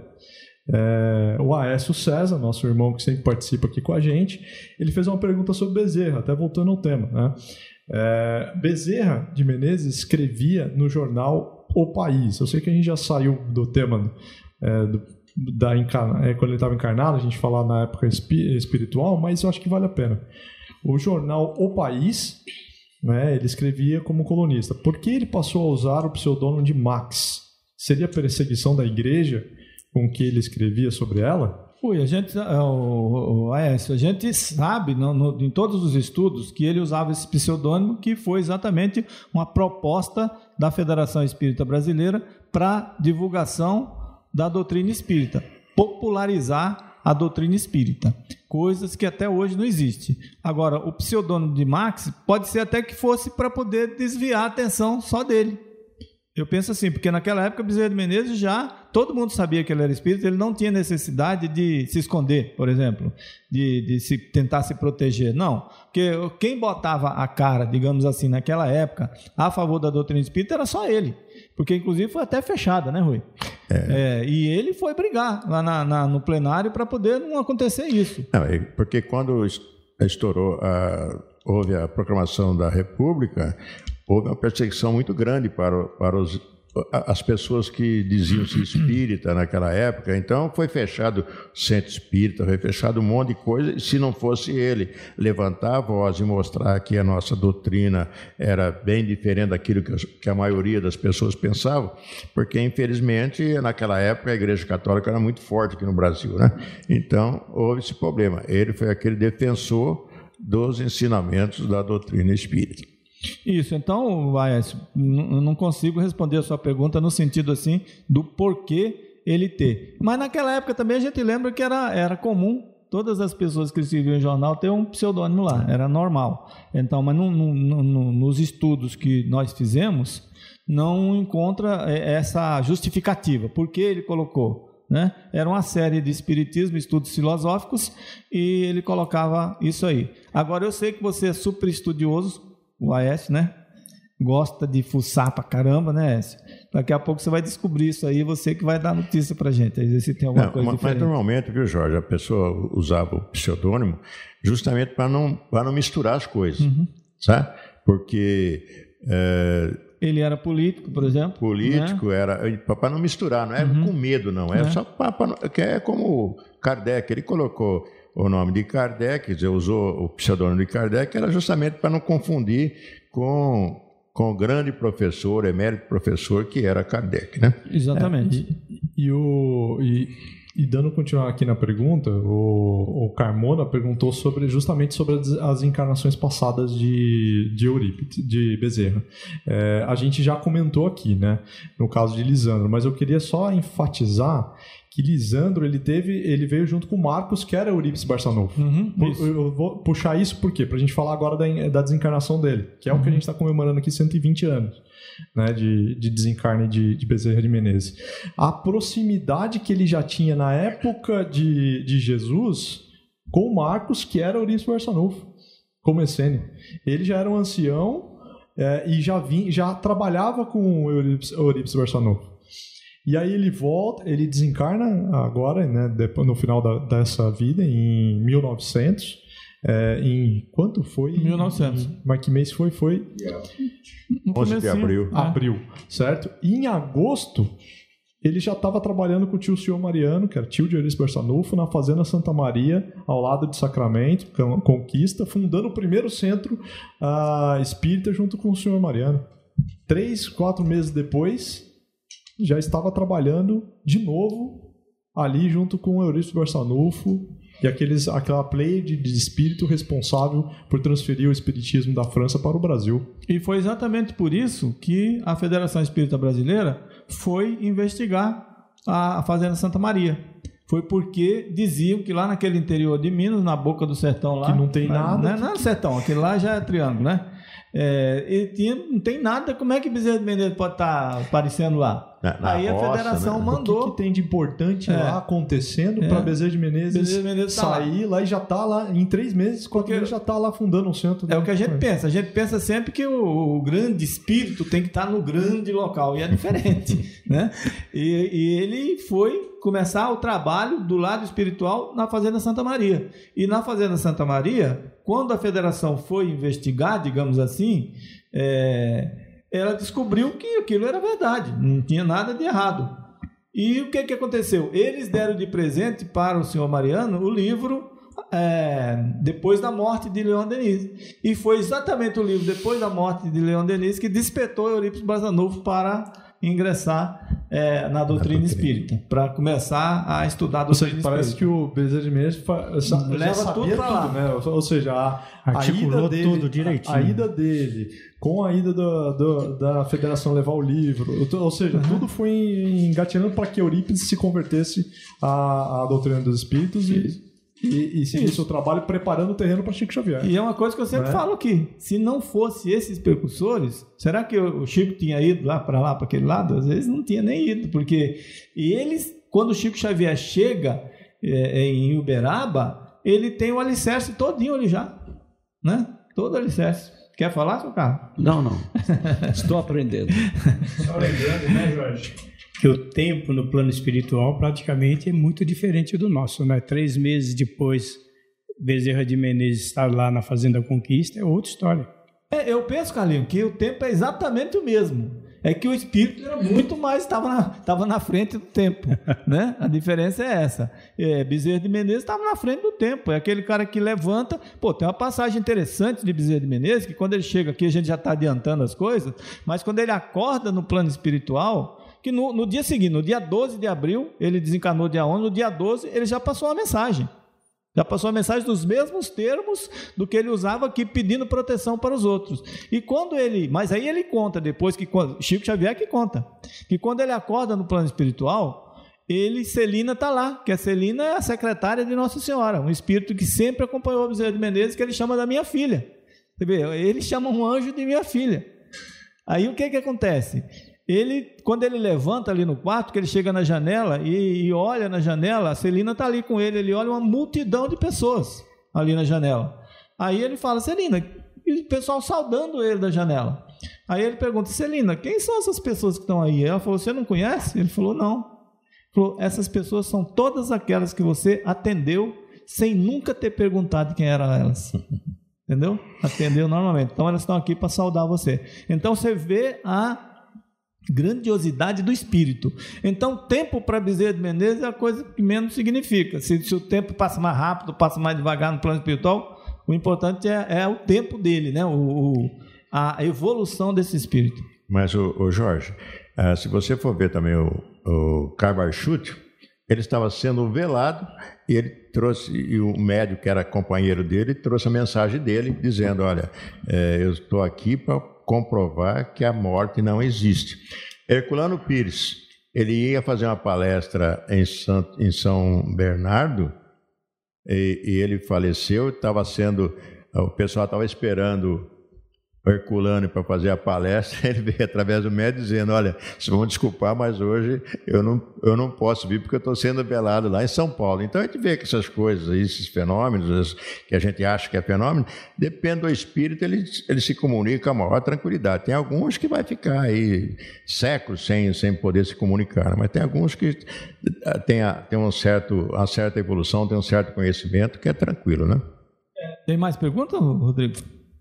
É, o Aécio César, nosso irmão que sempre participa aqui com a gente, ele fez uma pergunta sobre Bezerra, até voltando ao tema, né? É, Bezerra de Menezes escrevia no jornal O País. Eu sei que a gente já saiu do tema é, do, da encarna, é, quando ele estava encarnado, a gente falar na época espiritual, mas eu acho que vale a pena. O jornal O País, né, ele escrevia como colunista. Por que ele passou a usar o pseudônimo de Max? Seria perseguição da igreja com que ele escrevia sobre ela? Ui, a gente, o, o, Aécio, a gente sabe no, no, em todos os estudos que ele usava esse pseudônimo, que foi exatamente uma proposta da Federação Espírita Brasileira para divulgação da doutrina espírita, popularizar a doutrina espírita, coisas que até hoje não existem. Agora, o pseudônimo de Max pode ser até que fosse para poder desviar a atenção só dele. Eu penso assim, porque naquela época Bezerra de Menezes já, todo mundo sabia que ele era espírita, ele não tinha necessidade de se esconder, por exemplo, de, de se, tentar se proteger, não. Porque quem botava a cara, digamos assim, naquela época, a favor da doutrina espírita era só ele, porque inclusive foi até fechada, né, Rui? É. É, e ele foi brigar lá na, na, no plenário para poder não acontecer isso. Não, porque quando estourou, a, houve a proclamação da República, houve uma perseguição muito grande para, para os, as pessoas que diziam-se espírita naquela época. Então foi fechado o centro espírita, foi fechado um monte de coisa, e se não fosse ele levantar a voz e mostrar que a nossa doutrina era bem diferente daquilo que, que a maioria das pessoas pensavam, porque infelizmente naquela época a Igreja Católica era muito forte aqui no Brasil, né? Então houve esse problema. Ele foi aquele defensor dos ensinamentos da doutrina espírita. Isso, então, Aécio, eu não consigo responder a sua pergunta no sentido assim do porquê ele ter. Mas naquela época também a gente lembra que era, era comum todas as pessoas que escreviam em jornal ter um pseudônimo lá, era normal. Então, mas no, no, no, nos estudos que nós fizemos, não encontra essa justificativa. Por que ele colocou? Né? Era uma série de espiritismo, estudos filosóficos, e ele colocava isso aí. Agora, eu sei que você é super estudioso, o Aécio, né? Gosta de fuçar pra caramba, né, Aécio? Daqui a pouco você vai descobrir isso aí, você que vai dar notícia pra gente. Aí se tem alguma não, coisa mas diferente. Mas normalmente, viu, Jorge, a pessoa usava o pseudônimo justamente para não, para não misturar as coisas, uhum. sabe? Porque... É, ele era político, por exemplo. Político, né? Era para não misturar, não é uhum. com medo, não. É, é. só para... Que é como Kardec, ele colocou o nome de Kardec, quer dizer, usou o pseudônimo de Kardec, era justamente para não confundir com... com o grande professor, emérito professor, que era Kardec, né? Exatamente. É, e, e, o, e, e dando continuar aqui na pergunta, o, o Carmona perguntou sobre, justamente sobre as, as encarnações passadas de, de Eurípides, de Bezerra. É, a gente já comentou aqui, né? No caso de Lisandro, mas eu queria só enfatizar que Lisandro, ele teve, ele veio junto com Marcos, que era Eurípides Barçanufo. Uhum, eu, eu vou puxar isso por quê? Para a gente falar agora da, da desencarnação dele, que é uhum. o que a gente está comemorando aqui, cento e vinte anos, né, de, de desencarne de, de Bezerra de Menezes. A proximidade que ele já tinha na época de, de Jesus com Marcos, que era Eurípides Barçanufo, como essênio. Ele já era um ancião é, e já, vim, já trabalhava com Eurípides, Eurípides Barçanufo. E aí ele volta, ele desencarna agora, né, depois, no final da, dessa vida, em mil e novecentos. É, em quanto foi? mil e novecentos. Mas que mês foi? Foi onze de abril. Abril, certo? E em agosto, ele já estava trabalhando com o tio Senhor Mariano, que era tio de Eurípides Barçanufo, na Fazenda Santa Maria, ao lado de Sacramento, Conquista, fundando o primeiro centro uh, espírita junto com o Senhor Mariano. Três, quatro meses depois... já estava trabalhando de novo ali junto com o Eurípides Barçanufo e aqueles, aquela pleiade de espírito responsável por transferir o espiritismo da França para o Brasil. E foi exatamente por isso que a Federação Espírita Brasileira foi investigar a Fazenda Santa Maria. Foi porque diziam que lá naquele interior de Minas, na boca do sertão lá... Que não tem nada. Não é, não é sertão, aquele lá já é triângulo, né? É, ele tinha, não tem nada, como é que Bezerra de Menezes pode estar aparecendo lá? Na, na Aí roça, a federação, né? O mandou. que, que tem de importante é. lá acontecendo é. para Bezerra de Menezes, Bezerra de Menezes sair tá lá. lá e já está lá, em três meses, quatro meses já está lá fundando um centro. É o que a gente é. pensa. A gente pensa sempre que o, o grande espírito tem que estar no grande local, e é diferente. né? E, e ele foi começar o trabalho do lado espiritual na Fazenda Santa Maria. E na Fazenda Santa Maria, quando a federação foi investigar, digamos assim, é, ela descobriu que aquilo era verdade, não tinha nada de errado. E o que, que aconteceu? Eles deram de presente para o senhor Mariano o livro é, Depois da Morte de Leon Denis. E foi exatamente o livro Depois da Morte de Leon Denis que despertou Eurípides Barçanufo para ingressar é, na doutrina espírita, para começar a estudar a doutrina espírita. Parece que o Bezerra de Menezes leva tudo para lá. Né? Ou seja, a, a ida dele, tudo direitinho. A, a ida dele, com a ida do, do, da federação levar o livro, ou seja, uhum. tudo foi engatilhando para que Eurípides se convertesse à, à doutrina dos espíritos e E, e seguir seu trabalho preparando o terreno para Chico Xavier. E é uma coisa que eu sempre é? falo aqui. Se não fosse esses precursores, será que o Chico tinha ido lá para lá, para aquele lado? Às vezes não tinha nem ido, porque e eles, quando o Chico Xavier chega é, em Uberaba, ele tem o alicerce todinho ali já, né? Todo o alicerce. Quer falar, seu Carlos? Não, não. Estou aprendendo. Só lembrando, né, Jorge? Que o tempo no plano espiritual praticamente é muito diferente do nosso, né? Três meses depois, Bezerra de Menezes estar lá na Fazenda Conquista é outra história. É, eu penso, Carlinhos, que o tempo é exatamente o mesmo. É que o espírito era muito mais, estava na, estava na frente do tempo, né? A diferença é essa. É, Bezerra de Menezes estava na frente do tempo. É aquele cara que levanta... Pô, tem uma passagem interessante de Bezerra de Menezes, que quando ele chega aqui, a gente já está adiantando as coisas, mas quando ele acorda no plano espiritual... que no, no dia seguinte, no dia doze de abril, ele desencarnou dia onze, no dia doze ele já passou uma mensagem. Já passou a mensagem dos mesmos termos do que ele usava aqui, pedindo proteção para os outros. E quando ele... Mas aí ele conta, depois que... Chico Xavier que conta. Que quando ele acorda no plano espiritual, ele, Celina está lá, que a Celina é a secretária de Nossa Senhora, um espírito que sempre acompanhou o Bezerra de Menezes, que ele chama da minha filha. Você vê, ele chama um anjo de minha filha. Aí o que que acontece? Ele, quando ele levanta ali no quarto, que ele chega na janela e, e olha na janela, a Celina está ali com ele, ele olha uma multidão de pessoas ali na janela. Aí ele fala, Celina, e o pessoal saudando ele da janela. Aí ele pergunta, Celina, quem são essas pessoas que estão aí? Ela falou, você não conhece? Ele falou, não. Ele falou, essas pessoas são todas aquelas que você atendeu sem nunca ter perguntado quem eram elas. Entendeu? Atendeu normalmente. Então elas estão aqui para saudar você. Então você vê a grandiosidade do espírito. Então tempo para Bezerra de Menezes é a coisa que menos significa. Se, se o tempo passa mais rápido, passa mais devagar no plano espiritual, o importante é, é o tempo dele, né? o, o, a evolução desse espírito. Mas o, o Jorge, uh, se você for ver também o, o Carbarchute, ele estava sendo velado e ele trouxe, e o médico que era companheiro dele trouxe a mensagem dele dizendo, olha, é, eu estou aqui para comprovar que a morte não existe. Herculano Pires, ele ia fazer uma palestra em São, em São Bernardo e, e ele faleceu, estava sendo, o pessoal estava esperando Herculano para fazer a palestra, ele veio através do médico dizendo, olha, vocês vão desculpar, mas hoje eu não, eu não posso vir porque eu estou sendo velado lá em São Paulo. Então a gente vê que essas coisas, esses fenômenos que a gente acha que é fenômeno, depende do espírito, ele, ele se comunica com a maior tranquilidade. Tem alguns que vai ficar aí séculos sem, sem poder se comunicar, mas tem alguns que tem, a, tem um certo, uma certa evolução, tem um certo conhecimento que é tranquilo, né? Tem mais perguntas, Rodrigo?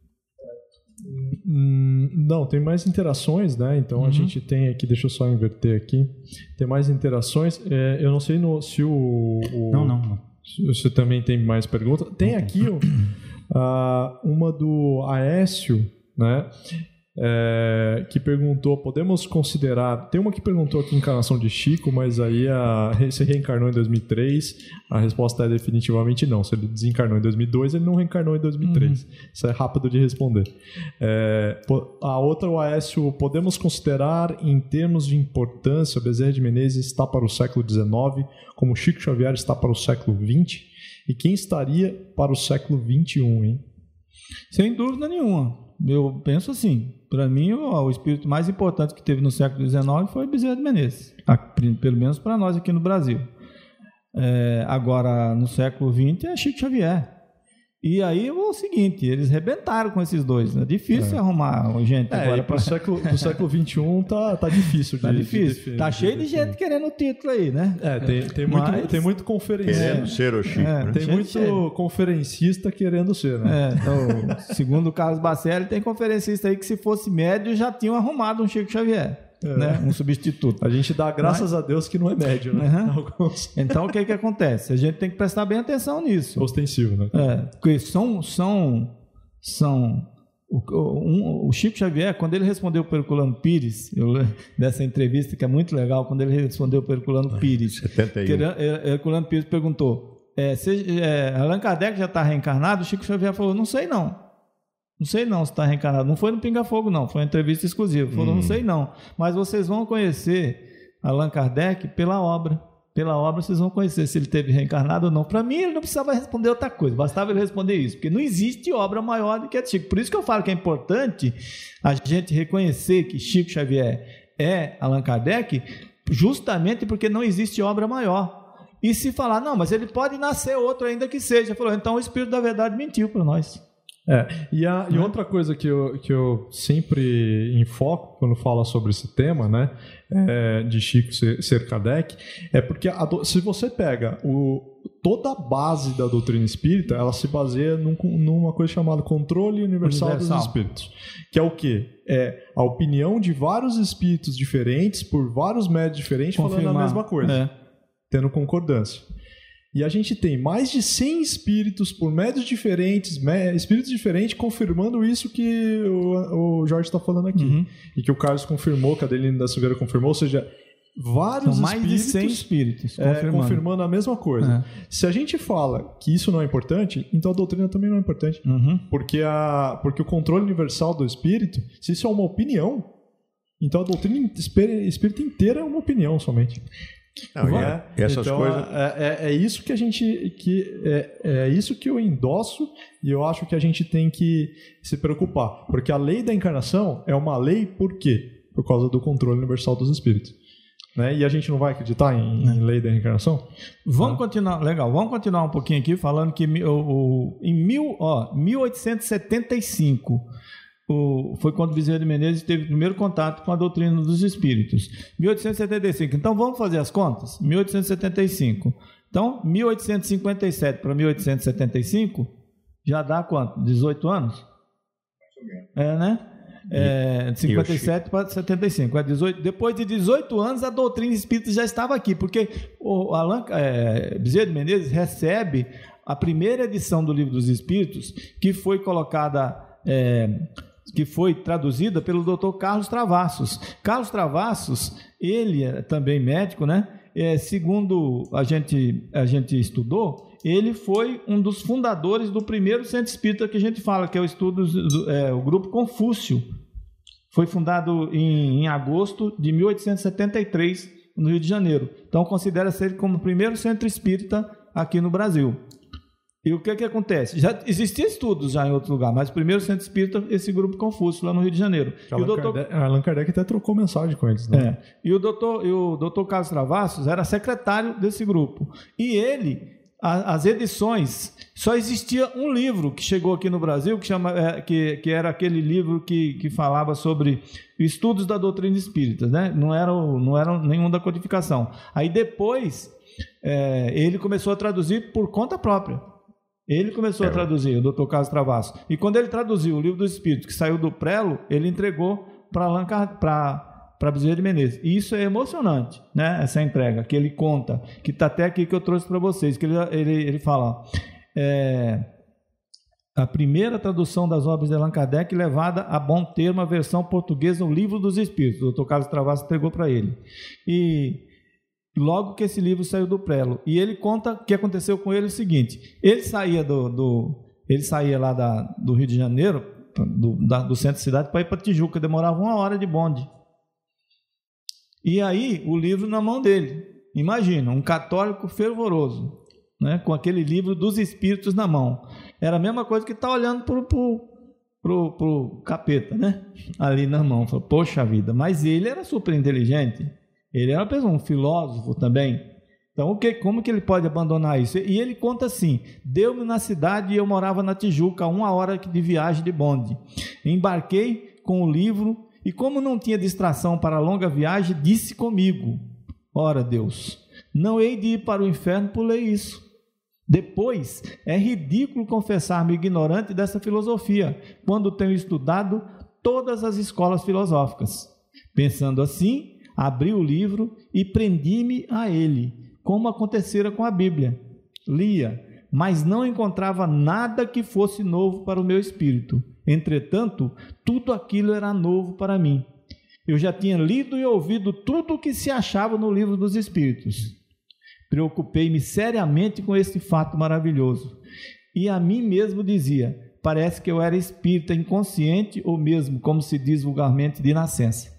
Hum, não, tem mais interações, né? Então uhum. a gente tem aqui, deixa eu só inverter aqui. Tem mais interações. É, eu não sei no, se o, o. Não, não, não. Se, se também tem mais perguntas. Tem aqui o, uh, uma do Aécio, né? É, que perguntou, podemos considerar... Tem uma que perguntou aqui encarnação de Chico, mas aí a, se reencarnou em dois mil e três, a resposta é definitivamente não. Se ele desencarnou em dois mil e dois, ele não reencarnou em dois mil e três. Uhum. Isso é rápido de responder. É, a outra, o Aécio, podemos considerar em termos de importância, Bezerra de Menezes está para o século dezenove, como Chico Xavier está para o século vinte, e quem estaria para o século vinte e um, hein? Sem dúvida nenhuma. Eu penso assim, para mim o, o espírito mais importante que teve no século dezenove foi Bezerra de Menezes, pelo menos para nós aqui no Brasil. É, agora, no século vinte é Chico Xavier. E aí o seguinte, eles rebentaram com esses dois, é difícil é. arrumar gente é, agora. Para o século, pro século vinte e um tá, tá difícil. Tá de, difícil, de tá cheio de gente querendo o título aí, né? É, tem, tem, muito, Mas, tem muito conferencista. Querendo ser o Chico, é, né? Tem muito ser. conferencista querendo ser, né? É, então, segundo o Carlos Bacelli, tem conferencista aí que se fosse médio já tinham arrumado um Chico Xavier. É. Né? Um substituto. A gente dá graças Mas, a Deus que não é médio, né? Uhum. Então o que que acontece? A gente tem que prestar bem atenção nisso. Ostensivo, né? É, porque são, são, são o, um, o Chico Xavier, quando ele respondeu para o Herculano Pires, eu, dessa entrevista que é muito legal, quando ele respondeu para o Herculano Pires, setenta e um. Herculano Pires perguntou, é, se, é, Allan Kardec já está reencarnado? O Chico Xavier falou, não sei não. Não sei não se está reencarnado. Não foi no Pinga Fogo, não. Foi uma entrevista exclusiva. Falou, hum. não sei não. Mas vocês vão conhecer Allan Kardec pela obra. Pela obra vocês vão conhecer se ele teve reencarnado ou não. Para mim, ele não precisava responder outra coisa. Bastava ele responder isso. Porque não existe obra maior do que a de Chico. Por isso que eu falo que é importante a gente reconhecer que Chico Xavier é Allan Kardec, justamente porque não existe obra maior. E se falar, não, mas ele pode nascer outro ainda que seja. Falou, então o Espírito da Verdade mentiu para nós. É, e, a, e outra coisa que eu, que eu sempre enfoco quando falo sobre esse tema, né, é, de Chico ser, ser Kardec, é porque a, se você pega o, toda a base da doutrina espírita, ela se baseia num, numa coisa chamada controle universal, universal dos espíritos, que é o quê? É a opinião de vários espíritos diferentes, por vários médios diferentes, Confirmar. falando a mesma coisa, é. tendo concordância. E a gente tem mais de cem espíritos por médios diferentes, espíritos diferentes, confirmando isso que o, o Jorge está falando aqui. Uhum. E que o Carlos confirmou, que a Adelina da Silveira confirmou, ou seja, vários São mais espíritos, de cem espíritos é, confirmando. confirmando a mesma coisa. É. Se a gente fala que isso não é importante, então a doutrina também não é importante. Uhum. Porque, a, porque o controle universal do espírito, se isso é uma opinião, então a doutrina espírita inteira é uma opinião somente. Não, é, e essas então, coisas... é, é, é isso que a gente que é, é isso que eu endosso e eu acho que a gente tem que se preocupar, porque a lei da encarnação é uma lei por quê? Por causa do controle universal dos espíritos. né? E a gente não vai acreditar em, em lei da reencarnação? Vamos ah. continuar, legal, vamos continuar um pouquinho aqui falando que o, o, em mil, ó, mil oitocentos e setenta e cinco o, foi quando Bezerra de Menezes teve o primeiro contato com a doutrina dos espíritos. mil oitocentos e setenta e cinco, então vamos fazer as contas? mil oitocentos e setenta e cinco. Então, mil oitocentos e cinquenta e sete para mil oitocentos e setenta e cinco já dá quanto? dezoito anos? É, né? É, de cinquenta e sete para setenta e cinco. É dezoito, depois de dezoito anos, a doutrina espírita já estava aqui, porque o Allan é, Bezerra de Menezes recebe a primeira edição do Livro dos Espíritos, que foi colocada, é, que foi traduzida pelo doutor Carlos Travassos. Carlos Travassos, ele é também médico, né? É, segundo a gente, a gente estudou, ele foi um dos fundadores do primeiro centro espírita que a gente fala, que é o estudo do, é, o Grupo Confúcio. Foi fundado em, em agosto de mil oitocentos e setenta e três, no Rio de Janeiro. Então, considera-se ele como o primeiro centro espírita aqui no Brasil. E o que que acontece? Já existiam estudos já em outro lugar, mas o primeiro centro espírita, esse Grupo Confúcio, lá no Rio de Janeiro. E o doutor Kardec, Allan Kardec até trocou mensagem com eles, né? É. E o doutor, e o doutor Carlos Travassos era secretário desse grupo. E ele, a, as edições, só existia um livro que chegou aqui no Brasil, que, chama, é, que, que era aquele livro que, que falava sobre estudos da doutrina espírita, né? Não era, não era nenhum da codificação. Aí depois, é, ele começou a traduzir por conta própria. Ele começou é. a traduzir, o doutor Carlos Travassos. E quando ele traduziu o Livro dos Espíritos, que saiu do Prelo, ele entregou para Bezerra de Menezes. E isso é emocionante, né? Essa entrega, que ele conta, que está até aqui que eu trouxe para vocês, que ele, ele, ele fala, é, a primeira tradução das obras de Allan Kardec levada a bom termo a versão portuguesa, o Livro dos Espíritos. O doutor Carlos Travassos entregou para ele. E logo que esse livro saiu do Prelo, e ele conta o que aconteceu com ele o seguinte: ele saía do, do ele saía lá da, do Rio de Janeiro, do, da, do centro da cidade, para ir para Tijuca, demorava uma hora de bonde. E aí o livro na mão dele, imagina, um católico fervoroso, né, com aquele livro dos Espíritos na mão, era a mesma coisa que estar tá olhando para pro, pro, pro capeta, né, ali na mão. Falou, poxa vida, mas ele era super inteligente. Ele era uma pessoa, um filósofo também. Então, o que, como que ele pode abandonar isso? E ele conta assim: deu-me na cidade e eu morava na Tijuca, uma hora de viagem de bonde. Embarquei com o livro e, como não tinha distração para a longa viagem, disse comigo: ora Deus, não hei de ir para o inferno por ler isso. Depois, é ridículo confessar-me ignorante dessa filosofia, quando tenho estudado todas as escolas filosóficas. Pensando assim, abri o livro e prendi-me a ele, como acontecera com a Bíblia. Lia, mas não encontrava nada que fosse novo para o meu espírito. Entretanto, tudo aquilo era novo para mim. Eu já tinha lido e ouvido tudo o que se achava no Livro dos Espíritos. Preocupei-me seriamente com este fato maravilhoso. E a mim mesmo dizia, parece que eu era espírita inconsciente ou mesmo, como se diz vulgarmente, de nascença.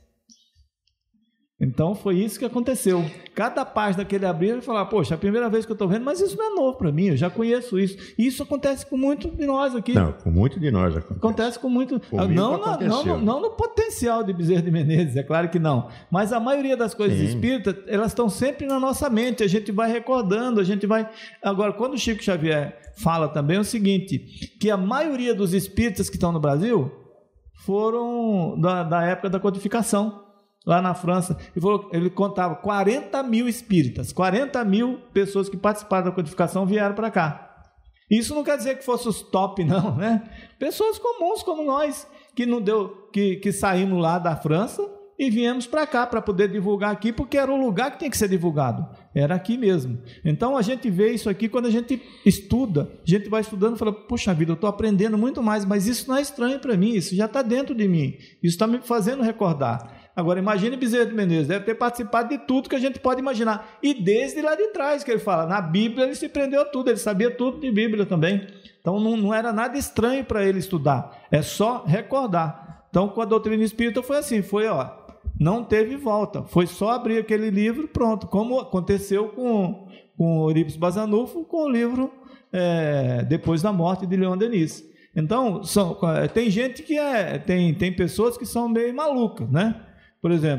Então foi isso que aconteceu. Cada página que ele abria, ele falava, poxa, é a primeira vez que eu estou vendo, mas isso não é novo para mim, eu já conheço isso. E isso acontece com muito de nós aqui. Não, com muito de nós acontece. Acontece com muito. Comigo não, não, não, não no potencial de Bezerra de Menezes, é claro que não. Mas a maioria das coisas Sim. espíritas, elas estão sempre na nossa mente, a gente vai recordando, a gente vai. Agora, quando o Chico Xavier fala também é o seguinte, que a maioria dos espíritas que estão no Brasil foram da, da época da codificação. Lá na França, ele, falou, ele contava quarenta mil espíritas, quarenta mil pessoas que participaram da codificação vieram para cá. Isso não quer dizer que fossem os top, não, né? Pessoas comuns como nós, que não deu, que, que saímos lá da França e viemos para cá para poder divulgar aqui, porque era o lugar que tinha que ser divulgado, era aqui mesmo. Então a gente vê isso aqui quando a gente estuda, a gente vai estudando e fala, puxa vida, eu estou aprendendo muito mais, mas isso não é estranho para mim, isso já está dentro de mim, isso está me fazendo recordar. Agora, imagine Bezerra de Menezes, deve ter participado de tudo que a gente pode imaginar. E desde lá de trás, que ele fala, na Bíblia ele se prendeu a tudo, ele sabia tudo de Bíblia também. Então, não, não era nada estranho para ele estudar, é só recordar. Então, com a doutrina espírita foi assim, foi, ó, não teve volta, foi só abrir aquele livro, pronto, como aconteceu com, com Eurípides Bazanufo, com o livro é, Depois da Morte de Leon Denis. Então, são, tem gente que é, tem, tem pessoas que são meio malucas, né? Por exemplo,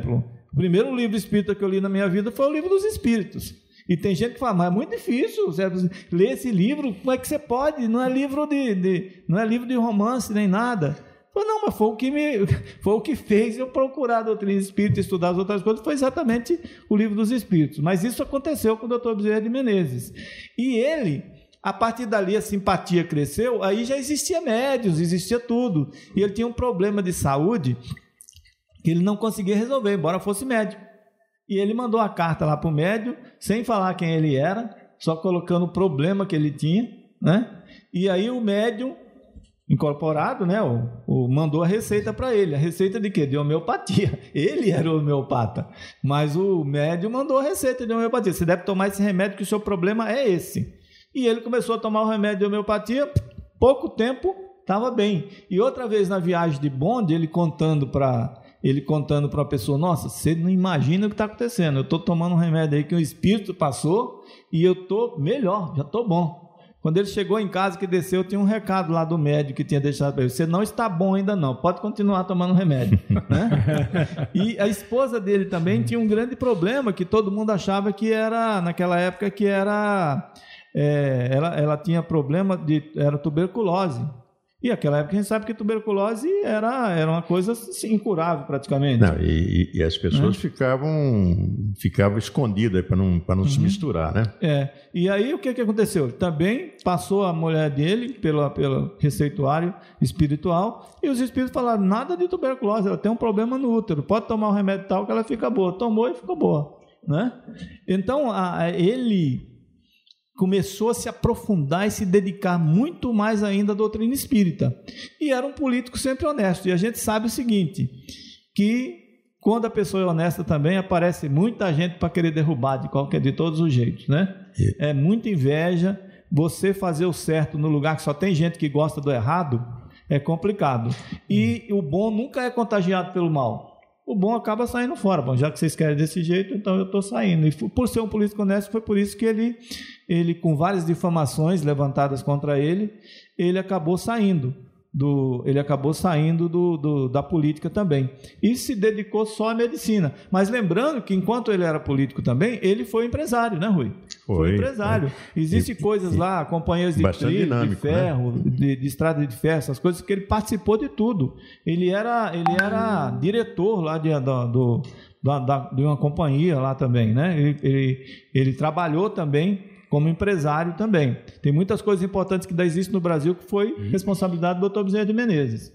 O primeiro livro espírita que eu li na minha vida foi o Livro dos Espíritos. E tem gente que fala, mas é muito difícil você ler esse livro, como é que você pode? Não é livro de, de, não é livro de romance nem nada. Eu falei, não, mas foi o que me, foi o que fez eu procurar a doutrina espírita, estudar as outras coisas, foi exatamente o Livro dos Espíritos. Mas isso aconteceu com o doutor Bezerra de Menezes. E ele, a partir dali a simpatia cresceu, aí já existia médiuns, existia tudo. E ele tinha um problema de saúde que ele não conseguia resolver, embora fosse médico. E ele mandou a carta lá para o médium, sem falar quem ele era, só colocando o problema que ele tinha, né? E aí o médium incorporado, né, o, o, mandou a receita para ele. A receita de quê? De homeopatia. Ele era o homeopata, mas o médium mandou a receita de homeopatia. Você deve tomar esse remédio que o seu problema é esse. E ele começou a tomar o remédio de homeopatia, pouco tempo estava bem. E outra vez na viagem de bonde, ele contando para... Ele contando para a pessoa, nossa, você não imagina o que está acontecendo, eu estou tomando um remédio aí que o espírito passou e eu estou melhor, já estou bom. Quando ele chegou em casa, que desceu, tinha um recado lá do médico que tinha deixado para ele, você não está bom ainda não, pode continuar tomando remédio. Né? E a esposa dele também tinha um grande problema, que todo mundo achava que era, naquela época, que era, é, ela, ela tinha problema de, era tuberculose. E naquela época a gente sabe que tuberculose era, era uma coisa assim, incurável praticamente. Não, e, e as pessoas é. ficavam, ficavam escondidas para não, para não uhum. se misturar, né? É. E aí o que, que aconteceu? Também passou a mulher dele pelo, pelo receituário espiritual e os espíritos falaram, nada de tuberculose, ela tem um problema no útero, pode tomar um remédio tal que ela fica boa. Tomou e ficou boa. Né? Então a, a, ele... começou a se aprofundar e se dedicar muito mais ainda à doutrina espírita. E era um político sempre honesto. E a gente sabe o seguinte, que quando a pessoa é honesta também, aparece muita gente para querer derrubar de qualquer, de todos os jeitos, né? É muita inveja. Você fazer o certo no lugar que só tem gente que gosta do errado, é complicado. E o bom nunca é contagiado pelo mal. O bom acaba saindo fora. Bom, já que vocês querem desse jeito, então eu estou saindo. E por ser um político honesto, foi por isso que ele, ele, com várias difamações levantadas contra ele, ele acabou saindo, do, ele acabou saindo do, do, da política também. E se dedicou só à medicina. Mas lembrando que, enquanto ele era político também, ele foi empresário, né, Rui? Foi, foi empresário. É. Existem coisas e, lá, companhias de trilho, de ferro, né? de, de estrada de ferro, essas coisas que ele participou de tudo. Ele era, ele era diretor lá de, do, do, da, da, de uma companhia lá também, né? Ele, ele, ele trabalhou também como empresário também. Tem muitas coisas importantes que ainda existem no Brasil que foi responsabilidade do doutor Bezerra de Menezes.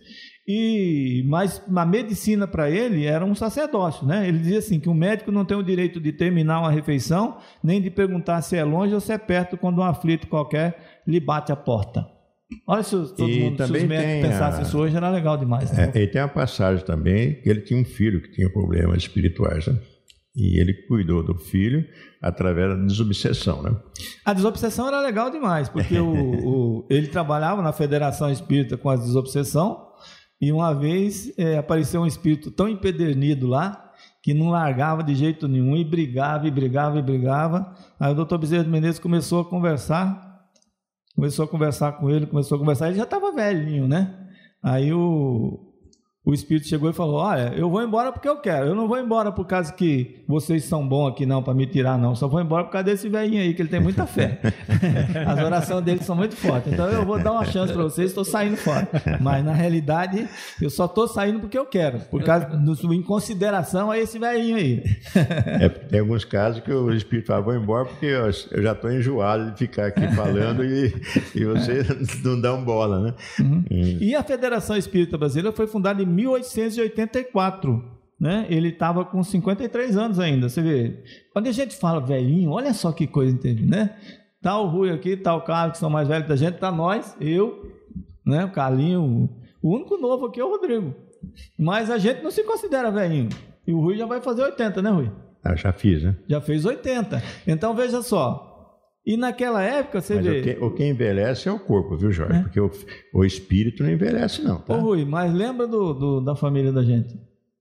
E, mas a medicina para ele era um sacerdócio, né? Ele dizia assim, que o médico não tem o direito de terminar uma refeição, nem de perguntar se é longe ou se é perto, quando um aflito qualquer lhe bate a porta. Olha, se todo e mundo, se os médicos pensassem a... isso hoje, era legal demais. Né? É, e tem uma passagem também, que ele tinha um filho que tinha problemas espirituais, né? E ele cuidou do filho através da desobsessão, né? A desobsessão era legal demais, porque o, o, ele trabalhava na Federação Espírita com a desobsessão, e uma vez é, apareceu um espírito tão empedernido lá, que não largava de jeito nenhum, e brigava, e brigava, e brigava. Aí o doutor Bezerra de Menezes começou a conversar, começou a conversar com ele, começou a conversar, ele já estava velhinho, né? Aí o... O espírito chegou e falou, olha, eu vou embora porque eu quero, eu não vou embora por causa que vocês são bons aqui não, para me tirar não, só vou embora por causa desse velhinho aí, que ele tem muita fé. As orações dele são muito fortes, então eu vou dar uma chance para vocês, estou saindo fora. Mas na realidade, eu só estou saindo porque eu quero, por causa, do, em consideração a esse velhinho aí. É, tem alguns casos que o espírito fala, vou embora porque eu, eu já estou enjoado de ficar aqui falando e, e você não dá um bola, né? Uhum. Hum. E a Federação Espírita Brasileira foi fundada em mil oitocentos e oitenta e quatro, né? Ele estava com cinquenta e três anos ainda, você vê. Quando a gente fala velhinho, olha só que coisa, entende, né? Tá o Rui aqui, tá o Carlos, que são mais velhos da gente, tá nós, eu, né? O Carlinho, o único novo aqui é o Rodrigo. Mas a gente não se considera velhinho. E o Rui já vai fazer oitenta, né, Rui? Ah, já fiz, né? Já fez oitenta. Então, veja só. E naquela época, você mas vê... O que, o que envelhece é o corpo, viu, Jorge? É. Porque o, o espírito não envelhece, não. Tá? Ô, Rui, mas lembra do, do, da família da gente?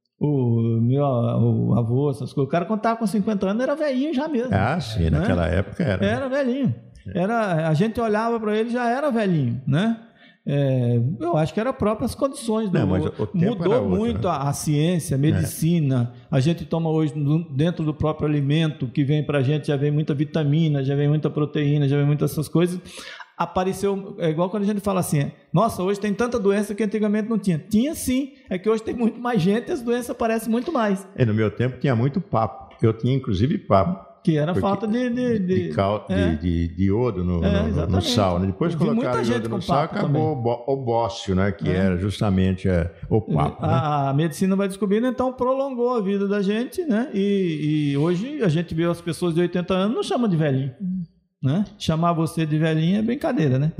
O meu o avô, essas coisas. O cara, quando estava com cinquenta anos, era velhinho já mesmo. Ah, sim, né? Naquela época era. Era velhinho. Era, a gente olhava para ele, já era velhinho, né? É, eu acho que eram próprias condições. Do, Não, mas o tempo mudou era outro, muito né? a, a ciência, a medicina. É. A gente toma hoje, dentro do próprio alimento que vem para a gente, já vem muita vitamina, já vem muita proteína, já vem muitas essas coisas. Apareceu, é igual quando a gente fala assim, nossa, hoje tem tanta doença que antigamente não tinha. Tinha sim, é que hoje tem muito mais gente e as doenças aparecem muito mais. E no meu tempo tinha muito papo. Eu tinha inclusive papo. Que era falta de... De, de, de, cal, é. de, de, de iodo no, é, no, no sal. Né? Depois que colocaram iodo no sal, acabou também. O bócio, né? Que é. era justamente é, o papo. A, né? a medicina vai descobrindo, então prolongou a vida da gente, né? E, e hoje a gente vê as pessoas de oitenta anos, não chamam de velhinho. Né? Chamar você de velhinho é brincadeira, né?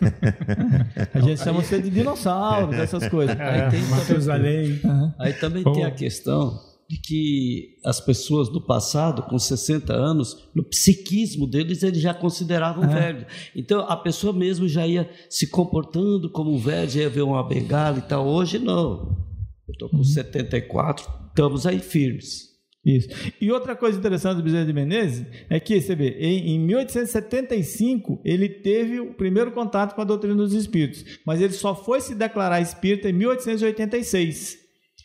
A gente chama você de dinossauro, dessas coisas. É, aí tem Matusalém. Uhum. Aí também tem a questão de que as pessoas do passado, com sessenta anos, no psiquismo deles, eles já consideravam é. velho. Então, a pessoa mesmo já ia se comportando como um velho, já ia ver uma bengala e tal. Hoje, não. Eu estou com uhum. setenta e quatro, estamos aí firmes. Isso. E outra coisa interessante do Bezerra de Menezes é que, você vê, em, em mil oitocentos e setenta e cinco, ele teve o primeiro contato com a doutrina dos espíritos, mas ele só foi se declarar espírita em mil oitocentos e oitenta e seis.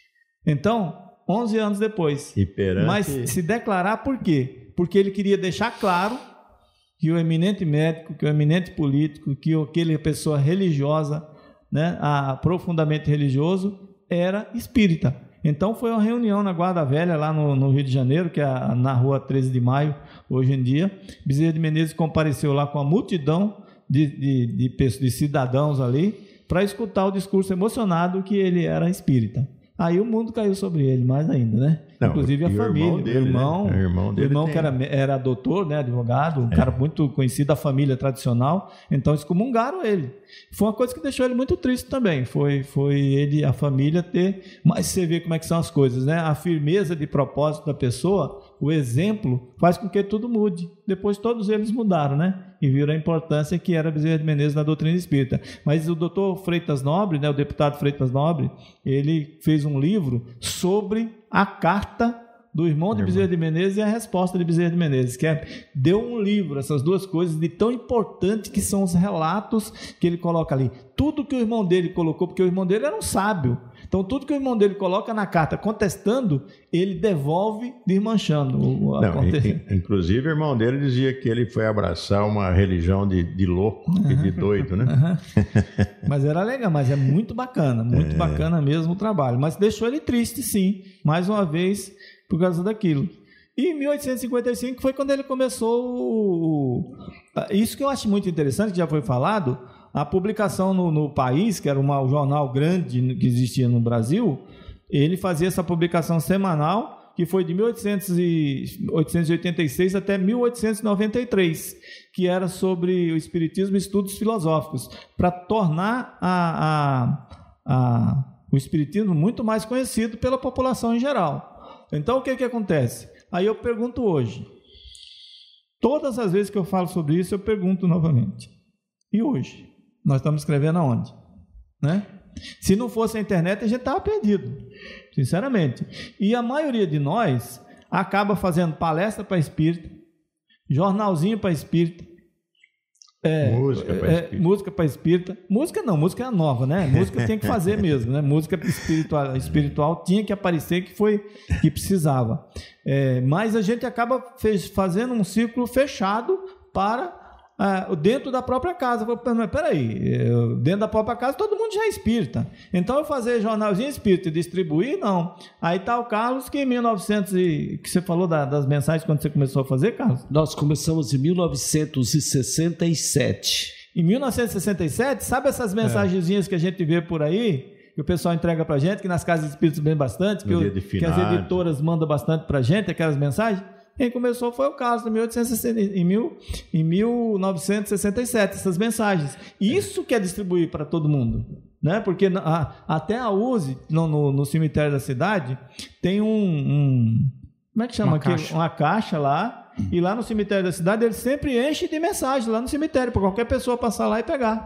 Então, onze anos depois. E perante... Mas se declarar por quê? Porque ele queria deixar claro que o eminente médico, que o eminente político, que aquela pessoa religiosa, né, a, profundamente religioso, era espírita. Então foi uma reunião na Guarda Velha, lá no, no Rio de Janeiro, que é a, na rua treze de maio, hoje em dia. Bezerra de Menezes compareceu lá com a multidão de, de, de, de cidadãos ali, para escutar o discurso emocionado que ele era espírita. Aí o mundo caiu sobre ele, mais ainda, né? Não, inclusive a família. O irmão, dele, o irmão, né? o irmão, dele irmão tem... que era, era doutor, né, advogado, um é. cara muito conhecido da família tradicional, então excomungaram ele. Foi uma coisa que deixou ele muito triste também, foi, foi ele, a família ter... Mas você vê como é que são as coisas, né? A firmeza de propósito da pessoa, o exemplo, faz com que tudo mude. Depois todos eles mudaram, né? E viram a importância que era Bezerra de Menezes na doutrina espírita. Mas o doutor Freitas Nobre, né, o deputado Freitas Nobre, ele fez um livro sobre a carta do irmão de Bezerra de Menezes e a resposta de Bezerra de Menezes, que é, deu um livro, essas duas coisas, de tão importante que são os relatos que ele coloca ali. Tudo que o irmão dele colocou, porque o irmão dele era um sábio, então tudo que o irmão dele coloca na carta contestando, ele devolve desmanchando. O, Não, e, inclusive o irmão dele dizia que ele foi abraçar uma religião de, de louco uhum. e de doido, né? Uhum. Mas era legal, mas é muito bacana, muito é. bacana mesmo o trabalho, mas deixou ele triste, sim, mais uma vez, por causa daquilo. E em mil oitocentos e cinquenta e cinco foi quando ele começou o... isso que eu acho muito interessante, que já foi falado, a publicação no, no País, que era uma, um jornal grande que existia no Brasil, ele fazia essa publicação semanal, que foi de mil oitocentos e oitenta e seis até mil oitocentos e noventa e três, que era sobre o Espiritismo e estudos filosóficos, para tornar a, a, a, o Espiritismo muito mais conhecido pela população em geral. Então, o que, que acontece? Aí eu pergunto hoje, todas as vezes que eu falo sobre isso, eu pergunto novamente, e hoje? Nós estamos escrevendo aonde? Né? Se não fosse a internet, a gente estava perdido, sinceramente. E a maioria de nós acaba fazendo palestra para espírita, jornalzinho para espírita, é, música para é, espírita. Música para espírita. Música não, música é nova, né? Música tem que fazer mesmo, né? Música espiritual, espiritual tinha que aparecer que foi que precisava. É, mas a gente acaba fez, fazendo um ciclo fechado para ah, dentro da própria casa. Mas peraí, dentro da própria casa todo mundo já é espírita. Então eu fazer jornalzinho espírita e distribuir, não. Aí está o Carlos, que em mil e novecentos, e, que você falou da, das mensagens quando você começou a fazer, Carlos? Nós começamos em mil novecentos e sessenta e sete. Em mil novecentos e sessenta e sete, sabe essas mensagenzinhas é. que a gente vê por aí, que o pessoal entrega pra gente, que nas casas espíritas vem bastante, que, o, que as editoras mandam bastante pra gente, aquelas mensagens? Quem começou foi o Carlos, em, mil oitocentos e sessenta, em, mil, em mil novecentos e sessenta e sete, essas mensagens. Isso que é distribuir para todo mundo, né? Porque a, até a U S E, no, no, no cemitério da cidade, tem um... um como é que chama uma aqui? Caixa. Uma caixa lá, e lá no cemitério da cidade ele sempre enche de mensagens lá no cemitério, para qualquer pessoa passar lá e pegar.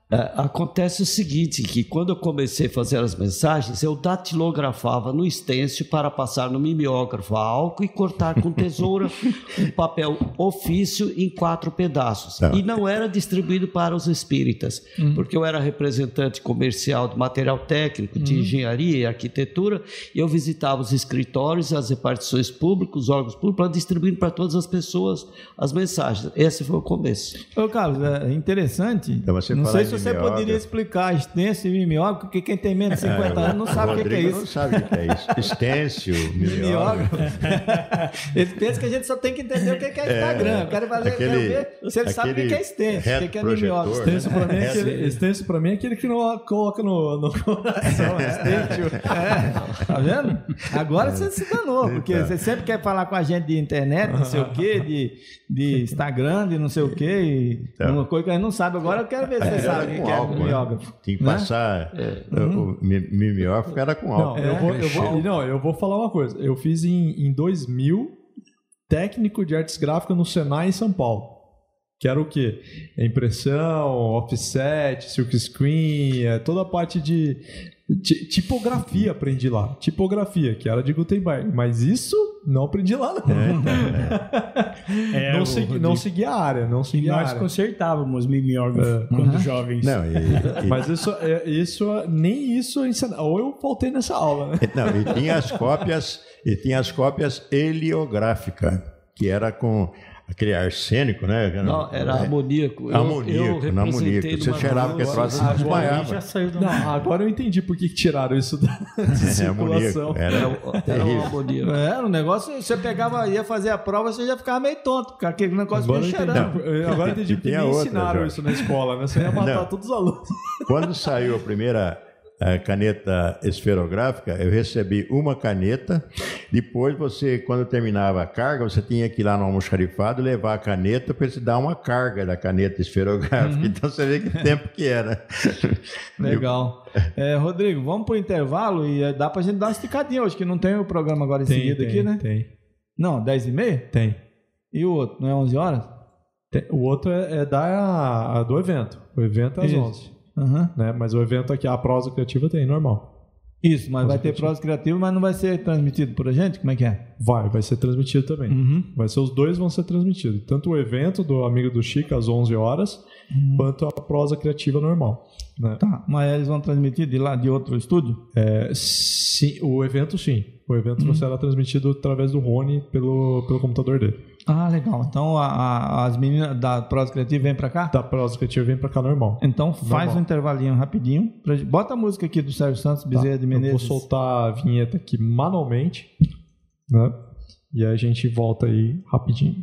É, acontece o seguinte, que quando eu comecei a fazer as mensagens, eu datilografava no stencil para passar no mimeógrafo a álcool e cortar com tesoura um papel ofício em quatro pedaços. Tá. E não era distribuído para os espíritas, uhum. porque eu era representante comercial de material técnico, de uhum. engenharia e arquitetura, e eu visitava os escritórios, as repartições públicas, os órgãos públicos, para distribuir para todas as pessoas as mensagens. Esse foi o começo. Ô, Carlos, é interessante. Então você não sei se você mimeógrafo. Poderia explicar stencil e mimeógrafo, porque quem tem menos de cinquenta é, anos não sabe o que, que é isso. Não sabe o que é isso. Stencil, mimeógrafo. Ele pensa que a gente só tem que entender o que é Instagram. Eu quero, fazer, aquele, quero ver se ele sabe o que é stencil, o que é mimeógrafo. Stencil para mim, é mim é aquele que não coloca no, no coração. É, tá vendo? Agora você se danou, porque então. Você sempre quer falar com a gente de internet, não sei o quê, de, de Instagram, de não sei o quê, então. Uma coisa que a gente não sabe. Agora eu quero ver se você sabe o que é o mimeógrafo. Tem que passar é. o mimeógrafo era com álcool. Não, eu vou, eu vou, não, eu vou falar uma coisa. Eu fiz em, em dois mil técnico de artes gráficas no Senai em São Paulo. Que era o quê? Impressão, offset, silk screen, toda a parte de tipografia aprendi lá. Tipografia, que era de Gutenberg. Mas isso não aprendi lá, não. É, é, não, segui, não segui a área. Não segui nós a área. consertávamos mimeógrafo é. quando uhum. jovens. Não, e, e... Mas isso, isso, nem isso ensina... Ou eu faltei nessa aula, né? Não, e tinha as cópias, e tinha as cópias heliográficas, que era com... aquele arsênico, né? Não, era é. amoníaco. Amoníaco, eu, eu amoníaco. Você cheirava que troço e desmaiava. Não, agora eu entendi por que tiraram isso da de circulação. Era, era um amoníaco. É, o negócio, você pegava, ia fazer a prova, você já ficava meio tonto, porque aquele negócio meio cheirando. Não, agora eu entendi porque nem outra, ensinaram já. Isso na escola, né? Você ia matar não. todos os alunos. Quando saiu a primeira... a caneta esferográfica, eu recebi uma caneta. Depois você, quando terminava a carga, você tinha que ir lá no almoxarifado levar a caneta para ele dar uma carga da caneta esferográfica. Uhum. Então você vê que tempo que era. Legal. É, Rodrigo, vamos para o intervalo e dá para a gente dar uma esticadinha hoje, que não tem o programa agora em tem, seguida tem, aqui, né? Tem. Não, dez e meia? Tem. E o outro, não é onze horas? Tem. O outro é, é da, do evento. O evento é às onze. Uhum. Né? Mas o evento aqui, a prosa criativa tem, normal. Isso, mas prosa vai ter criativa. Prosa criativa, mas não vai ser transmitido por a gente? Como é que é? Vai, vai ser transmitido também. Uhum. Vai ser, os dois vão ser transmitidos. Tanto o evento do Amigo do Chico às onze horas, uhum. quanto a prosa criativa normal. Né? Tá, mas eles vão transmitir de lá, de outro estúdio? É, sim, o evento sim. O evento uhum. será transmitido através do Rony pelo, pelo computador dele. Ah, legal. Então a, a, as meninas da prosa criativa vêm pra cá? Da prosa criativa vem pra cá normal. Então faz normal. Um intervalinho rapidinho. Pra, bota a música aqui do Sérgio Santos, Bezerra tá, de Menezes. Eu vou soltar a vinheta aqui manualmente, né? E aí a gente volta aí rapidinho.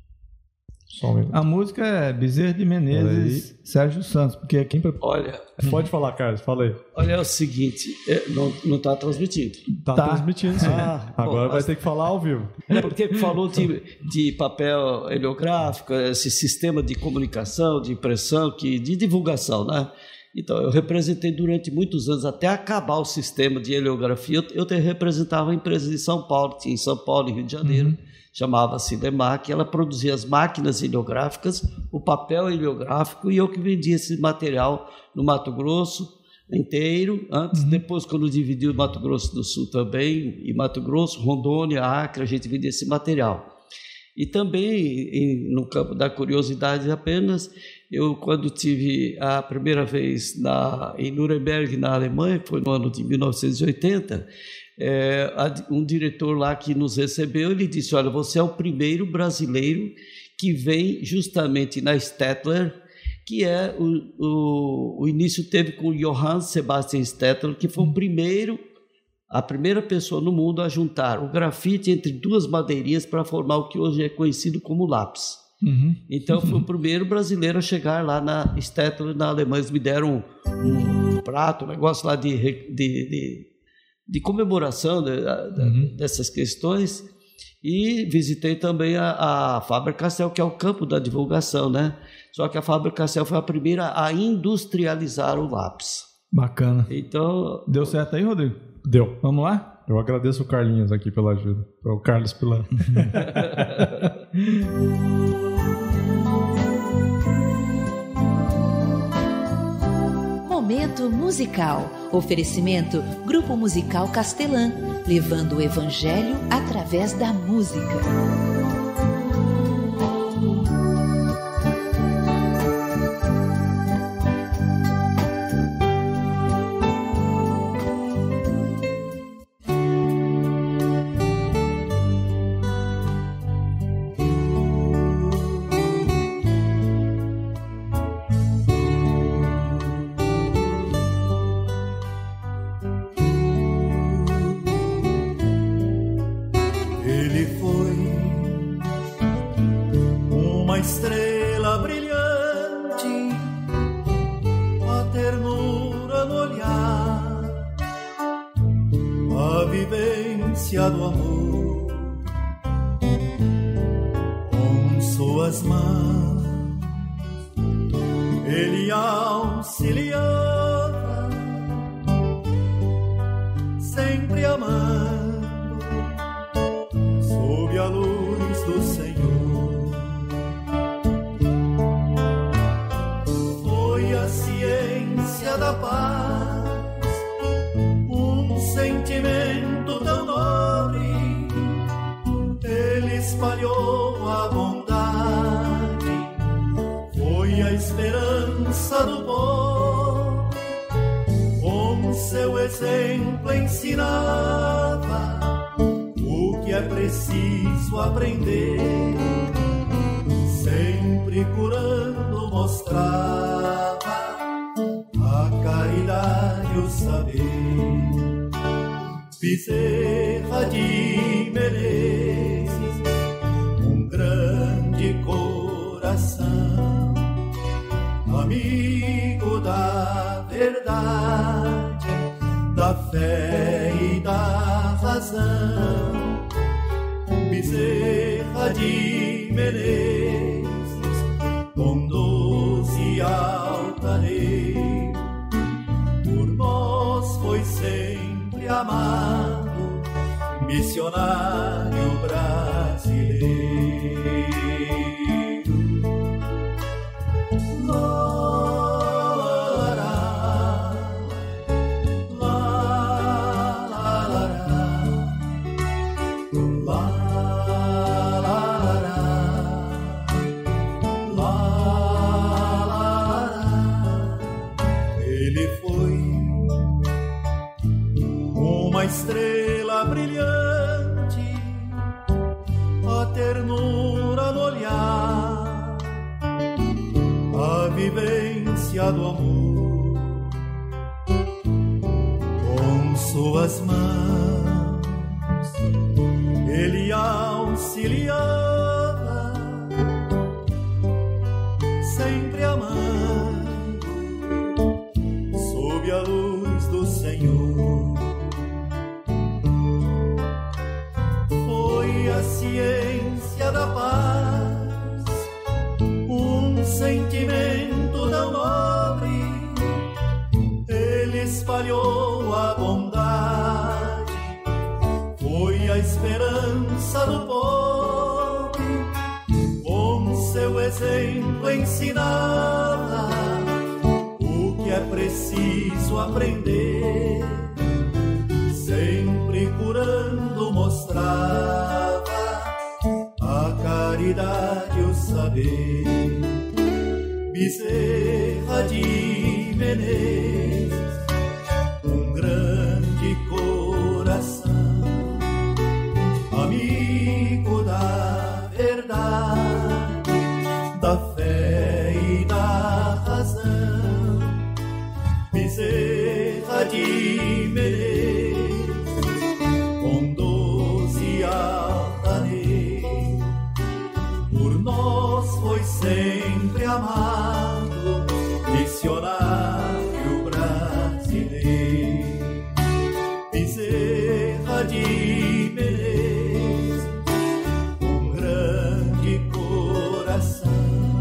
Só um minuto. A música é Bezerra de Menezes, Sérgio Santos, porque é quem... Olha... Pode falar, Carlos, fala aí. Olha, é o seguinte, não está transmitindo. Está tá. transmitindo, sim. Ah, Agora bom, vai ter que falar ao vivo. É porque falou de, de papel heliográfico, esse sistema de comunicação, de impressão, que, de divulgação, né? Então, eu representei durante muitos anos, até acabar o sistema de heliografia, eu, eu te, representava a empresa de São Paulo, tinha em São Paulo e Rio de Janeiro, uhum. chamava-se Demac, ela produzia as máquinas heliográficas, o papel heliográfico, e eu que vendia esse material no Mato Grosso inteiro, antes, uhum. depois quando dividiu o Mato Grosso do Sul também, e Mato Grosso, Rondônia, Acre, a gente vendia esse material. E também, em, no campo da curiosidade apenas, eu quando tive a primeira vez na, em Nuremberg, na Alemanha, foi no ano de mil novecentos e oitenta, É, um diretor lá que nos recebeu, ele disse, olha, você é o primeiro brasileiro que vem justamente na Stettler, que é o, o, o início teve com Johann Sebastian Stettler, que foi o primeiro, a primeira pessoa no mundo a juntar o grafite entre duas madeirinhas para formar o que hoje é conhecido como lápis. Uhum. Então foi o primeiro brasileiro a chegar lá na Stettler, na Alemanha. Eles me deram um, um prato, um negócio lá de... de, de de comemoração de, de, uhum. dessas questões, e visitei também a, a Faber-Castell, que é o campo da divulgação, né? Só que a Faber-Castell foi a primeira a industrializar o lápis. Bacana. Então... Deu certo aí, Rodrigo? Deu. Vamos lá? Eu agradeço o Carlinhos aqui pela ajuda. O Carlos pela... Momento musical. Oferecimento Grupo Musical Castelã, levando o Evangelho através da música. Do amor com suas mãos ele auxiliava, sempre amando sob a luz do Senhor. Foi a ciência da paz, um sentimento tão nobre, ele espalhou a bondade, foi a esperança do povo, com seu exemplo ensinava o que é preciso aprender, sempre curando mostrava a caridade e o saber. Bezerra de Menezes, um grande coração, amigo da verdade, da fé e da razão. Bezerra de Menezes, bondoso e altaneiro, por nós foi sempre amado, missionário brasileiro. Ele foi uma estrela brilhante, a ternura no olhar, a vivência do amor, com suas mãos ele auxiliava, sempre amando sob a luz do Senhor. Foi a ciência da paz, um sentimento tão nobre, ele espalhou a bondade, foi a esperança do povo, com seu exemplo ensinava o que é preciso aprender, sempre curando mostrava a caridade e o saber. Bezerra de Menezes, um grande coração, amigo da verdade, da fé e da razão. Bezerra de Menezes, bondoso e altaneiro, por nós foi sempre amado, missionário brasileiro. Bezerra de Menezes, um grande coração,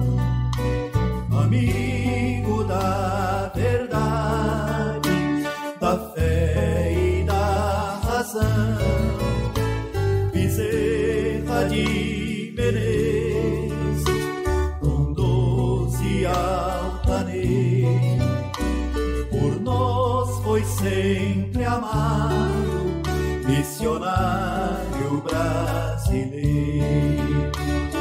amigo da verdade, da fé e da razão. Bezerra de Menezes, bondoso e altaneiro, por sempre amado, missionário brasileiro.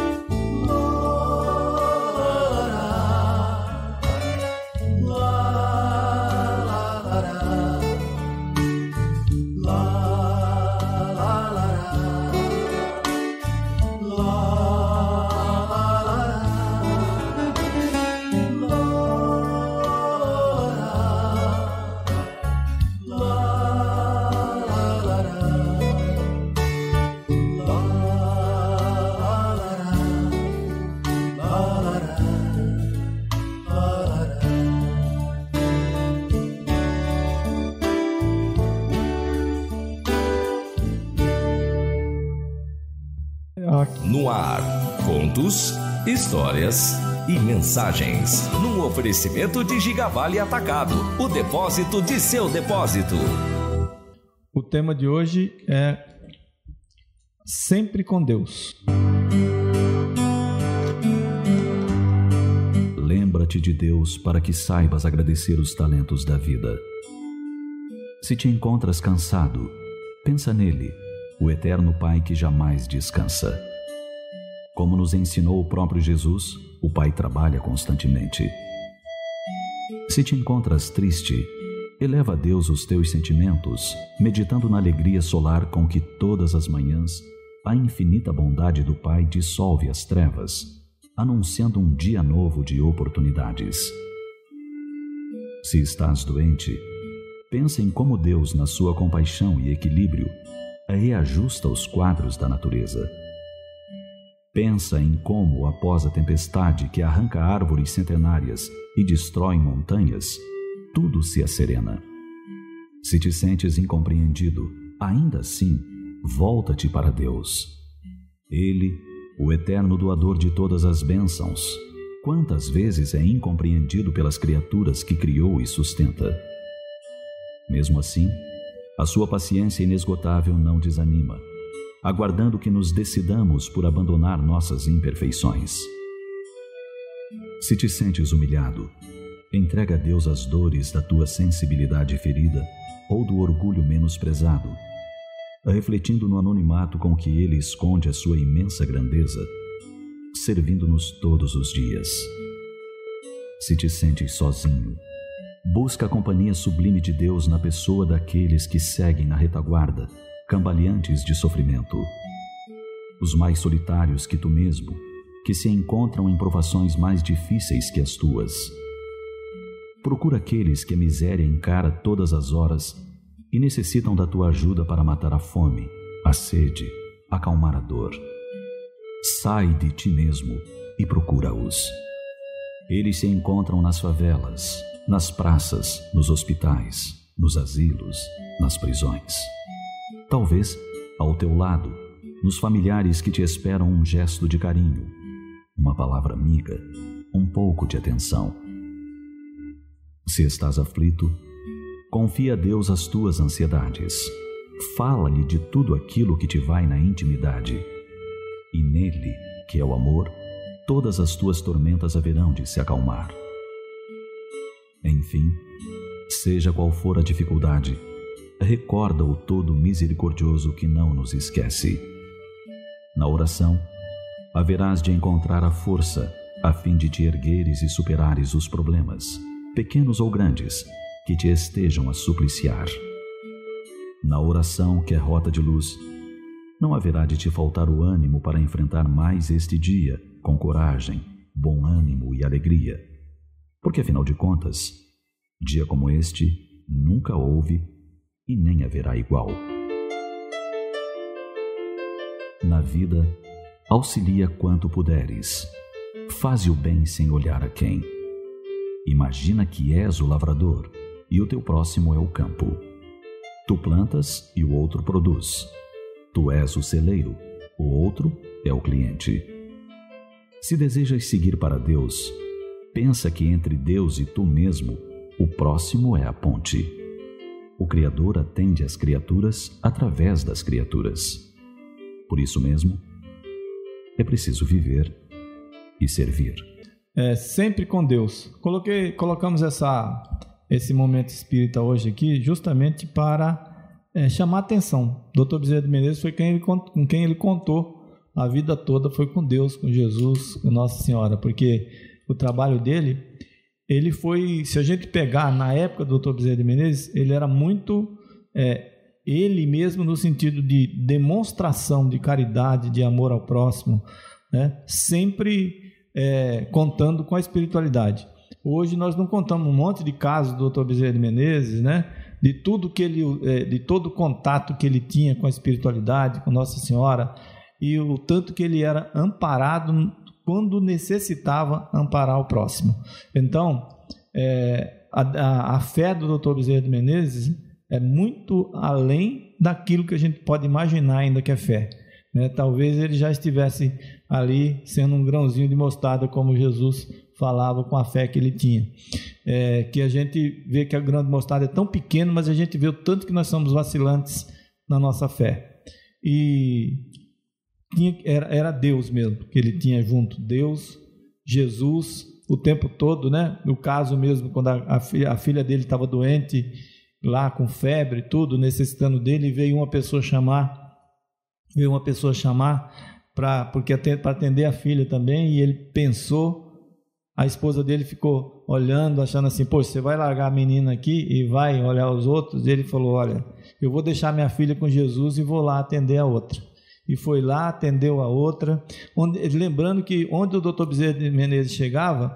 No ar, contos, histórias e mensagens. Num oferecimento de Gigavale Atacado, o depósito de seu depósito. O tema de hoje é Sempre com Deus. Lembra-te de Deus para que saibas agradecer os talentos da vida. Se te encontras cansado, pensa nele, o eterno Pai que jamais descansa. Como nos ensinou o próprio Jesus, o Pai trabalha constantemente. Se te encontras triste, eleva a Deus os teus sentimentos, meditando na alegria solar com que todas as manhãs a infinita bondade do Pai dissolve as trevas, anunciando um dia novo de oportunidades. Se estás doente, pensa em como Deus, na sua compaixão e equilíbrio, reajusta os quadros da natureza. Pensa em como, após a tempestade que arranca árvores centenárias e destrói montanhas, tudo se asserena. Se te sentes incompreendido, ainda assim, volta-te para Deus. Ele, o eterno doador de todas as bênçãos, quantas vezes é incompreendido pelas criaturas que criou e sustenta. Mesmo assim, a sua paciência inesgotável não desanima, aguardando que nos decidamos por abandonar nossas imperfeições. Se te sentes humilhado, entrega a Deus as dores da tua sensibilidade ferida ou do orgulho menosprezado, refletindo no anonimato com que Ele esconde a sua imensa grandeza, servindo-nos todos os dias. Se te sentes sozinho, busca a companhia sublime de Deus na pessoa daqueles que seguem na retaguarda, cambaleantes de sofrimento. Os mais solitários que tu mesmo, que se encontram em provações mais difíceis que as tuas. Procura aqueles que a miséria encara todas as horas e necessitam da tua ajuda para matar a fome, a sede, acalmar a dor. Sai de ti mesmo e procura-os. Eles se encontram nas favelas, nas praças, nos hospitais, nos asilos, nas prisões. Talvez, ao teu lado, nos familiares que te esperam um gesto de carinho, uma palavra amiga, um pouco de atenção. Se estás aflito, confia a Deus as tuas ansiedades. Fala-lhe de tudo aquilo que te vai na intimidade. E nele, que é o amor, todas as tuas tormentas haverão de se acalmar. Enfim, seja qual for a dificuldade, recorda o todo misericordioso que não nos esquece. Na oração, haverás de encontrar a força a fim de te ergueres e superares os problemas, pequenos ou grandes, que te estejam a supliciar. Na oração, que é rota de luz, não haverá de te faltar o ânimo para enfrentar mais este dia com coragem, bom ânimo e alegria, porque afinal de contas, dia como este nunca houve e nem haverá igual. Na vida, auxilia quanto puderes. Faze o bem sem olhar a quem. Imagina que és o lavrador e o teu próximo é o campo. Tu plantas e o outro produz. Tu és o celeiro, o outro é o cliente. Se desejas seguir para Deus, pensa que entre Deus e tu mesmo, o próximo é a ponte. O Criador atende às criaturas através das criaturas. Por isso mesmo, é preciso viver e servir. É sempre com Deus. Coloquei, colocamos essa, esse momento espírita hoje aqui justamente para é, chamar a atenção. O doutor Bezerra de Menezes foi quem ele, com quem ele contou a vida toda, foi com Deus, com Jesus, com Nossa Senhora, porque o trabalho dele, ele foi, se a gente pegar na época do doutor Bezerra de Menezes, ele era muito, é, ele mesmo no sentido de demonstração de caridade, de amor ao próximo, né? Sempre é, contando com a espiritualidade. Hoje nós não contamos um monte de casos do doutor Bezerra de Menezes, né? De tudo que ele, é, de todo o contato que ele tinha com a espiritualidade, com Nossa Senhora, e o tanto que ele era amparado quando necessitava amparar o próximo. Então, é, a, a, a fé do doutor Bezerra de Menezes é muito além daquilo que a gente pode imaginar ainda que é fé, né? Talvez ele já estivesse ali sendo um grãozinho de mostarda, como Jesus falava com a fé que ele tinha. É, que a gente vê que a grão de mostarda é tão pequeno, mas a gente vê o tanto que nós somos vacilantes na nossa fé. E tinha, era, era Deus mesmo que ele tinha junto, Deus, Jesus, o tempo todo, né? No caso mesmo, quando a, a, filha, a filha dele estava doente, lá com febre, tudo, necessitando dele, veio uma pessoa chamar, veio uma pessoa chamar, pra, porque para atender a filha também, e ele pensou, a esposa dele ficou olhando, achando assim, pô, você vai largar a menina aqui e vai olhar os outros? E ele falou, olha, eu vou deixar minha filha com Jesus e vou lá atender a outra. E foi lá, atendeu a outra, onde, lembrando que onde o doutor Bezerra de Menezes chegava,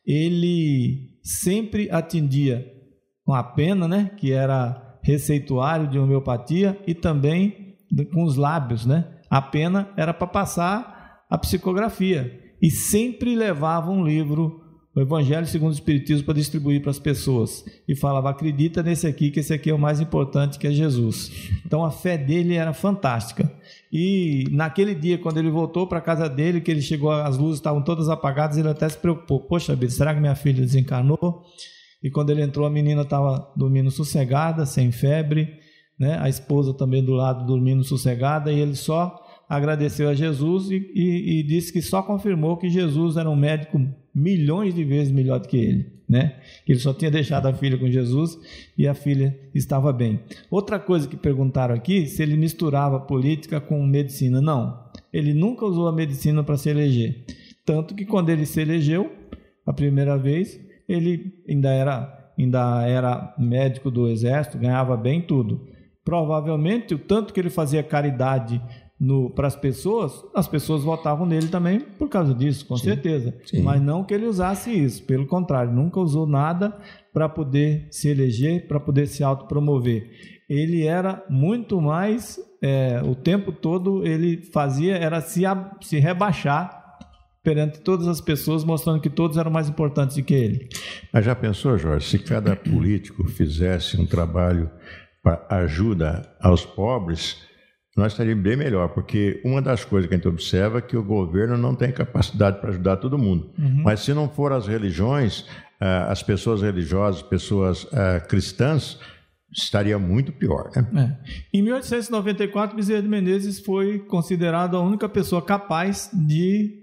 ele sempre atendia com a pena, né, que era receituário de homeopatia, e também com os lábios, né? A pena era para passar a psicografia, e sempre levava um livro, o Evangelho segundo o Espiritismo, para distribuir para as pessoas, e falava, acredita nesse aqui, que esse aqui é o mais importante, que é Jesus. Então a fé dele era fantástica. E naquele dia, quando ele voltou para a casa dele, que ele chegou, as luzes estavam todas apagadas, ele até se preocupou, poxa vida, será que minha filha desencarnou? E quando ele entrou, a menina estava dormindo sossegada, sem febre, né? A esposa também do lado dormindo sossegada, e ele só agradeceu a Jesus e, e, e disse que só confirmou que Jesus era um médico milhões de vezes melhor do que ele, né? Ele só tinha deixado a filha com Jesus e a filha estava bem. Outra coisa que perguntaram aqui, se ele misturava política com medicina. Não, ele nunca usou a medicina para se eleger, tanto que quando ele se elegeu a primeira vez, ele ainda era, ainda era médico do exército, ganhava bem tudo. Provavelmente o tanto que ele fazia caridade para as pessoas, as pessoas votavam nele também por causa disso, com sim, certeza. Sim. Mas não que ele usasse isso, pelo contrário, nunca usou nada para poder se eleger, para poder se autopromover. Ele era muito mais, é, o tempo todo ele fazia, era se, se rebaixar perante todas as pessoas, mostrando que todos eram mais importantes do que ele. Mas já pensou, Jorge, se cada político fizesse um trabalho para ajuda aos pobres, nós estaríamos bem melhor, porque uma das coisas que a gente observa é que o governo não tem capacidade para ajudar todo mundo. Uhum. Mas se não for as religiões, as pessoas religiosas, pessoas cristãs, estaria muito pior, né? É. Em mil oitocentos e noventa e quatro, Bezerra de Menezes foi considerado a única pessoa capaz de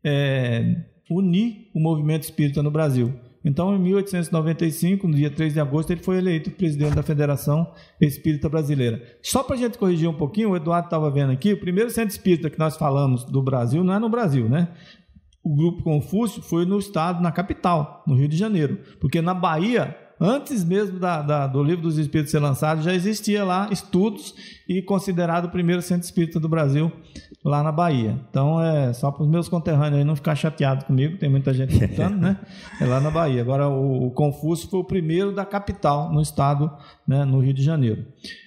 é, unir o movimento espírita no Brasil. Então, em mil oitocentos e noventa e cinco, no dia três de agosto, ele foi eleito presidente da Federação Espírita Brasileira. Só para a gente corrigir um pouquinho, o Eduardo estava vendo aqui, o primeiro centro espírita que nós falamos do Brasil não é no Brasil, né? O Grupo Confúcio foi no estado, na capital, no Rio de Janeiro, porque na Bahia, antes mesmo da, da, do Livro dos Espíritos ser lançado, já existia lá estudos e considerado o primeiro centro espírita do Brasil lá na Bahia. Então, é só para os meus conterrâneos aí não ficar chateados comigo, tem muita gente escutando, né? É lá na Bahia. Agora, o, o Confúcio foi o primeiro da capital, no estado, né, no Rio de Janeiro.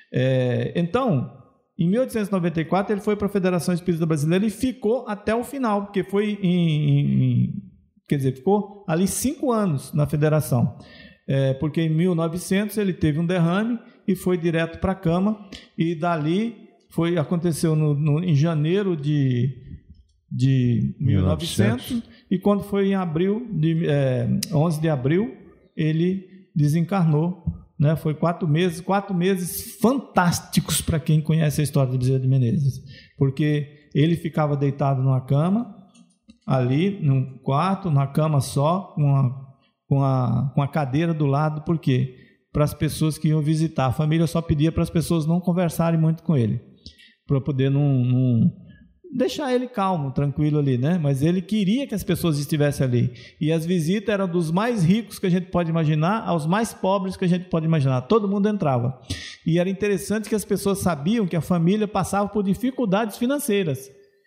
É, então, em mil oitocentos e noventa e quatro, ele foi para a Federação Espírita Brasileira e ficou até o final, porque foi em, em quer dizer, ficou ali cinco anos na federação. É, porque em mil e novecentos ele teve um derrame e foi direto para a cama, e dali foi, aconteceu no, no, em janeiro de, de mil e novecentos, e quando foi em abril, de, é, onze de abril, ele desencarnou, né? Foi quatro meses, quatro meses fantásticos para quem conhece a história de Bezerra de Menezes, porque ele ficava deitado numa cama, ali num quarto, na cama só, com uma com a, com a cadeira do lado, por quê? Para as pessoas que iam visitar. A família só pedia para as pessoas não conversarem muito com ele, para poder não, não deixar ele calmo, tranquilo ali, né? Mas ele queria que as pessoas estivessem ali. E as visitas eram dos mais ricos que a gente pode imaginar aos mais pobres que a gente pode imaginar. Todo mundo entrava. E era interessante que as pessoas sabiam que a família passava por dificuldades financeiras.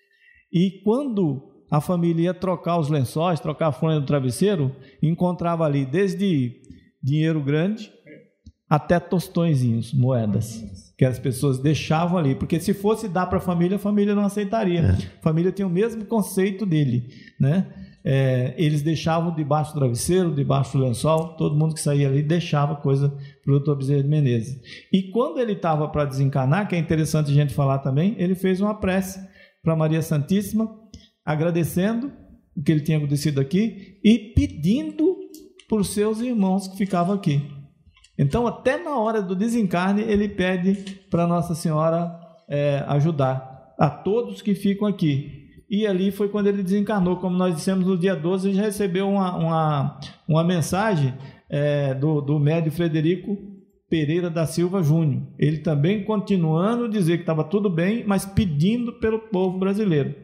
E quando a família ia trocar os lençóis, trocar a fronha do travesseiro, encontrava ali desde dinheiro grande até tostõezinhos, moedas, que as pessoas deixavam ali, porque se fosse dar para a família, a família não aceitaria. É. A família tinha o mesmo conceito dele, né? É, eles deixavam debaixo do travesseiro, debaixo do lençol, todo mundo que saía ali deixava coisa para o doutor Bezerra de Menezes. E quando ele estava para desencarnar, que é interessante a gente falar também, ele fez uma prece para Maria Santíssima, agradecendo o que ele tinha acontecido aqui e pedindo por seus irmãos que ficavam aqui. Então, até na hora do desencarne, ele pede para Nossa Senhora é, ajudar a todos que ficam aqui. E ali foi quando ele desencarnou, como nós dissemos no dia doze, ele já recebeu uma, uma, uma mensagem é, do, do médium Frederico Pereira da Silva Júnior. Ele também continuando a dizer que estava tudo bem, mas pedindo pelo povo brasileiro.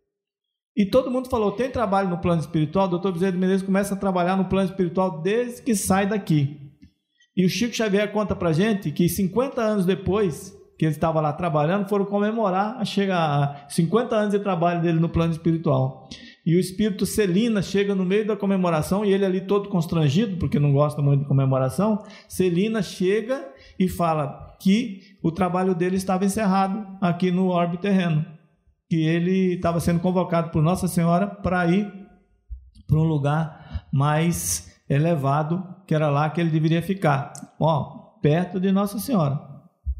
E todo mundo falou, tem trabalho no plano espiritual? O doutor Bezerra de Menezes começa a trabalhar no plano espiritual desde que sai daqui. E o Chico Xavier conta pra gente que cinquenta anos depois que ele estava lá trabalhando, foram comemorar a chega a cinquenta anos de trabalho dele no plano espiritual. E o espírito Celina chega no meio da comemoração, e ele ali todo constrangido, porque não gosta muito de comemoração. Celina chega e fala que o trabalho dele estava encerrado aqui no orbe terreno, que ele estava sendo convocado por Nossa Senhora para ir para um lugar mais elevado, que era lá que ele deveria ficar, ó, perto de Nossa Senhora.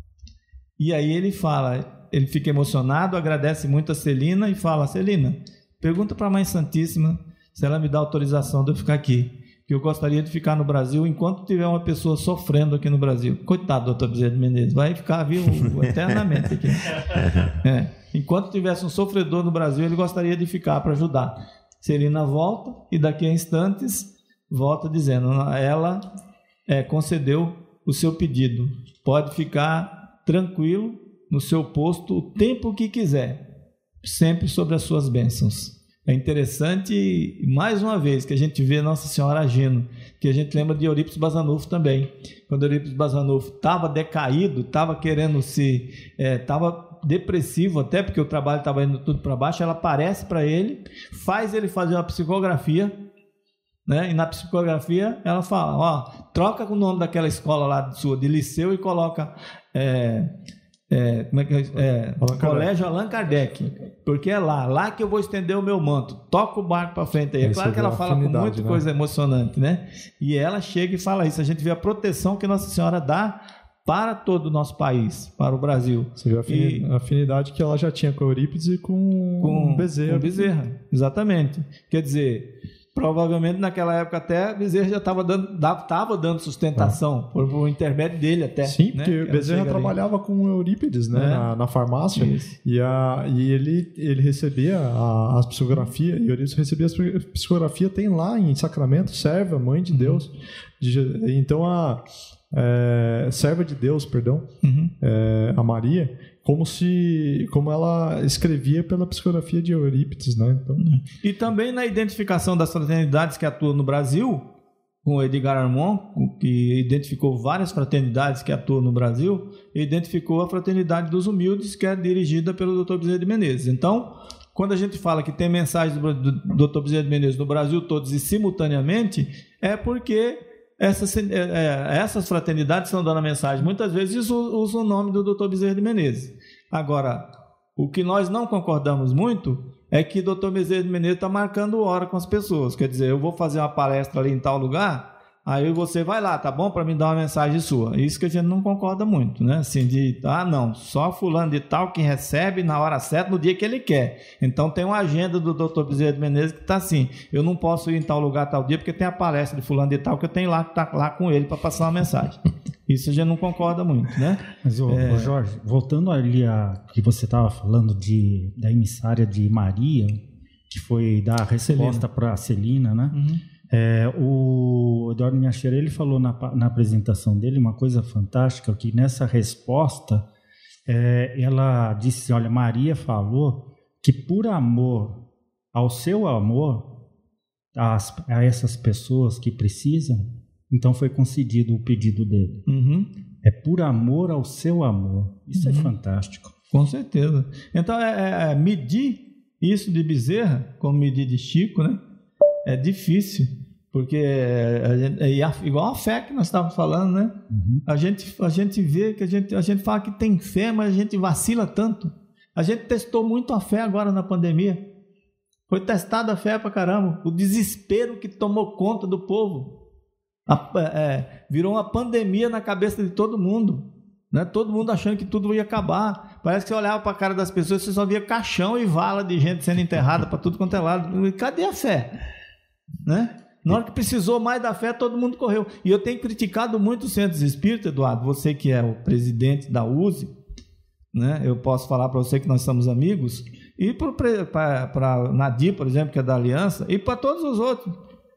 E aí ele fala, ele fica emocionado, agradece muito a Celina e fala, Celina, pergunta para a Mãe Santíssima se ela me dá autorização de eu ficar aqui, que eu gostaria de ficar no Brasil enquanto tiver uma pessoa sofrendo aqui no Brasil. Coitado do doutor Bezerra de Menezes, vai ficar vivo eternamente aqui. É, enquanto tivesse um sofredor no Brasil, ele gostaria de ficar para ajudar. Celina volta e daqui a instantes volta dizendo, ela é, concedeu o seu pedido, pode ficar tranquilo no seu posto o tempo que quiser, sempre sobre as suas bênçãos. É interessante, mais uma vez, que a gente vê Nossa Senhora agindo, que a gente lembra de Eurípides Bazanufo também. Quando Eurípides Bazanufo estava decaído, estava querendo se... estava é, depressivo até, porque o trabalho estava indo tudo para baixo, ela aparece para ele, faz ele fazer uma psicografia, né? E na psicografia ela fala, ó, troca o nome daquela escola lá sua, de liceu, e coloca é, é, como é que é, é, Allan Colégio Allan Kardec, porque é lá, lá que eu vou estender o meu manto, toca o barco para frente aí. É claro que ela fala com muita, né? Coisa emocionante, né? E ela chega e fala isso, a gente vê a proteção que Nossa Senhora dá para todo o nosso país, para o Brasil. Você vê a afinidade, e, a afinidade que ela já tinha com Eurípides e com, com Bezerra. Com Bezerra, exatamente. Quer dizer, provavelmente naquela época até Bezerra já estava dando, dava, dando sustentação, ah. por, por intermédio dele até. Sim, né? porque Bezerra trabalhava ali com Eurípides, né, é. na, na farmácia, e, a, e ele, ele recebia a, as psicografias, e Eurípides recebia as psicografias, tem lá em Sacramento, serve a Mãe de Deus. Uhum. De, então a é, serva de Deus, perdão, uhum. é, a Maria, como se como ela escrevia pela psicografia de Eurípides, né? Então... E também na identificação das fraternidades que atuam no Brasil, com o Edgar Armand, que identificou várias fraternidades que atuam no Brasil, identificou a Fraternidade dos Humildes, que é dirigida pelo doutor Bezerra de Menezes. Então, quando a gente fala que tem mensagens do doutor Bezerra de Menezes no Brasil todos e simultaneamente, é porque essas, é, essas fraternidades estão dando a mensagem. Muitas vezes usam o nome do doutor Bezerra de Menezes. Agora, o que nós não concordamos muito é que o doutor Bezerra de Menezes está marcando hora com as pessoas. Quer dizer, eu vou fazer uma palestra ali em tal lugar, aí você vai lá, tá bom? Para me dar uma mensagem sua. Isso que a gente não concorda muito, né? Assim, de, ah, não, só fulano de tal que recebe na hora certa, no dia que ele quer. Então tem uma agenda do doutor Bezerra de Menezes que está assim, eu não posso ir em tal lugar tal dia porque tem a palestra de fulano de tal que eu tenho lá que tá lá com ele para passar uma mensagem. Isso a gente não concorda muito, né? Mas, ô, é... ô Jorge, voltando ali a que você estava falando de, da emissária de Maria, que foi dar a resposta para a Celina, né? Uhum. É, o Eduardo Miacheira, ele falou na, na apresentação dele uma coisa fantástica, que nessa resposta, é, ela disse, olha, Maria falou que por amor ao seu amor, as, a essas pessoas que precisam, então foi concedido o pedido dele. Uhum. É por amor ao seu amor. Isso uhum. é fantástico. Com certeza. Então, é, é, medir isso de Bezerra, como medir de Chico, né? É difícil, porque a gente, é igual a fé que nós estávamos falando, né? Uhum. A, gente, a gente vê que a gente, a gente fala que tem fé, mas a gente vacila tanto. A gente testou muito a fé agora na pandemia. Foi testada a fé pra caramba. O desespero que tomou conta do povo. A, é, virou uma pandemia na cabeça de todo mundo. Né? Todo mundo achando que tudo ia acabar. Parece que você olhava para a cara das pessoas e você só via caixão e vala de gente sendo enterrada para tudo quanto é lado. Cadê a fé? Né? Na hora que precisou mais da fé, todo mundo correu. E eu tenho criticado muito os centros espíritas, Eduardo. Você que é o presidente da U S E, né? Eu posso falar para você que nós somos amigos. E para Nadir, por exemplo, que é da Aliança, e para todos os outros.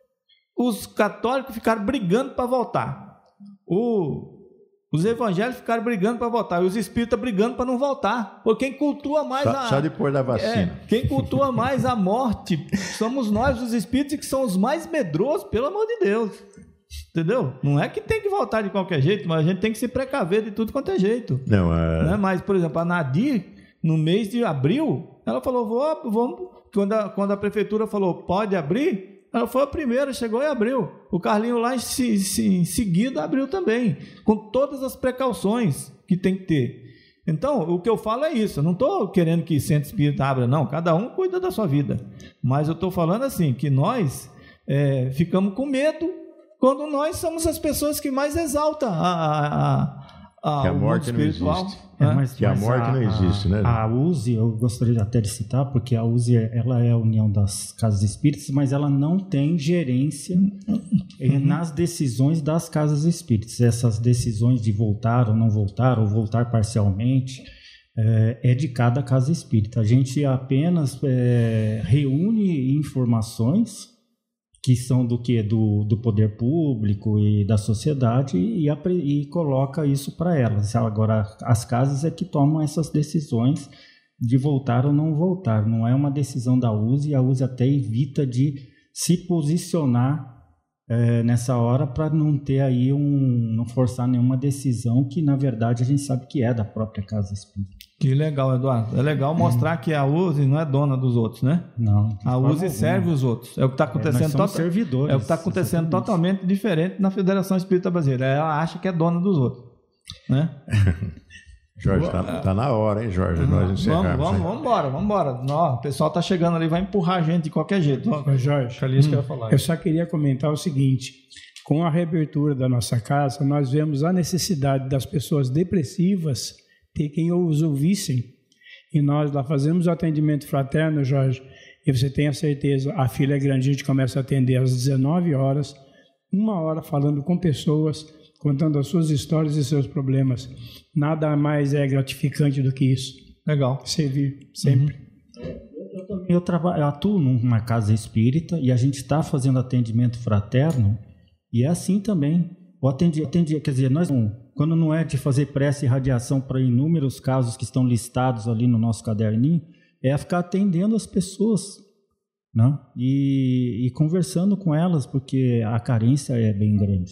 Os católicos ficaram brigando para voltar. O... Os evangélicos ficaram brigando para voltar. E os espíritas brigando para não voltar. Porque quem cultua mais só, a... Só depois da vacina. É, quem cultua mais a morte somos nós, os espíritos, que são os mais medrosos, pelo amor de Deus. Entendeu? Não é que tem que voltar de qualquer jeito, mas a gente tem que se precaver de tudo quanto é jeito. Não, é... Né? Mas, por exemplo, a Nadir, no mês de abril, ela falou, vou, vamos... Quando a, quando a prefeitura falou, pode abrir... Ela foi a primeira, chegou e abriu. O Carlinho lá em, em seguida abriu também, com todas as precauções que tem que ter. Então, o que eu falo é isso. Eu não estou querendo que centro espírita abra, não. Cada um cuida da sua vida. Mas eu estou falando assim, que nós é, ficamos com medo quando nós somos as pessoas que mais exaltam a, a, a, que a morte não existe. É, mas, que mas a morte a, não existe, né? A U S E, eu gostaria até de citar, porque a U S E ela é a união das casas espíritas, mas ela não tem gerência uhum. nas decisões das casas espíritas. Essas decisões de voltar ou não voltar, ou voltar parcialmente, é, é de cada casa espírita. A gente apenas é, reúne informações que são do que do, do poder público e da sociedade e, e coloca isso para elas. Agora, as casas é que tomam essas decisões de voltar ou não voltar. Não é uma decisão da U S E, a U S E até evita de se posicionar é, nessa hora para não ter aí um, não forçar nenhuma decisão que, na verdade, a gente sabe que é da própria casa espírita. Que legal, Eduardo. É legal mostrar uhum. que a U S E não é dona dos outros, né? Não. A U S E serve os outros. É o que está acontecendo. É, nós somos servidores. É o que está acontecendo totalmente diferente na Federação Espírita Brasileira. Ela acha que é dona dos outros, né? Jorge, está tá na hora, hein, Jorge? Uhum. Nós encerramos. Vamos, vamos, vamos embora, vamos embora. Não, o pessoal está chegando ali, vai empurrar a gente de qualquer jeito. Ô, Jorge, hum, que eu, falar, eu só queria comentar o seguinte. Com a reabertura da nossa casa, nós vemos a necessidade das pessoas depressivas ter quem os ouvissem. E nós lá fazemos o atendimento fraterno, Jorge, e você tem a certeza, a fila é grande, a gente começa a atender às dezenove horas, uma hora falando com pessoas, contando as suas histórias e seus problemas. Nada mais é gratificante do que isso. Legal. Servir sempre. Uhum. Eu também eu, trabalho, eu atuo numa casa espírita e a gente está fazendo atendimento fraterno e é assim também. O atendi, atendi, quer dizer, nós quando não é de fazer prece e radiação para inúmeros casos que estão listados ali no nosso caderninho, é ficar atendendo as pessoas, né? e, e conversando com elas, porque a carência é bem grande.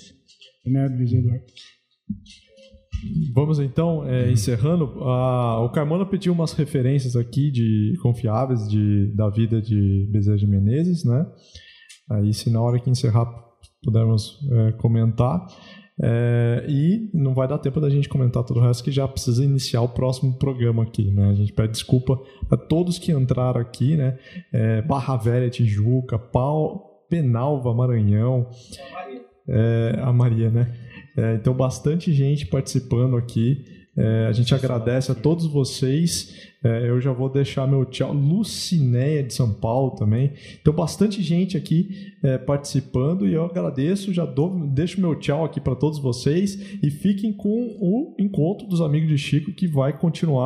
Vamos então, é, encerrando. A, o Carmona pediu umas referências aqui de confiáveis de, da vida de Bezerra de Menezes, né? Aí, se na hora que encerrar pudermos é, comentar. É, e não vai dar tempo da gente comentar todo o resto, que já precisa iniciar o próximo programa aqui, né? A gente pede desculpa a todos que entraram aqui, né? É, Barra Velha, Tijuca, Pau, Penalva, Maranhão, é, a Maria, né? É, então, bastante gente participando aqui. É, a gente agradece a todos vocês. É, eu já vou deixar meu tchau. Lucinéia de São Paulo também. Então, bastante gente aqui é, participando e eu agradeço. Já dou, deixo meu tchau aqui para todos vocês e fiquem com o encontro dos amigos de Chico, que vai continuar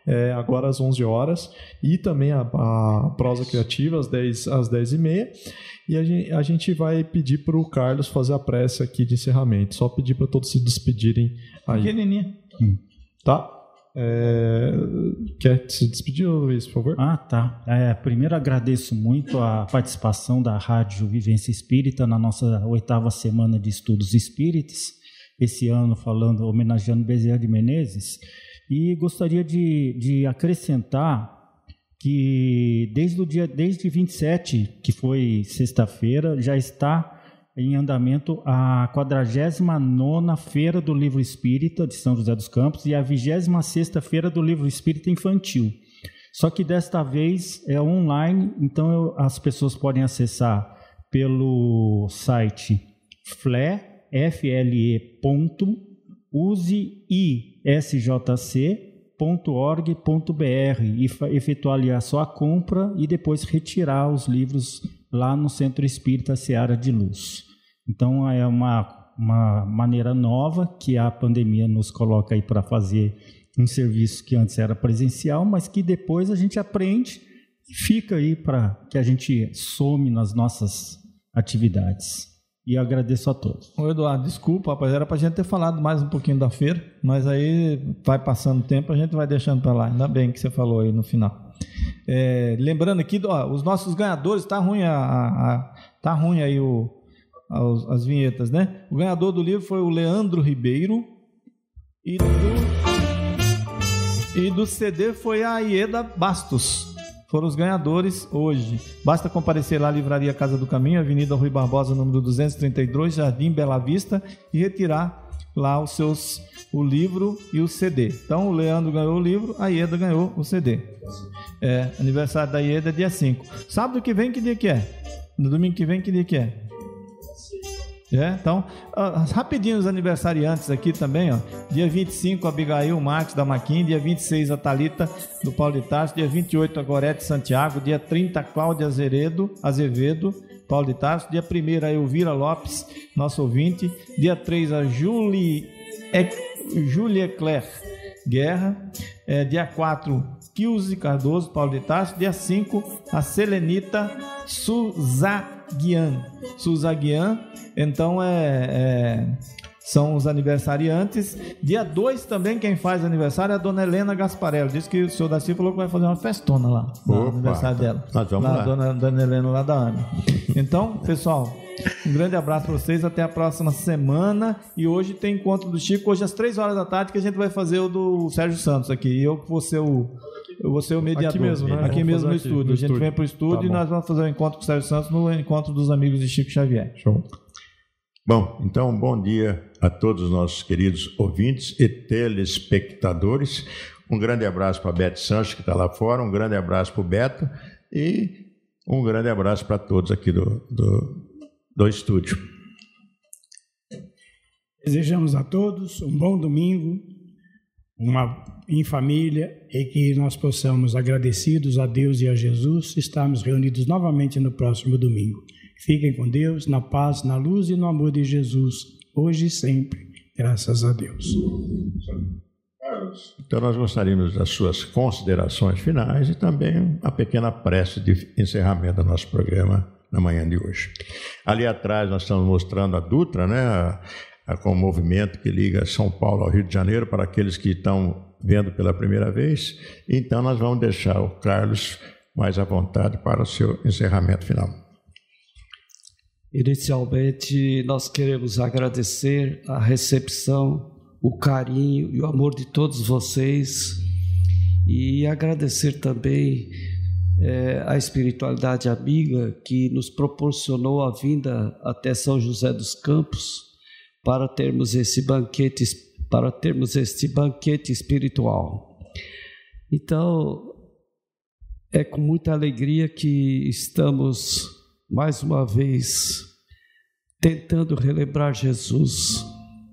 é, agora às onze horas, e também a, a prosa criativa às dez, às dez e meia. E a gente, a gente vai pedir para o Carlos fazer a prece aqui de encerramento. Só pedir para todos se despedirem aí. Pequenininha. Hum. Tá? É... Quer se despedir, Luiz, por favor? Ah, tá. É, primeiro agradeço muito a participação da Rádio Vivência Espírita na nossa oitava semana de estudos espíritas, esse ano falando, homenageando Bezerra de Menezes, e gostaria de, de acrescentar que desde o dia desde vinte e sete, que foi sexta-feira, já está em andamento a quadragésima nona Feira do Livro Espírita de São José dos Campos e a vigésima sexta Feira do Livro Espírita Infantil. Só que desta vez é online, então eu, as pessoas podem acessar pelo site fle, f l e ponto use i s j c ponto org ponto b r e efetuar ali a sua compra e depois retirar os livros lá no Centro Espírita Seara de Luz. Então é uma, uma maneira nova que a pandemia nos coloca aí para fazer um serviço que antes era presencial, mas que depois a gente aprende e fica aí para que a gente some nas nossas atividades. E agradeço a todos. Ô Eduardo, desculpa, rapaz, era pra gente ter falado mais um pouquinho da feira, mas aí vai passando o tempo, a gente vai deixando para lá. Ainda bem que você falou aí no final. É, lembrando aqui, ó, os nossos ganhadores, tá ruim, a, a, a, tá ruim aí o, as, as vinhetas, né? O ganhador do livro foi o Leandro Ribeiro e do, e do C D foi a Ieda Bastos. Foram os ganhadores hoje. Basta comparecer lá à Livraria Casa do Caminho, Avenida Rui Barbosa, número duzentos e trinta e dois, Jardim Bela Vista, e retirar lá os seus, o livro e o C D. Então, o Leandro ganhou o livro, a Ieda ganhou o C D. É, aniversário da Ieda é dia cinco. Sábado que vem, que dia que é? No domingo que vem, que dia que é? É, então, uh, rapidinho os aniversariantes aqui também, ó. Dia vinte e cinco, Abigail Marques da Maquin. Dia vinte e seis, a Thalita do Paulo de Tarso. Dia vinte e oito, a Gorete Santiago. Dia trinta, Cláudia Azevedo, Azevedo, Paulo de Tarso. Dia primeiro, a Elvira Lopes, nosso ouvinte. Dia três, a Julie, e... Julie Ecler Guerra. É, dia quatro, Kilze Cardoso, Paulo de Tarso. Dia cinco, a Selenita Suzaguian. Suzaguian. Então, é, é, são os aniversariantes. Dia dois também, quem faz aniversário é a dona Helena Gasparello. Diz que o senhor Darcy falou que vai fazer uma festona lá, no aniversário dela. Nós vamos lá. lá. A dona, dona Helena lá da AME. Então, pessoal, um grande abraço para vocês. Até a próxima semana. E hoje tem encontro do Chico, hoje às três horas da tarde, que a gente vai fazer o do Sérgio Santos aqui. E eu vou ser o... Eu vou ser o mediador. Aqui mesmo, né? Aqui mesmo no aqui, estúdio. no a gente estúdio. vem para o estúdio Tá e bom. nós vamos fazer o um encontro com o Sérgio Santos no encontro dos amigos de Chico Xavier. Show. Bom, então, bom dia a todos os nossos queridos ouvintes e telespectadores. Um grande abraço para a Beth Sanches, que está lá fora, um grande abraço para o Beto e um grande abraço para todos aqui do, do, do estúdio. Desejamos a todos um bom domingo, uma em família, e que nós possamos, agradecidos a Deus e a Jesus, estarmos reunidos novamente no próximo domingo. Fiquem com Deus, na paz, na luz e no amor de Jesus, hoje e sempre, graças a Deus. Então, nós gostaríamos das suas considerações finais e também a pequena prece de encerramento do nosso programa na manhã de hoje. Ali atrás, nós estamos mostrando a Dutra, né? A, a, com o movimento que liga São Paulo ao Rio de Janeiro, para aqueles que estão vendo pela primeira vez. Então, nós vamos deixar o Carlos mais à vontade para o seu encerramento final. Inicialmente, nós queremos agradecer a recepção, o carinho e o amor de todos vocês e agradecer também é, a espiritualidade amiga que nos proporcionou a vinda até São José dos Campos para termos esse banquete, para termos este banquete espiritual. Então, é com muita alegria que estamos mais uma vez tentando relembrar Jesus.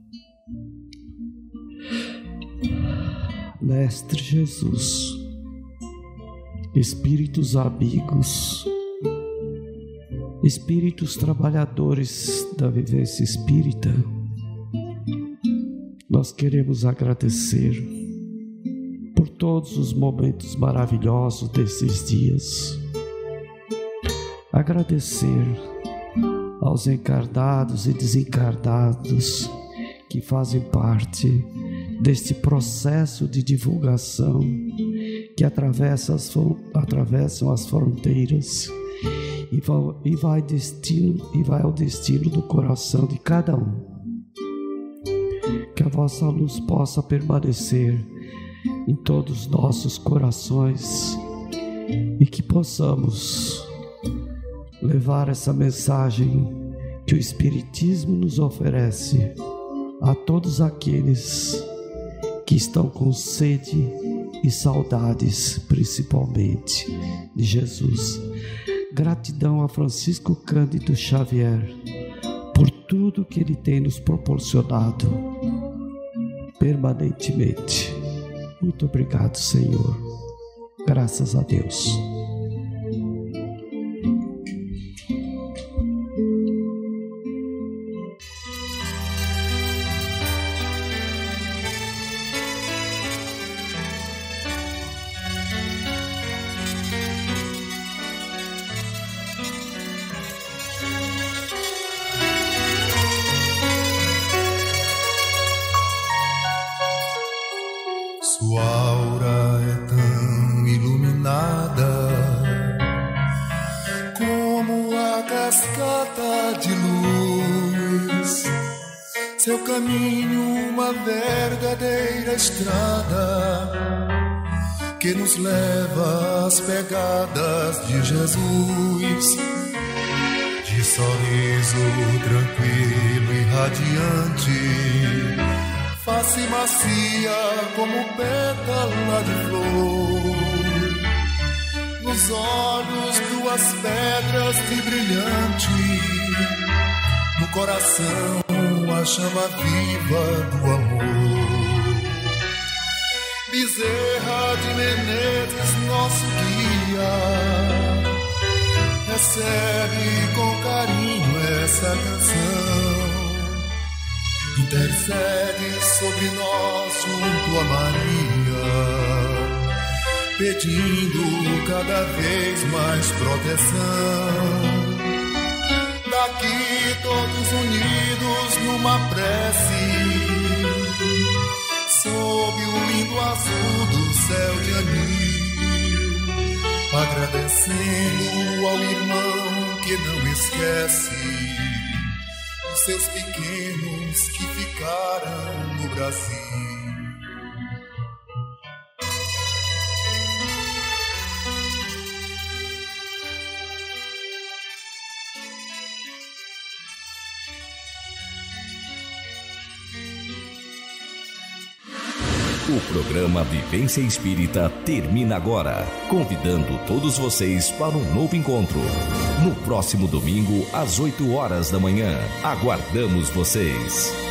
Mestre Jesus, espíritos amigos, espíritos trabalhadores da vivência espírita, nós queremos agradecer por todos os momentos maravilhosos desses dias. Agradecer aos encarnados e desencarnados que fazem parte deste processo de divulgação que atravessa as, atravessam as fronteiras e vai, e, vai destino, e vai ao destino do coração de cada um. Que a vossa luz possa permanecer em todos os nossos corações e que possamos levar essa mensagem que o Espiritismo nos oferece a todos aqueles que estão com sede e saudades, principalmente, de Jesus. Gratidão a Francisco Cândido Xavier por tudo que ele tem nos proporcionado permanentemente. Muito obrigado, Senhor. Graças a Deus. Sua aura é tão iluminada como a cascata de luz. Seu caminho uma verdadeira estrada que nos leva às pegadas de Jesus. De sorriso tranquilo e radiante, face macia como pétala de flor, nos olhos duas pedras de brilhante, no coração a chama viva do amor. Bezerra de Menezes, nosso guia, recebe com carinho essa canção. Intercede sobre nós junto a Maria, pedindo cada vez mais proteção. Daqui todos unidos numa prece, sob o lindo azul do céu de anil, agradecendo ao irmão que não esquece seus pequenos que ficaram no Brasil. O programa Vivência Espírita termina agora, convidando todos vocês para um novo encontro. No próximo domingo, às oito horas da manhã. Aguardamos vocês.